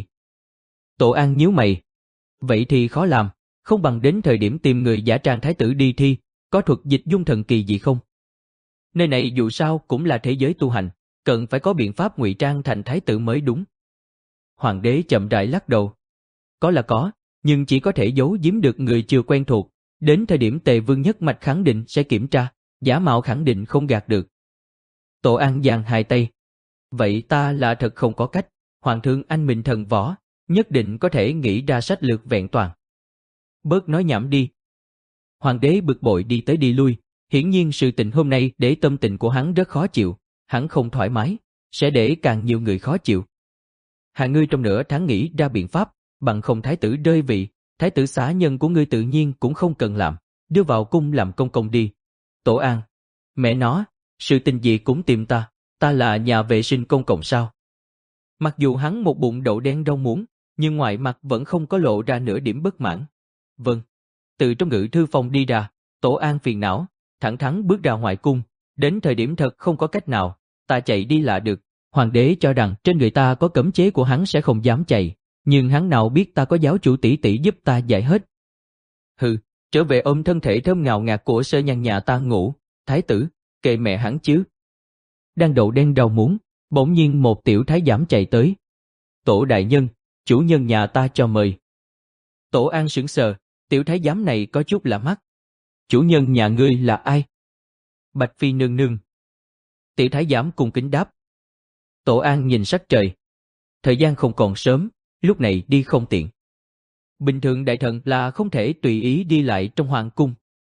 Tổ An nhíu mày. Vậy thì khó làm, không bằng đến thời điểm tìm người giả trang thái tử đi thi, có thuật dịch dung thần kỳ gì không? Nơi này dù sao cũng là thế giới tu hành, cần phải có biện pháp ngụy trang thành thái tử mới đúng. Hoàng đế chậm rãi lắc đầu. Có là có, nhưng chỉ có thể giấu giếm được người chưa quen thuộc, đến thời điểm tề vương nhất mạch khẳng định sẽ kiểm tra, giả mạo khẳng định không gạt được. Tổ An giang hai tay. Vậy ta là thật không có cách, hoàng thượng anh minh thần võ, nhất định có thể nghĩ ra sách lược vẹn toàn. Bớt nói nhảm đi. Hoàng đế bực bội đi tới đi lui, hiển nhiên sự tình hôm nay để tâm tình của hắn rất khó chịu, hắn không thoải mái, sẽ để càng nhiều người khó chịu. Hạ ngươi trong nửa tháng nghĩ ra biện pháp, bằng không thái tử rơi vị, thái tử xá nhân của ngươi tự nhiên cũng không cần làm, đưa vào cung làm công công đi. Tổ An, mẹ nó, sự tình gì cũng tìm ta, ta là nhà vệ sinh công cộng sao? Mặc dù hắn một bụng đậu đen rau muống, nhưng ngoài mặt vẫn không có lộ ra nửa điểm bất mãn. Vâng. Từ trong ngự thư phòng đi ra, Tổ An phiền não, thẳng thắn bước ra ngoài cung, đến thời điểm thật không có cách nào, ta chạy đi là được. Hoàng đế cho rằng trên người ta có cấm chế của hắn sẽ không dám chạy, nhưng hắn nào biết ta có giáo chủ tỷ tỷ giúp ta giải hết. Hừ, trở về ôm thân thể thơm ngào ngạt của Sơ Nhan nhà ta ngủ, thái tử, kệ mẹ hắn chứ. Đang đậu đen rau muống, bỗng nhiên một tiểu thái giám chạy tới. Tổ đại nhân, chủ nhân nhà ta cho mời. Tổ An sững sờ, tiểu thái giám này có chút lạ mắt. Chủ nhân nhà ngươi là ai? Bạch Phi nương nương. Tiểu thái giám cung kính đáp. Tổ An nhìn sắc trời. Thời gian không còn sớm, lúc này đi không tiện. Bình thường đại thần là không thể tùy ý đi lại trong hoàng cung.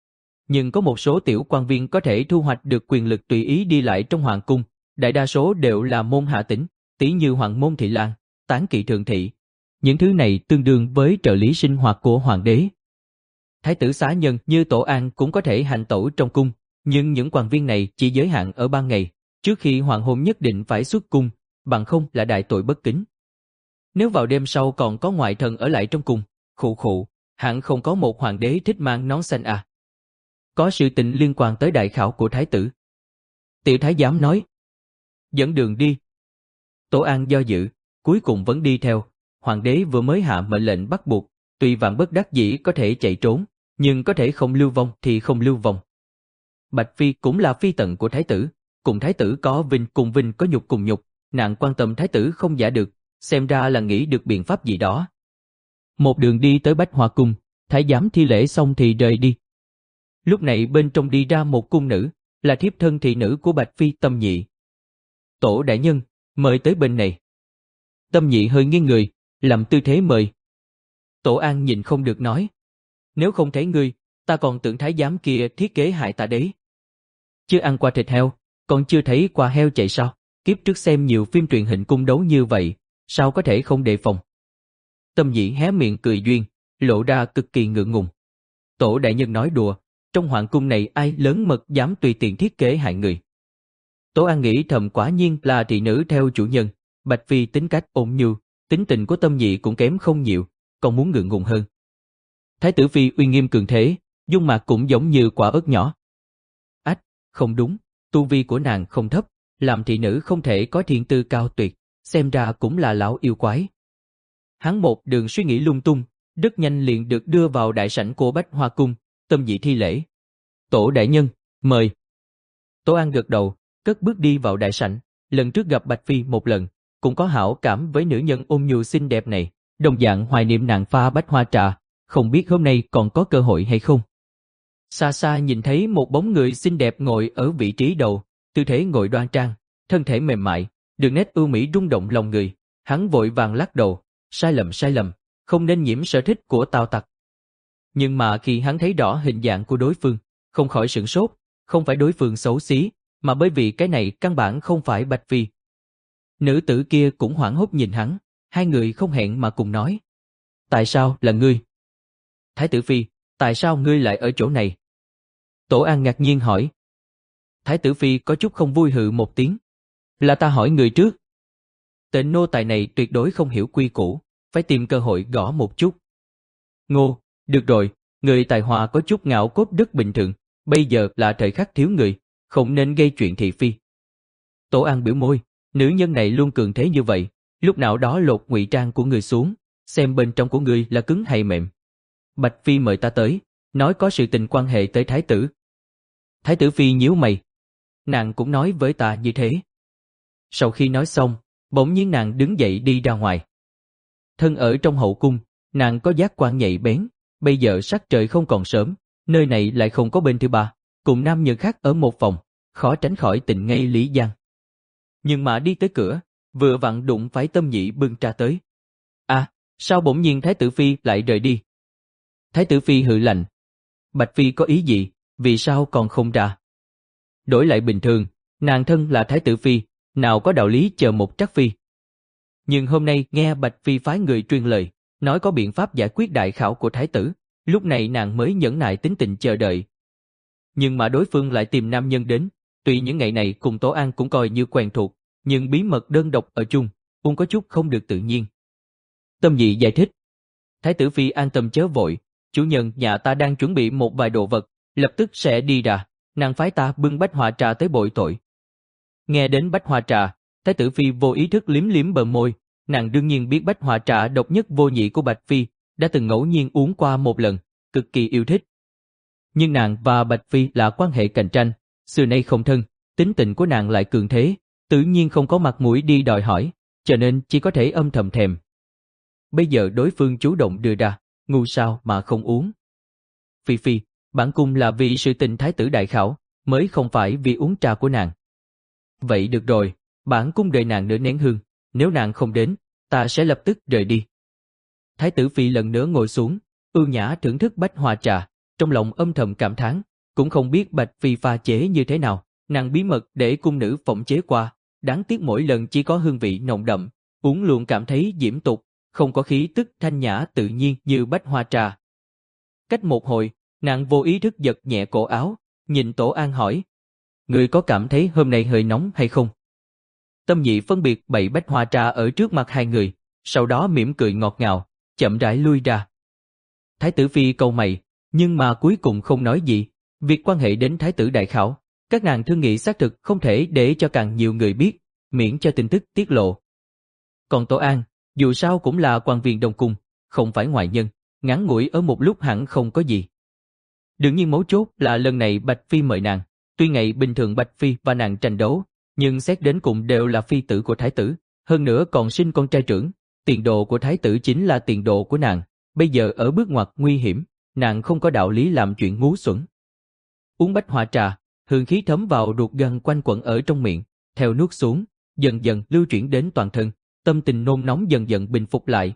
Nhưng có một số tiểu quan viên có thể thu hoạch được quyền lực tùy ý đi lại trong hoàng cung, đại đa số đều là môn hạ tỉnh, tỷ như hoàng môn thị lang, tán kỵ thường thị. Những thứ này tương đương với trợ lý sinh hoạt của hoàng đế. Thái tử xá nhân như Tổ An cũng có thể hành tẩu trong cung, nhưng những quan viên này chỉ giới hạn ở ban ngày, trước khi hoàng hôn nhất định phải xuất cung, bằng không là đại tội bất kính. Nếu vào đêm sau còn có ngoại thần ở lại trong cung, khụ khụ, hẳn không có một hoàng đế thích mang nón xanh à. Có sự tình liên quan tới đại khảo của thái tử. Tiểu thái giám nói. Dẫn đường đi. Tổ An do dự, cuối cùng vẫn đi theo. Hoàng đế vừa mới hạ mệnh lệnh bắt buộc, tuy vạn bất đắc dĩ có thể chạy trốn, nhưng có thể không lưu vong thì không lưu vong. Bạch Phi cũng là phi tần của thái tử, cùng thái tử có vinh cùng vinh có nhục cùng nhục, nàng quan tâm thái tử không giả được, xem ra là nghĩ được biện pháp gì đó. Một đường đi tới Bách Hoa Cung, thái giám thi lễ xong thì rời đi. Lúc này bên trong đi ra một cung nữ, là thiếp thân thị nữ của Bạch Phi Tâm Nhị. Tổ đại nhân, mời tới bên này. Tâm Nhị hơi nghiêng người, làm tư thế mời. Tổ An nhìn không được nói. Nếu không thấy ngươi, ta còn tưởng thái giám kia thiết kế hại ta đấy. Chưa ăn qua thịt heo, còn chưa thấy qua heo chạy sao? Kiếp trước xem nhiều phim truyền hình cung đấu như vậy, sao có thể không đề phòng? Tâm Nhị hé miệng cười duyên, lộ ra cực kỳ ngượng ngùng. Tổ đại nhân nói đùa, trong hoàng cung này ai lớn mật dám tùy tiện thiết kế hại người. Tổ An nghĩ thầm quả nhiên là thị nữ theo chủ nhân, Bạch Phi tính cách ôn nhu, tính tình của Tâm Nhị cũng kém không nhiều, còn muốn ngượng ngùng hơn. Thái tử Phi uy nghiêm cường thế, dung mạo cũng giống như quả ớt nhỏ. Ách, không đúng, tu vi của nàng không thấp, làm thị nữ không thể có thiên tư cao tuyệt, xem ra cũng là lão yêu quái. Hắn một đường suy nghĩ lung tung, rất nhanh liền được đưa vào đại sảnh của Bách Hoa Cung. Tâm Nhị thi lễ. Tổ đại nhân, mời. Tổ An gật đầu, cất bước đi vào đại sảnh. Lần trước gặp Bạch Phi một lần, cũng có hảo cảm với nữ nhân ôn nhu xinh đẹp này, đồng dạng hoài niệm nàng pha bách hoa trà, không biết hôm nay còn có cơ hội hay không. Xa xa nhìn thấy một bóng người xinh đẹp ngồi ở vị trí đầu, tư thế ngồi đoan trang, thân thể mềm mại, đường nét ưu mỹ rung động lòng người. Hắn vội vàng lắc đầu, sai lầm sai lầm, không nên nhiễm sở thích của Tào Tặc. Nhưng mà khi hắn thấy rõ hình dạng của đối phương, không khỏi sửng sốt, không phải đối phương xấu xí, mà bởi vì cái này căn bản không phải Bạch Phi. Nữ tử kia cũng hoảng hốt nhìn hắn, hai người không hẹn mà cùng nói. Tại sao là ngươi? Thái tử Phi, tại sao ngươi lại ở chỗ này? Tổ An ngạc nhiên hỏi. Thái tử Phi có chút không vui hừ một tiếng. Là ta hỏi người trước. Tên nô tài này tuyệt đối không hiểu quy củ, phải tìm cơ hội gõ một chút. Ngô, được rồi, người tài hoa có chút ngạo cốt rất bình thường, bây giờ là thời khắc thiếu người, không nên gây chuyện thị phi. Tổ An biểu môi, nữ nhân này luôn cường thế như vậy, lúc nào đó lột ngụy trang của người xuống, xem bên trong của người là cứng hay mềm. Bạch Phi mời ta tới, nói có sự tình quan hệ tới thái tử. Thái tử Phi nhíu mày. Nàng cũng nói với ta như thế. Sau khi nói xong, bỗng nhiên nàng đứng dậy đi ra ngoài. Thân ở trong hậu cung, nàng có giác quan nhạy bén, bây giờ sắc trời không còn sớm, nơi này lại không có bên thứ ba, cùng nam nhân khác ở một phòng, khó tránh khỏi tình ngay lý giang. Nhưng mà đi tới cửa, vừa vặn đụng phải Tâm Nhị bưng trà tới. À, sao bỗng nhiên Thái tử Phi lại rời đi? Thái tử Phi hừ lạnh. Bạch Phi có ý gì, vì sao còn không ra? Đổi lại bình thường, nàng thân là Thái tử Phi, nào có đạo lý chờ một Trắc Phi. Nhưng hôm nay nghe Bạch Phi phái người truyền lời, nói có biện pháp giải quyết đại khảo của Thái tử, lúc này nàng mới nhẫn nại tính tình chờ đợi. Nhưng mà đối phương lại tìm nam nhân đến, tuy những ngày này cùng Tổ An cũng coi như quen thuộc, nhưng bí mật đơn độc ở chung, cũng có chút không được tự nhiên. Tâm Nhị giải thích. Thái tử Phi an tâm chớ vội, chủ nhân nhà ta đang chuẩn bị một vài đồ vật, lập tức sẽ đi ra, nàng phái ta bưng bách hoa trà tới bội tội. Nghe đến bách hoa trà, Thái tử Phi vô ý thức liếm liếm bờ môi, nàng đương nhiên biết bách hoa trà độc nhất vô nhị của Bạch Phi, đã từng ngẫu nhiên uống qua một lần, cực kỳ yêu thích. Nhưng nàng và Bạch Phi là quan hệ cạnh tranh, xưa nay không thân, tính tình của nàng lại cường thế, tự nhiên không có mặt mũi đi đòi hỏi, cho nên chỉ có thể âm thầm thèm. Bây giờ đối phương chủ động đưa ra, ngu sao mà không uống. Phi Phi, bản cung là vì sự tình thái tử đại khảo, mới không phải vì uống trà của nàng. Vậy được rồi, bản cung đợi nàng nửa nén hương, nếu nàng không đến, ta sẽ lập tức rời đi. Thái tử Phi lần nữa ngồi xuống, ưu nhã thưởng thức bách hoa trà, trong lòng âm thầm cảm thán, cũng không biết Bạch Phi pha chế như thế nào, nàng bí mật để cung nữ phỏng chế qua, đáng tiếc mỗi lần chỉ có hương vị nồng đậm, uống luôn cảm thấy diễm tục, không có khí tức thanh nhã tự nhiên như bách hoa trà. Cách một hồi, nàng vô ý thức giật nhẹ cổ áo, nhìn Tổ An hỏi, người có cảm thấy hôm nay hơi nóng hay không? Tâm Nhị phân biệt bày bách hoa trà ở trước mặt hai người, sau đó mỉm cười ngọt ngào, chậm rãi lui ra. Thái tử Phi cau mày, nhưng mà cuối cùng không nói gì, việc quan hệ đến thái tử đại khảo, các nàng thương nghị xác thực không thể để cho càng nhiều người biết, miễn cho tin tức tiết lộ. Còn Tổ An, dù sao cũng là quan viên đông cung, không phải ngoại nhân, ngắn ngủi ở một lúc hẳn không có gì. Đương nhiên mấu chốt là lần này Bạch Phi mời nàng, tuy ngày bình thường Bạch Phi và nàng tranh đấu, nhưng xét đến cùng đều là phi tử của thái tử, hơn nữa còn sinh con trai trưởng, tiền đồ của thái tử chính là tiền đồ của nàng, bây giờ ở bước ngoặt nguy hiểm, nàng không có đạo lý làm chuyện ngu xuẩn. Uống bách hoa trà, hương khí thấm vào ruột gan quanh quẩn ở trong miệng, theo nuốt xuống, dần dần lưu chuyển đến toàn thân, tâm tình nôn nóng dần dần bình phục lại.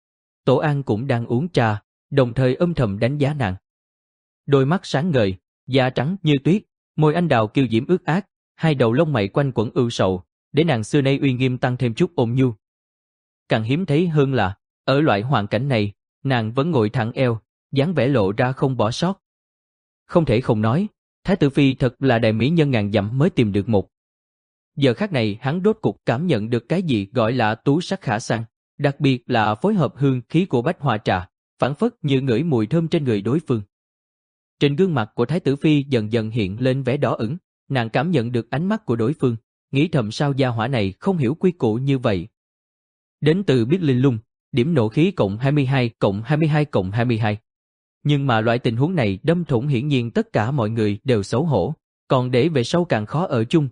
Tổ An cũng đang uống trà, đồng thời âm thầm đánh giá nàng. Đôi mắt sáng ngời, da trắng như tuyết, môi anh đào kiêu diễm ướt át, hai đầu lông mày quanh quẩn ưu sầu, để nàng xưa nay uy nghiêm tăng thêm chút ôn nhu. Càng hiếm thấy hơn là, ở loại hoàn cảnh này, nàng vẫn ngồi thẳng eo, dáng vẻ lộ ra không bỏ sót. Không thể không nói, Thái tử Phi thật là đại mỹ nhân ngàn dặm mới tìm được một. Giờ khắc này hắn đốt cục cảm nhận được cái gì gọi là tú sắc khả san, đặc biệt là phối hợp hương khí của bách hoa trà, phảng phất như ngửi mùi thơm trên người đối phương. Trên gương mặt của Thái tử Phi dần dần hiện lên vẻ đỏ ửng, nàng cảm nhận được ánh mắt của đối phương, nghĩ thầm sao gia hỏa này không hiểu quy củ như vậy. Đến từ biết linh lung, điểm nộ khí cộng hai mươi hai cộng hai mươi hai cộng hai mươi hai. Nhưng mà loại tình huống này đâm thủng hiển nhiên tất cả mọi người đều xấu hổ, còn để về sau càng khó ở chung.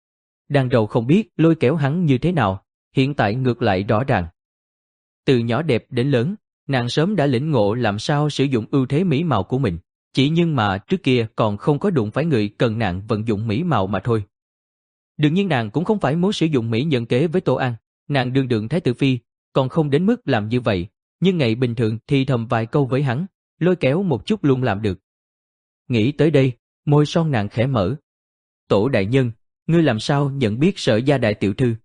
Đàn rầu không biết lôi kéo hắn như thế nào, hiện tại ngược lại rõ ràng. Từ nhỏ đẹp đến lớn, nàng sớm đã lĩnh ngộ làm sao sử dụng ưu thế mỹ mạo của mình, chỉ nhưng mà trước kia còn không có đụng phải người cần nàng vận dụng mỹ mạo mà thôi. Đương nhiên nàng cũng không phải muốn sử dụng mỹ nhân kế với Tổ An, nàng đương đương Thái tử Phi, còn không đến mức làm như vậy, nhưng ngày bình thường thì thầm vài câu với hắn, lôi kéo một chút luôn làm được. Nghĩ tới đây, môi son nàng khẽ mở. Tổ đại nhân, ngươi làm sao nhận biết Sở gia đại tiểu thư?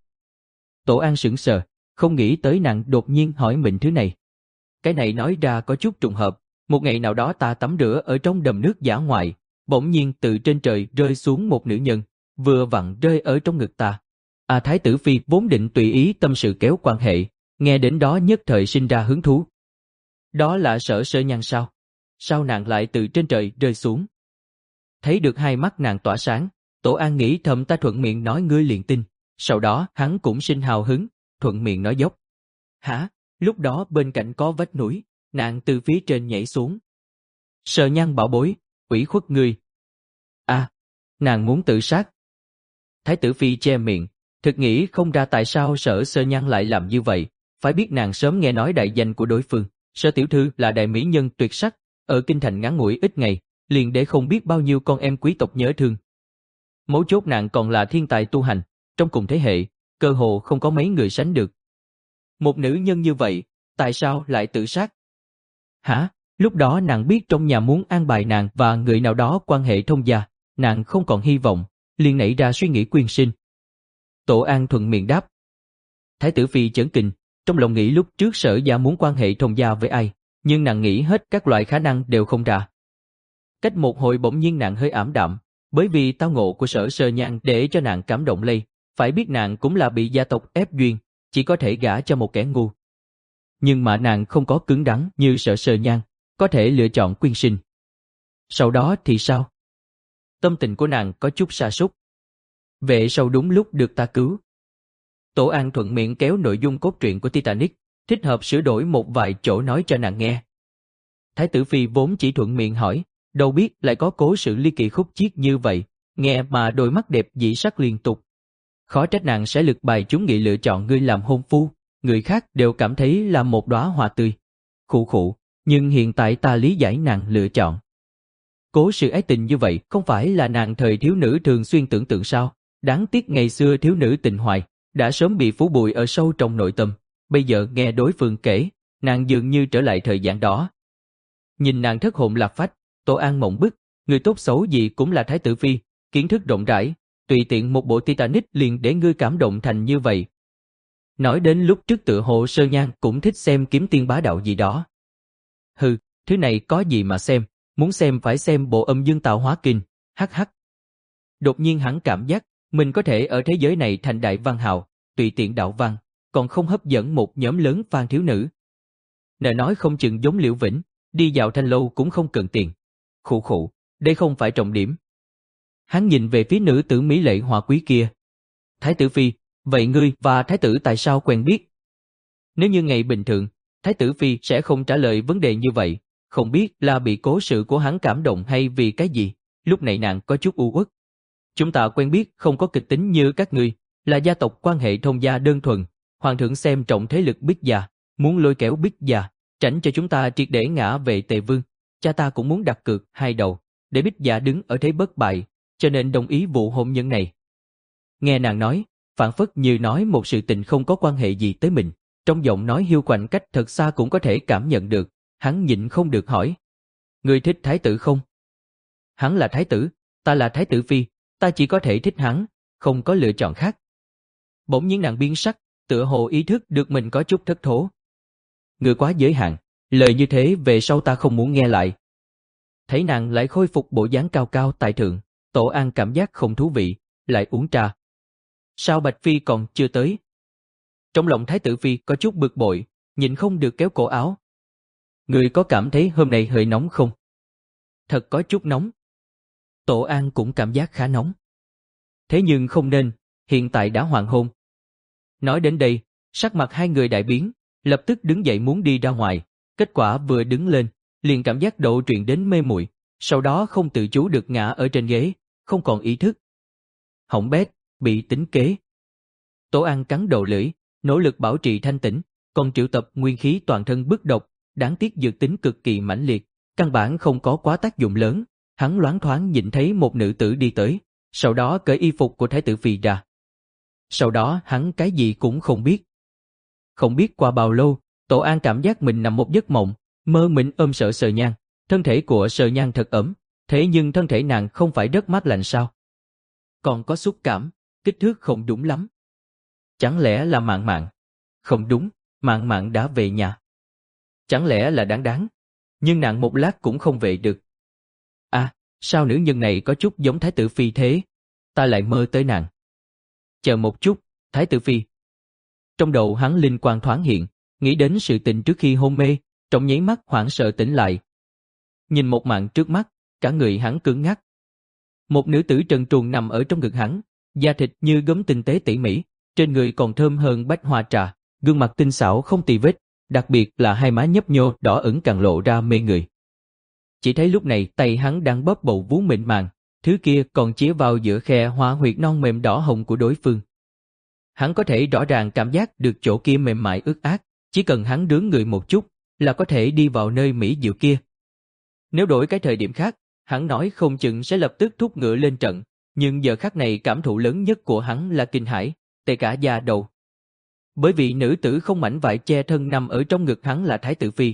Tổ An sững sờ, không nghĩ tới nàng đột nhiên hỏi mình thứ này. Cái này nói ra có chút trùng hợp, một ngày nào đó ta tắm rửa ở trong đầm nước dã ngoại, bỗng nhiên từ trên trời rơi xuống một nữ nhân, vừa vặn rơi ở trong ngực ta. À Thái tử Phi vốn định tùy ý tâm sự kéo quan hệ, nghe đến đó nhất thời sinh ra hứng thú. Đó là Sở Sơ Nhan sao? Sao nàng lại từ trên trời rơi xuống? Thấy được hai mắt nàng tỏa sáng, Tổ An nghĩ thầm ta thuận miệng nói ngươi liền tin, sau đó hắn cũng sinh hào hứng, thuận miệng nói dốc. Hả? Lúc đó bên cạnh có vách núi, nàng từ phía trên nhảy xuống. Sơ Nhan bảo bối, ủy khuất ngươi. À, nàng muốn tự sát. Thái tử phi che miệng, thực nghĩ không ra tại sao Sở Sơ Nhan lại làm như vậy, phải biết nàng sớm nghe nói đại danh của đối phương, Sở tiểu thư là đại mỹ nhân tuyệt sắc, ở kinh thành ngắn ngủi ít ngày, liền để không biết bao nhiêu con em quý tộc nhớ thương. Mấu chốt nàng còn là thiên tài tu hành, trong cùng thế hệ, cơ hồ không có mấy người sánh được. Một nữ nhân như vậy, tại sao lại tự sát? Hả? Lúc đó nàng biết trong nhà muốn an bài nàng và người nào đó quan hệ thông gia, nàng không còn hy vọng, liền nảy ra suy nghĩ quyên sinh. Tổ An thuận miệng đáp. Thái tử phi chấn kinh, trong lòng nghĩ lúc trước Sở gia muốn quan hệ thông gia với ai, nhưng nàng nghĩ hết các loại khả năng đều không ra. Cách một hồi bỗng nhiên nàng hơi ảm đạm, bởi vì tao ngộ của Sở Sơ Nhan để cho nàng cảm động lây, phải biết nàng cũng là bị gia tộc ép duyên, chỉ có thể gả cho một kẻ ngu. Nhưng mà nàng không có cứng rắn như Sở Sơ Nhan, có thể lựa chọn quyên sinh. Sau đó thì sao? Tâm tình của nàng có chút sa sút. Về sau đúng lúc được ta cứu. Tổ An thuận miệng kéo nội dung cốt truyện của Titanic, thích hợp sửa đổi một vài chỗ nói cho nàng nghe. Thái tử phi vốn chỉ thuận miệng hỏi, đâu biết lại có cố sự ly kỳ khúc chiết như vậy, nghe mà đôi mắt đẹp dị sắc liên tục. Khó trách nàng sẽ lực bài chúng nghị lựa chọn ngươi làm hôn phu, người khác đều cảm thấy là một đóa hoa tươi. Khụ khụ, nhưng hiện tại ta lý giải nàng lựa chọn. Cố sự ái tình như vậy không phải là nàng thời thiếu nữ thường xuyên tưởng tượng sao, đáng tiếc ngày xưa thiếu nữ tình hoài, đã sớm bị phủ bụi ở sâu trong nội tâm, bây giờ nghe đối phương kể, nàng dường như trở lại thời gian đó. Nhìn nàng thất hồn lạc phách, Tổ An mộng bức, người tốt xấu gì cũng là thái tử phi, kiến thức rộng rãi, tùy tiện một bộ Titanic liền để ngươi cảm động thành như vậy. Nói đến lúc trước tựa hồ Sơ Nhan cũng thích xem kiếm tiên bá đạo gì đó. Hừ, thứ này có gì mà xem, muốn xem phải xem bộ Âm Dương Tạo Hóa Kinh, hắc hắc. Đột nhiên hắn cảm giác, mình có thể ở thế giới này thành đại văn hào, tùy tiện đạo văn, còn không hấp dẫn một nhóm lớn fan thiếu nữ. Nè nói không chừng giống Liễu Vĩnh, đi dạo thanh lâu cũng không cần tiền. Khụ khụ, đây không phải trọng điểm. Hắn nhìn về phía nữ tử mỹ lệ hòa quý kia. Thái tử phi, vậy ngươi và thái tử tại sao quen biết? Nếu như ngày bình thường, thái tử phi sẽ không trả lời vấn đề như vậy, không biết là bị cố sự của hắn cảm động hay vì cái gì, lúc này nàng có chút u uất. Chúng ta quen biết không có kịch tính như các ngươi, là gia tộc quan hệ thông gia đơn thuần, hoàng thượng xem trọng thế lực Bích Gia, muốn lôi kéo Bích Gia, tránh cho chúng ta triệt để ngã về Tề Vương, cha ta cũng muốn đặt cược hai đầu, để Bích Gia đứng ở thế bất bại, cho nên đồng ý vụ hôn nhân này. Nghe nàng nói, phảng phất như nói một sự tình không có quan hệ gì tới mình, trong giọng nói hiu quạnh cách thật xa cũng có thể cảm nhận được, hắn nhịn không được hỏi. Ngươi thích thái tử không? Hắn là thái tử, ta là thái tử phi, ta chỉ có thể thích hắn, không có lựa chọn khác. Bỗng nhiên nàng biến sắc, tựa hồ ý thức được mình có chút thất thố. Ngươi quá giới hạn, lời như thế về sau ta không muốn nghe lại. Thấy nàng lại khôi phục bộ dáng cao cao tại thượng, Tổ An cảm giác không thú vị, lại uống trà. Sao Bạch Phi còn chưa tới? Trong lòng thái tử phi có chút bực bội, nhìn không được kéo cổ áo. Ngươi có cảm thấy hôm nay hơi nóng không? Thật có chút nóng. Tổ An cũng cảm giác khá nóng. Thế nhưng không nên, hiện tại đã hoàng hôn. Nói đến đây, sắc mặt hai người đại biến, lập tức đứng dậy muốn đi ra ngoài, kết quả vừa đứng lên, liền cảm giác độ truyền đến mê muội, sau đó không tự chủ được ngã ở trên ghế, không còn ý thức. Hỏng bét, bị tính kế. Tổ An cắn đầu lưỡi, nỗ lực bảo trì thanh tĩnh, còn triệu tập nguyên khí toàn thân bức độc, đáng tiếc dược tính cực kỳ mãnh liệt, căn bản không có quá tác dụng lớn. Hắn loáng thoáng nhìn thấy một nữ tử đi tới, sau đó cởi y phục của thái tử phi ra. Sau đó hắn cái gì cũng không biết. Không biết qua bao lâu, Tổ An cảm giác mình nằm một giấc mộng, mơ mình ôm Sở Sơ Nhan, thân thể của Sơ Nhan thật ấm, thế nhưng thân thể nàng không phải rất mát lạnh sao? Còn có xúc cảm, kích thước không đúng lắm. Chẳng lẽ là Mạn Mạn? Không đúng, Mạn Mạn đã về nhà. Chẳng lẽ là Đáng Đáng? Nhưng nàng một lát cũng không về được. À, sao nữ nhân này có chút giống thái tử phi thế? Ta lại mơ tới nàng. Chờ một chút, thái tử phi. Trong đầu hắn linh quang thoáng hiện, nghĩ đến sự tình trước khi hôn mê, Trong nháy mắt hoảng sợ tỉnh lại. Nhìn một màn trước mắt, cả người hắn cứng ngắc. Một nữ tử trần truồng nằm ở trong ngực hắn, da thịt như gấm tinh tế tỉ mỉ, trên người còn thơm hơn bách hoa trà, gương mặt tinh xảo không tì vết, đặc biệt là hai má nhấp nhô đỏ ửng càng lộ ra mê người. Chỉ thấy lúc này tay hắn đang bóp bầu vú mịn màng, thứ kia còn chĩa vào giữa khe hoa huyệt non mềm đỏ hồng của đối phương. Hắn có thể rõ ràng cảm giác được chỗ kia mềm mại ướt át, chỉ cần hắn đướng người một chút là có thể đi vào nơi mỹ diệu kia. Nếu đổi cái thời điểm khác, hắn nói không chừng sẽ lập tức thúc ngựa lên trận, nhưng giờ khắc này cảm thụ lớn nhất của hắn là kinh hãi, tê cả da đầu. Bởi vì nữ tử không mảnh vải che thân nằm ở trong ngực hắn là Thái tử Phi.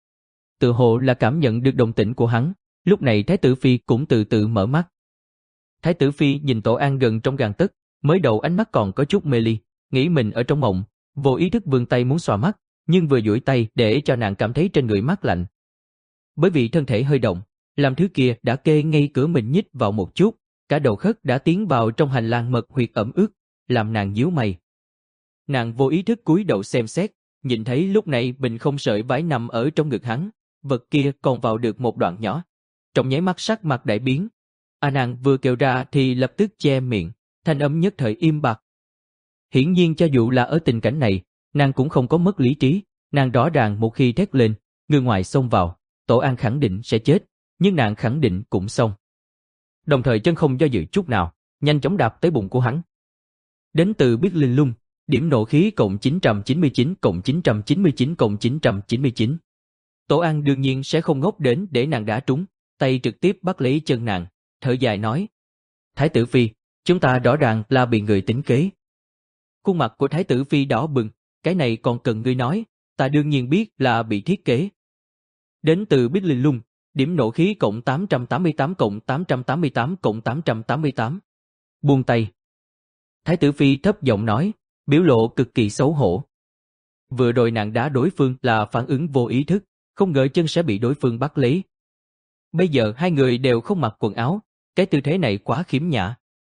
Tự hồ là cảm nhận được đồng tĩnh của hắn, lúc này Thái tử Phi cũng từ từ mở mắt. Thái tử Phi nhìn Tổ An gần trong gang tấc, mới đầu ánh mắt còn có chút mê ly, nghĩ mình ở trong mộng, vô ý thức vươn tay muốn xoa mắt, nhưng vừa duỗi tay để cho nàng cảm thấy trên người mát lạnh. Bởi vì thân thể hơi động, làm thứ kia đã kê ngay cửa mình nhích vào một chút, cả đầu khất đã tiến vào trong hành lang mật huyệt ẩm ướt, làm nàng nhíu mày. Nàng vô ý thức cúi đầu xem xét, nhìn thấy lúc này mình không sợi vải nằm ở trong ngực hắn, vật kia còn vào được một đoạn nhỏ. Trong nháy mắt sắc mặt đại biến. A nàng vừa kêu ra thì lập tức che miệng, thanh âm nhất thời im bặt. Hiển nhiên cho dù là ở tình cảnh này, nàng cũng không có mất lý trí, nàng rõ ràng một khi thét lên, người ngoài xông vào, Tổ An khẳng định sẽ chết, nhưng nàng khẳng định cũng xong. Đồng thời chân không do dự chút nào, nhanh chóng đạp tới bụng của hắn. Đến từ biết linh lung, điểm nộ khí cộng chín trăm chín mươi chín cộng chín trăm chín mươi chín cộng chín trăm chín mươi chín. Tổ An đương nhiên sẽ không ngốc đến để nàng đá trúng, tay trực tiếp bắt lấy chân nàng, thở dài nói. Thái tử Phi, chúng ta rõ ràng là bị người tính kế. Khuôn mặt của Thái tử Phi đỏ bừng, cái này còn cần ngươi nói, ta đương nhiên biết là bị thiết kế. Đến từ biết linh lung, điểm nộ khí cộng tám trăm tám mươi tám cộng tám trăm tám mươi tám cộng tám trăm tám mươi tám. Buông tay. Thái tử Phi thấp giọng nói, biểu lộ cực kỳ xấu hổ. Vừa rồi nàng đá đối phương là phản ứng vô ý thức, không ngờ chân sẽ bị đối phương bắt lấy. Bây giờ hai người đều không mặc quần áo, cái tư thế này quá khiếm nhã.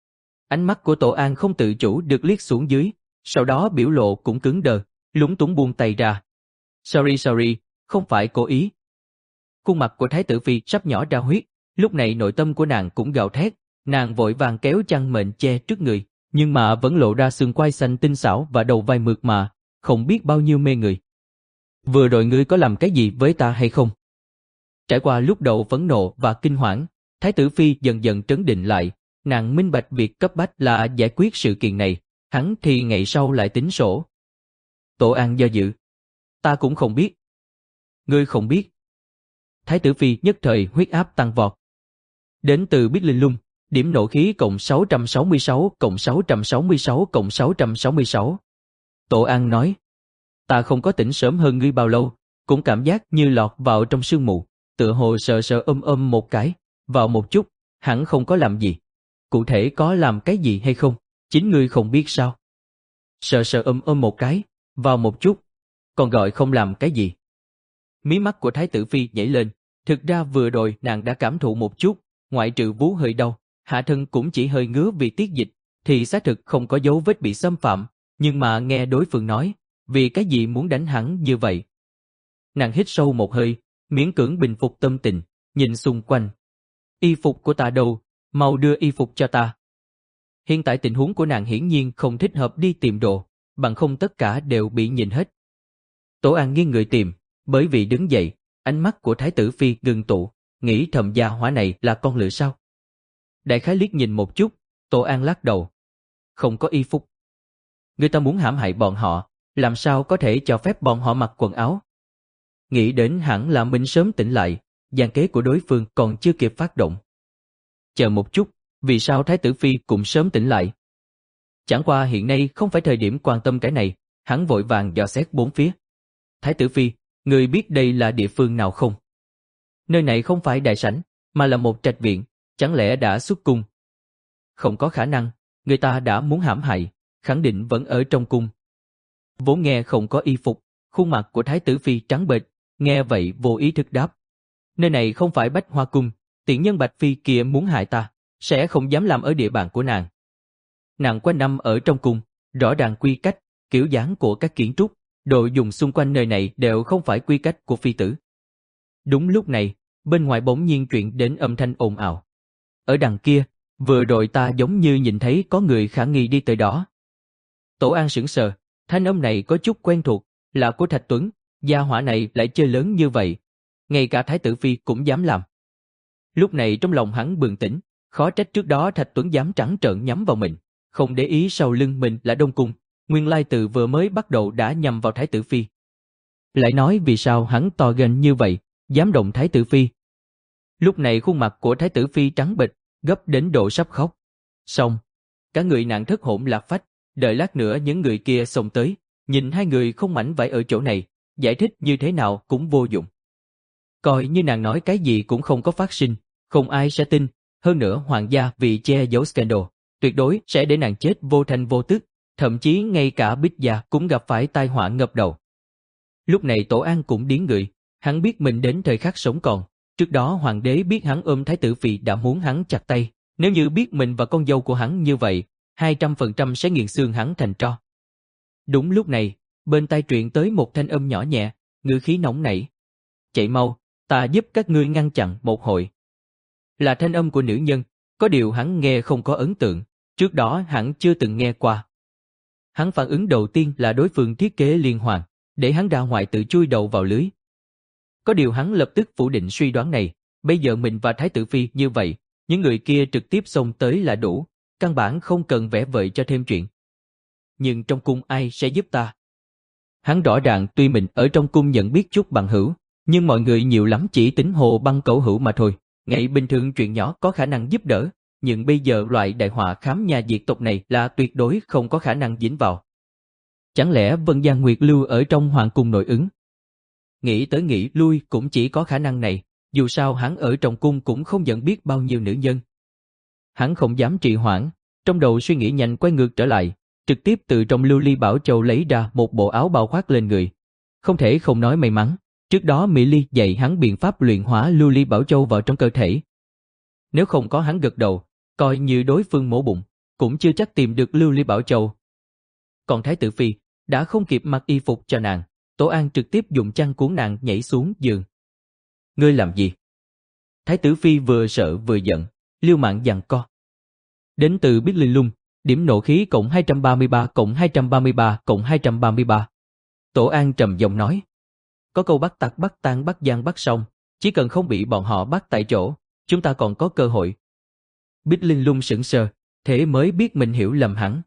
Ánh mắt của Tổ An không tự chủ được liếc xuống dưới, sau đó biểu lộ cũng cứng đờ, lúng túng buông tay ra. Sorry sorry, không phải cố ý. Khuôn mặt của Thái tử Phi sắp nhỏ ra huyết, lúc này nội tâm của nàng cũng gào thét, nàng vội vàng kéo chăn mền che trước người, nhưng mà vẫn lộ ra xương quai xanh tinh xảo và đầu vai mượt mà, không biết bao nhiêu mê người. Vừa rồi ngươi có làm cái gì với ta hay không? Trải qua lúc đầu phẫn nộ và kinh hoảng, Thái tử Phi dần dần trấn định lại, nàng minh bạch việc cấp bách là giải quyết sự kiện này, hắn thì ngày sau lại tính sổ. Tổ An do dự. Ta cũng không biết. Ngươi không biết. Thái tử Phi nhất thời huyết áp tăng vọt. Đến từ biết linh lung, điểm nộ khí cộng sáu trăm sáu mươi sáu cộng sáu trăm sáu mươi sáu cộng sáu trăm sáu mươi sáu. Tổ An nói. Ta không có tỉnh sớm hơn ngươi bao lâu, cũng cảm giác như lọt vào trong sương mù, tựa hồ sờ sờ ôm ôm một cái, vào một chút, hẳn không có làm gì. Cụ thể có làm cái gì hay không, chính ngươi không biết sao. Sờ sờ ôm ôm một cái, vào một chút, còn gọi không làm cái gì. Mí mắt của Thái tử Phi nhảy lên, thực ra vừa rồi nàng đã cảm thụ một chút, ngoại trừ vú hơi đau, hạ thân cũng chỉ hơi ngứa vì tiết dịch, thì xác thực không có dấu vết bị xâm phạm, nhưng mà nghe đối phương nói, vì cái gì muốn đánh hắn như vậy. Nàng hít sâu một hơi, miễn cưỡng bình phục tâm tình, nhìn xung quanh. Y phục của ta đâu, mau đưa y phục cho ta. Hiện tại tình huống của nàng hiển nhiên không thích hợp đi tìm đồ, bằng không tất cả đều bị nhìn hết. Tổ An nghiêng người tìm, bởi vì đứng dậy, ánh mắt của Thái tử Phi ngừng tụ, nghĩ thầm gia hỏa này là con lừa sao. Đại khái liếc nhìn một chút, Tổ An lắc đầu. Không có y phục. Người ta muốn hãm hại bọn họ, làm sao có thể cho phép bọn họ mặc quần áo. Nghĩ đến hẳn là mình sớm tỉnh lại, gian kế của đối phương còn chưa kịp phát động. Chờ một chút, vì sao Thái tử Phi cũng sớm tỉnh lại? Chẳng qua hiện nay không phải thời điểm quan tâm cái này, hắn vội vàng dò xét bốn phía. Thái tử Phi, người biết đây là địa phương nào không? Nơi này không phải đại sảnh, mà là một trạch viện, chẳng lẽ đã xuất cung? Không có khả năng, người ta đã muốn hãm hại, khẳng định vẫn ở trong cung. Vốn nghe không có y phục, khuôn mặt của Thái tử Phi trắng bệch, nghe vậy vô ý thức đáp. Nơi này không phải Bách Hoa Cung, tiện nhân Bạch Phi kia muốn hại ta, sẽ không dám làm ở địa bàn của nàng. Nàng quanh năm ở trong cung, rõ ràng quy cách, kiểu dáng của các kiến trúc, đồ dùng xung quanh nơi này đều không phải quy cách của phi tử. Đúng lúc này, bên ngoài bỗng nhiên truyền đến âm thanh ồn ào. Ở đằng kia, vừa rồi ta giống như nhìn thấy có người khả nghi đi tới đó. Tổ An sững sờ, thanh âm này có chút quen thuộc, là của Thạch Tuấn, gia hỏa này lại chơi lớn như vậy. Ngay cả Thái tử Phi cũng dám làm. Lúc này trong lòng hắn bừng tỉnh, khó trách trước đó Thạch Tuấn dám trắng trợn nhắm vào mình, không để ý sau lưng mình là Đông Cung, nguyên lai từ vừa mới bắt đầu đã nhằm vào Thái tử Phi. Lại nói vì sao hắn to gan như vậy, dám động Thái tử Phi. Lúc này khuôn mặt của Thái tử Phi trắng bệch, gấp đến độ sắp khóc. Xong, cả người nàng thất hồn lạc phách, đợi lát nữa những người kia xông tới, nhìn hai người không mảnh vải ở chỗ này, giải thích như thế nào cũng vô dụng. Coi như nàng nói cái gì cũng không có phát sinh, không ai sẽ tin, hơn nữa hoàng gia vì che giấu scandal, tuyệt đối sẽ để nàng chết vô thanh vô tức, thậm chí ngay cả Bích gia cũng gặp phải tai họa ngập đầu. Lúc này Tổ An cũng điếng người, hắn biết mình đến thời khắc sống còn, trước đó hoàng đế biết hắn ôm Thái tử Phi đã muốn hắn chặt tay, nếu như biết mình và con dâu của hắn như vậy, hai trăm phần trăm sẽ nghiền xương hắn thành tro. Đúng lúc này, bên tai truyền tới một thanh âm nhỏ nhẹ, ngữ khí nóng nảy. Chạy mau, ta giúp các ngươi ngăn chặn một hồi. Là thanh âm của nữ nhân, có điều hắn nghe không có ấn tượng, trước đó hắn chưa từng nghe qua. Hắn phản ứng đầu tiên là đối phương thiết kế liên hoàn, để hắn ra ngoài tự chui đầu vào lưới. Có điều hắn lập tức phủ định suy đoán này, bây giờ mình và Thái tử Phi như vậy, những người kia trực tiếp xông tới là đủ, căn bản không cần vẽ vời cho thêm chuyện. Nhưng trong cung ai sẽ giúp ta? Hắn rõ ràng tuy mình ở trong cung nhận biết chút bằng hữu, nhưng mọi người nhiều lắm chỉ tính hồ băng cẩu hữu mà thôi. Ngày bình thường chuyện nhỏ có khả năng giúp đỡ, nhưng bây giờ loại đại họa khám nhà diệt tộc này là tuyệt đối không có khả năng dính vào. Chẳng lẽ Vân Giang Nguyệt lưu ở trong hoàng cung nội ứng? Nghĩ tới nghĩ lui cũng chỉ có khả năng này, dù sao hắn ở trong cung cũng không nhận biết bao nhiêu nữ nhân. Hắn không dám trì hoãn, trong đầu suy nghĩ nhanh quay ngược trở lại, trực tiếp từ trong lưu ly bảo châu lấy ra một bộ áo bao khoác lên người. Không thể không nói may mắn, trước đó Mỹ Ly dạy hắn biện pháp luyện hóa lưu ly bảo châu vào trong cơ thể. Nếu không có hắn gật đầu, coi như đối phương mổ bụng, cũng chưa chắc tìm được lưu ly bảo châu. Còn Thái tử Phi đã không kịp mặc y phục cho nàng, Tổ An trực tiếp dùng chăn cuốn nàng nhảy xuống giường. Ngươi làm gì? Thái tử Phi vừa sợ vừa giận, liêu mạng giằng co. Đến từ Biết Linh Lung, điểm nộ khí cộng hai trăm ba mươi ba cộng hai trăm ba mươi ba cộng hai trăm ba mươi ba. Tổ An trầm giọng nói. Có câu bắt tặc bắt tang bắt giang bắt xong, chỉ cần không bị bọn họ bắt tại chỗ, chúng ta còn có cơ hội. Bích Linh Lung sững sờ, thế mới biết mình hiểu lầm hẳn.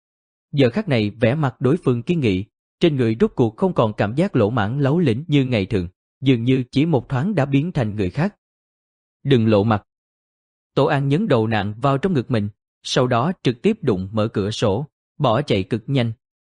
Giờ khắc này vẻ mặt đối phương kiên nghị, trên người rốt cuộc không còn cảm giác lỗ mãng lấu lĩnh như ngày thường, dường như chỉ một thoáng đã biến thành người khác. Đừng lộ mặt. Tổ An nhấn đầu nàng vào trong ngực mình, sau đó trực tiếp đụng mở cửa sổ, bỏ chạy cực nhanh.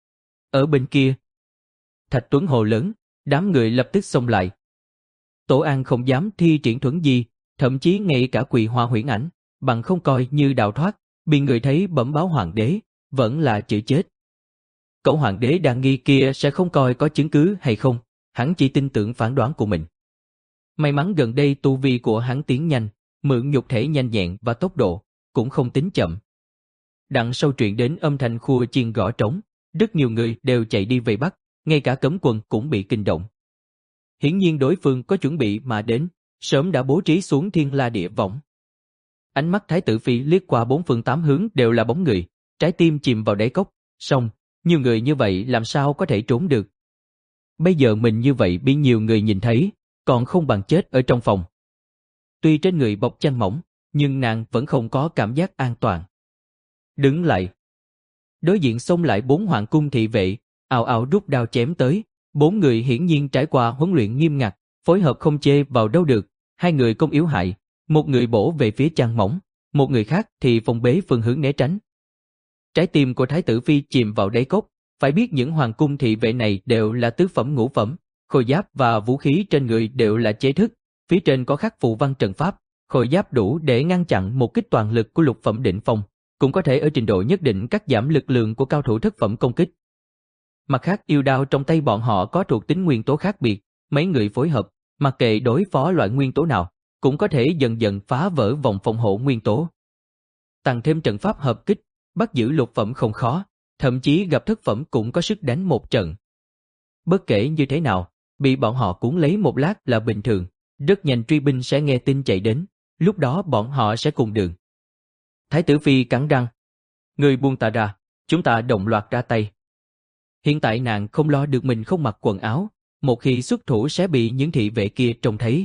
Ở bên kia, Thạch Tuấn hồ lớn, đám người lập tức xông lại. Tổ An không dám thi triển thuẫn gì, thậm chí ngay cả quỳ hoa huyễn ảnh, bằng không coi như đào thoát, bị người thấy bẩm báo hoàng đế, vẫn là chịu chết. Cậu hoàng đế đang nghi kia sẽ không coi có chứng cứ hay không, hắn chỉ tin tưởng phán đoán của mình. May mắn gần đây tu vi của hắn tiến nhanh, mượn nhục thể nhanh nhẹn và tốc độ, cũng không tính chậm. Đằng sau truyền đến âm thanh khua chiên gõ trống, rất nhiều người đều chạy đi vây bắt, ngay cả cấm quân cũng bị kinh động. Hiển nhiên đối phương có chuẩn bị mà đến, sớm đã bố trí xuống thiên la địa võng. Ánh mắt Thái tử Phi liếc qua bốn phương tám hướng đều là bóng người, trái tim chìm vào đáy cốc, xong, nhiều người như vậy làm sao có thể trốn được. Bây giờ mình như vậy bị nhiều người nhìn thấy, còn không bằng chết ở trong phòng. Tuy trên người bọc chăn mỏng, nhưng nàng vẫn không có cảm giác an toàn. Đứng lại. Đối diện xông lại bốn hoàng cung thị vệ, ào ào rút đao chém tới, bốn người hiển nhiên trải qua huấn luyện nghiêm ngặt, phối hợp không chê vào đâu được, hai người công yếu hại, một người bổ về phía chăn mỏng, một người khác thì phòng bế phương hướng né tránh. Trái tim của Thái tử Phi chìm vào đáy cốc, phải biết những hoàng cung thị vệ này đều là tứ phẩm ngũ phẩm, khôi giáp và vũ khí trên người đều là chế thức, phía trên có khắc phù văn trận pháp, khôi giáp đủ để ngăn chặn một kích toàn lực của lục phẩm đỉnh phong, cũng có thể ở trình độ nhất định cắt giảm lực lượng của cao thủ thất phẩm công kích. Mặt khác yêu đao trong tay bọn họ có thuộc tính nguyên tố khác biệt, mấy người phối hợp, mặc kệ đối phó loại nguyên tố nào, cũng có thể dần dần phá vỡ vòng phòng hộ nguyên tố. Tăng thêm trận pháp hợp kích, bắt giữ lục phẩm không khó, thậm chí gặp thất phẩm cũng có sức đánh một trận. bất kể như thế nào, bị bọn họ cuốn lấy một lát là bình thường, rất nhanh truy binh sẽ nghe tin chạy đến, lúc đó bọn họ sẽ cùng đường. Thái tử Phi cắn răng. Người buông ta ra, chúng ta đồng loạt ra tay. Hiện tại nàng không lo được mình không mặc quần áo, một khi xuất thủ sẽ bị những thị vệ kia trông thấy.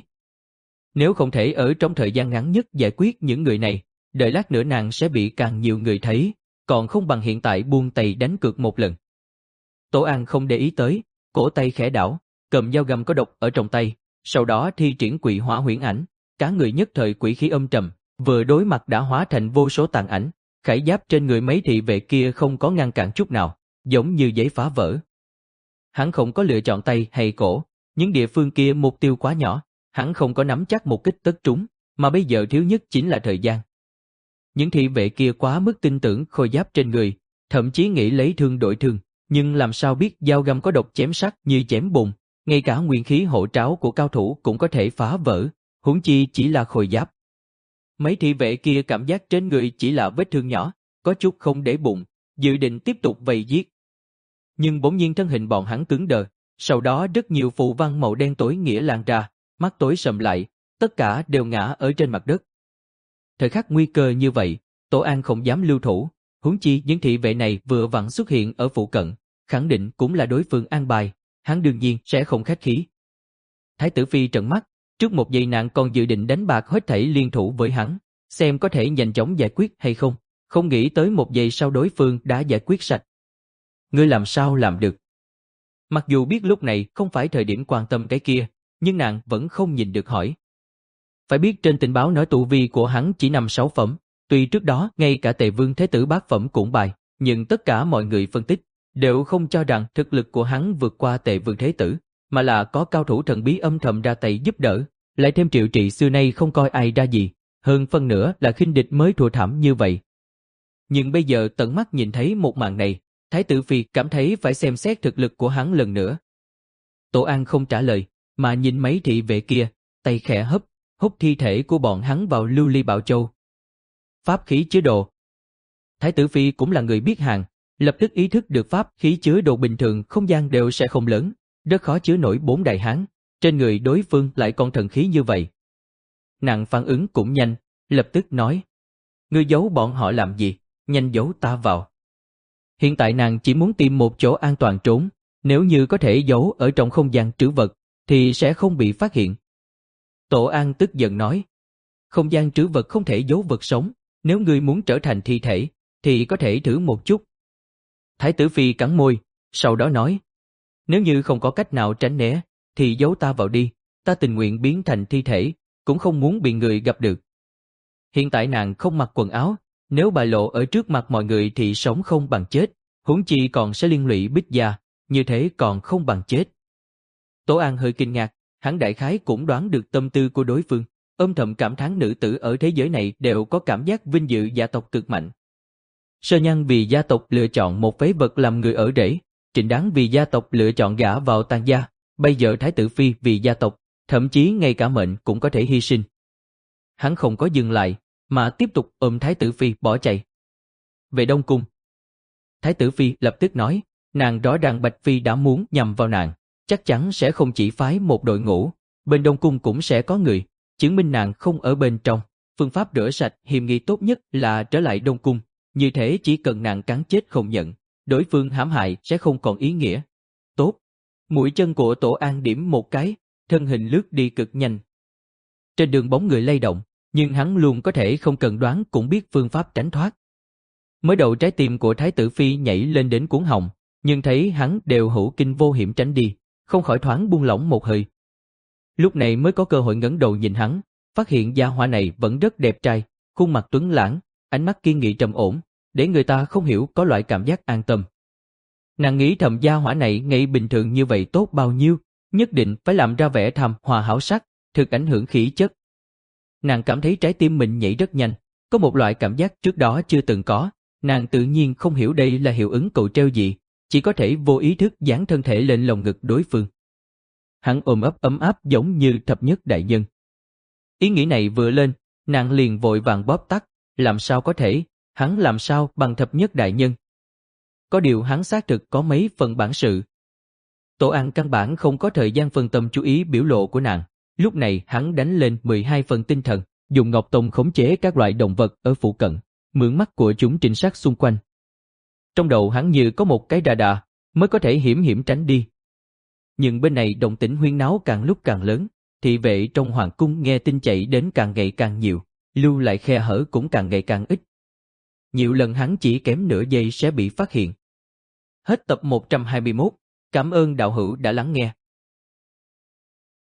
Nếu không thể ở trong thời gian ngắn nhất giải quyết những người này, đợi lát nữa nàng sẽ bị càng nhiều người thấy, còn không bằng hiện tại buông tay đánh cược một lần. Tổ An không để ý tới, cổ tay khẽ đảo, cầm dao găm có độc ở trong tay, sau đó thi triển quỷ hỏa huyễn ảnh, cả người nhất thời quỷ khí âm trầm, vừa đối mặt đã hóa thành vô số tàn ảnh, khải giáp trên người mấy thị vệ kia không có ngăn cản chút nào, giống như giấy phá vỡ. Hắn không có lựa chọn tay hay cổ, những địa phương kia mục tiêu quá nhỏ, hắn không có nắm chắc một kích tất trúng, mà bây giờ thiếu nhất chính là thời gian. Những thị vệ kia quá mức tin tưởng khôi giáp trên người, thậm chí nghĩ lấy thương đổi thương, nhưng làm sao biết dao găm có độc chém sắt như chém bùn, ngay cả nguyên khí hộ tráo của cao thủ cũng có thể phá vỡ, huống chi chỉ là khôi giáp. Mấy thị vệ kia cảm giác trên người chỉ là vết thương nhỏ, có chút không để bụng, dự định tiếp tục vây giết. Nhưng bỗng nhiên thân hình bọn hắn cứng đờ, sau đó rất nhiều phù văn màu đen tối nghĩa lan ra, mắt tối sầm lại, tất cả đều ngã ở trên mặt đất. Thời khắc nguy cơ như vậy, Tổ An không dám lưu thủ, huống chi những thị vệ này vừa vặn xuất hiện ở phụ cận, khẳng định cũng là đối phương an bài, hắn đương nhiên sẽ không khách khí. Thái tử Phi trợn mắt, trước một giây nàng còn dự định đánh bạc hết thảy liên thủ với hắn, xem có thể nhanh chóng giải quyết hay không, không nghĩ tới một giây sau đối phương đã giải quyết sạch. Ngươi làm sao làm được? Mặc dù biết lúc này không phải thời điểm quan tâm cái kia, nhưng nàng vẫn không nhìn được hỏi. Phải biết trên tình báo nói tu vi của hắn chỉ năm sáu phẩm, tuy trước đó ngay cả Tề Vương Thế Tử bát phẩm cũng bài, nhưng tất cả mọi người phân tích đều không cho rằng thực lực của hắn vượt qua Tề Vương Thế Tử, mà là có cao thủ thần bí âm thầm ra tay giúp đỡ, lại thêm Triệu Trị xưa nay không coi ai ra gì, hơn phân nữa là khinh địch mới thua thảm như vậy. Nhưng bây giờ tận mắt nhìn thấy một màn này, Thái tử Phi cảm thấy phải xem xét thực lực của hắn lần nữa. Tổ An không trả lời, mà nhìn mấy thị vệ kia, tay khẽ hấp, hút thi thể của bọn hắn vào lưu ly bảo châu. Pháp khí chứa đồ. Thái tử Phi cũng là người biết hàng, lập tức ý thức được pháp khí chứa đồ bình thường không gian đều sẽ không lớn, rất khó chứa nổi bốn đại hán, trên người đối phương lại còn thần khí như vậy. Nàng phản ứng cũng nhanh, lập tức nói: Ngươi giấu bọn họ làm gì, nhanh giấu ta vào. Hiện tại nàng chỉ muốn tìm một chỗ an toàn trốn, nếu như có thể giấu ở trong không gian trữ vật, thì sẽ không bị phát hiện. Tổ An tức giận nói: Không gian trữ vật không thể giấu vật sống, nếu ngươi muốn trở thành thi thể, thì có thể thử một chút. Thái tử Phi cắn môi, sau đó nói: Nếu như không có cách nào tránh né, thì giấu ta vào đi, ta tình nguyện biến thành thi thể, cũng không muốn bị người gặp được. Hiện tại nàng không mặc quần áo, nếu bại lộ ở trước mặt mọi người thì sống không bằng chết, huống chi còn sẽ liên lụy Bích Gia, như thế còn không bằng chết. Tổ An hơi kinh ngạc, hắn đại khái cũng đoán được tâm tư của đối phương, âm thầm cảm thán nữ tử ở thế giới này đều có cảm giác vinh dự gia tộc cực mạnh. Sơ Nhan vì gia tộc lựa chọn một phế vật làm người ở rể, Trịnh Đáng vì gia tộc lựa chọn gả vào tang gia, bây giờ Thái tử Phi vì gia tộc, thậm chí ngay cả mệnh cũng có thể hy sinh. Hắn không có dừng lại, mà tiếp tục ôm Thái tử Phi bỏ chạy. Về Đông Cung. Thái tử Phi lập tức nói, nàng rõ ràng Bạch Phi đã muốn nhằm vào nàng, chắc chắn sẽ không chỉ phái một đội ngũ, bên Đông Cung cũng sẽ có người, chứng minh nàng không ở bên trong. Phương pháp rửa sạch hiểm nghi tốt nhất là trở lại Đông Cung, như thế chỉ cần nàng cắn chết không nhận, đối phương hãm hại sẽ không còn ý nghĩa. Tốt. Mũi chân của Tổ An điểm một cái, thân hình lướt đi cực nhanh. Trên đường bóng người lay động, nhưng hắn luôn có thể không cần đoán cũng biết phương pháp tránh thoát. Mới đầu trái tim của Thái tử Phi nhảy lên đến cuống họng, nhưng thấy hắn đều hữu kinh vô hiểm tránh đi, không khỏi thoáng buông lỏng một hơi. Lúc này mới có cơ hội ngẩng đầu nhìn hắn, phát hiện gia hỏa này vẫn rất đẹp trai, khuôn mặt tuấn lãng, ánh mắt kiên nghị trầm ổn, để người ta không hiểu có loại cảm giác an tâm. Nàng nghĩ thầm gia hỏa này ngay bình thường như vậy tốt bao nhiêu, nhất định phải làm ra vẻ tham hòa hảo sắc, thực ảnh hưởng khí chất. Nàng cảm thấy trái tim mình nhảy rất nhanh, có một loại cảm giác trước đó chưa từng có, nàng tự nhiên không hiểu đây là hiệu ứng cầu treo gì, chỉ có thể vô ý thức dán thân thể lên lồng ngực đối phương. Hắn ôm ấp ấm áp giống như thập nhất đại nhân. Ý nghĩ này vừa lên, nàng liền vội vàng bóp tắt, làm sao có thể, hắn làm sao bằng thập nhất đại nhân. Có điều hắn xác thực có mấy phần bản sự. Tổ An căn bản không có thời gian phân tâm chú ý biểu lộ của nàng. Lúc này hắn đánh lên mười hai phần tinh thần, dùng Ngọc Tông khống chế các loại động vật ở phụ cận, mượn mắt của chúng trinh sát xung quanh. Trong đầu hắn như có một cái đà đà, mới có thể hiểm hiểm tránh đi. Nhưng bên này động tĩnh huyên náo càng lúc càng lớn, thị vệ trong hoàng cung nghe tin chạy đến càng ngày càng nhiều, lưu lại khe hở cũng càng ngày càng ít. Nhiều lần hắn chỉ kém nửa giây sẽ bị phát hiện. Hết tập một trăm hai mươi mốt, cảm ơn đạo hữu đã lắng nghe.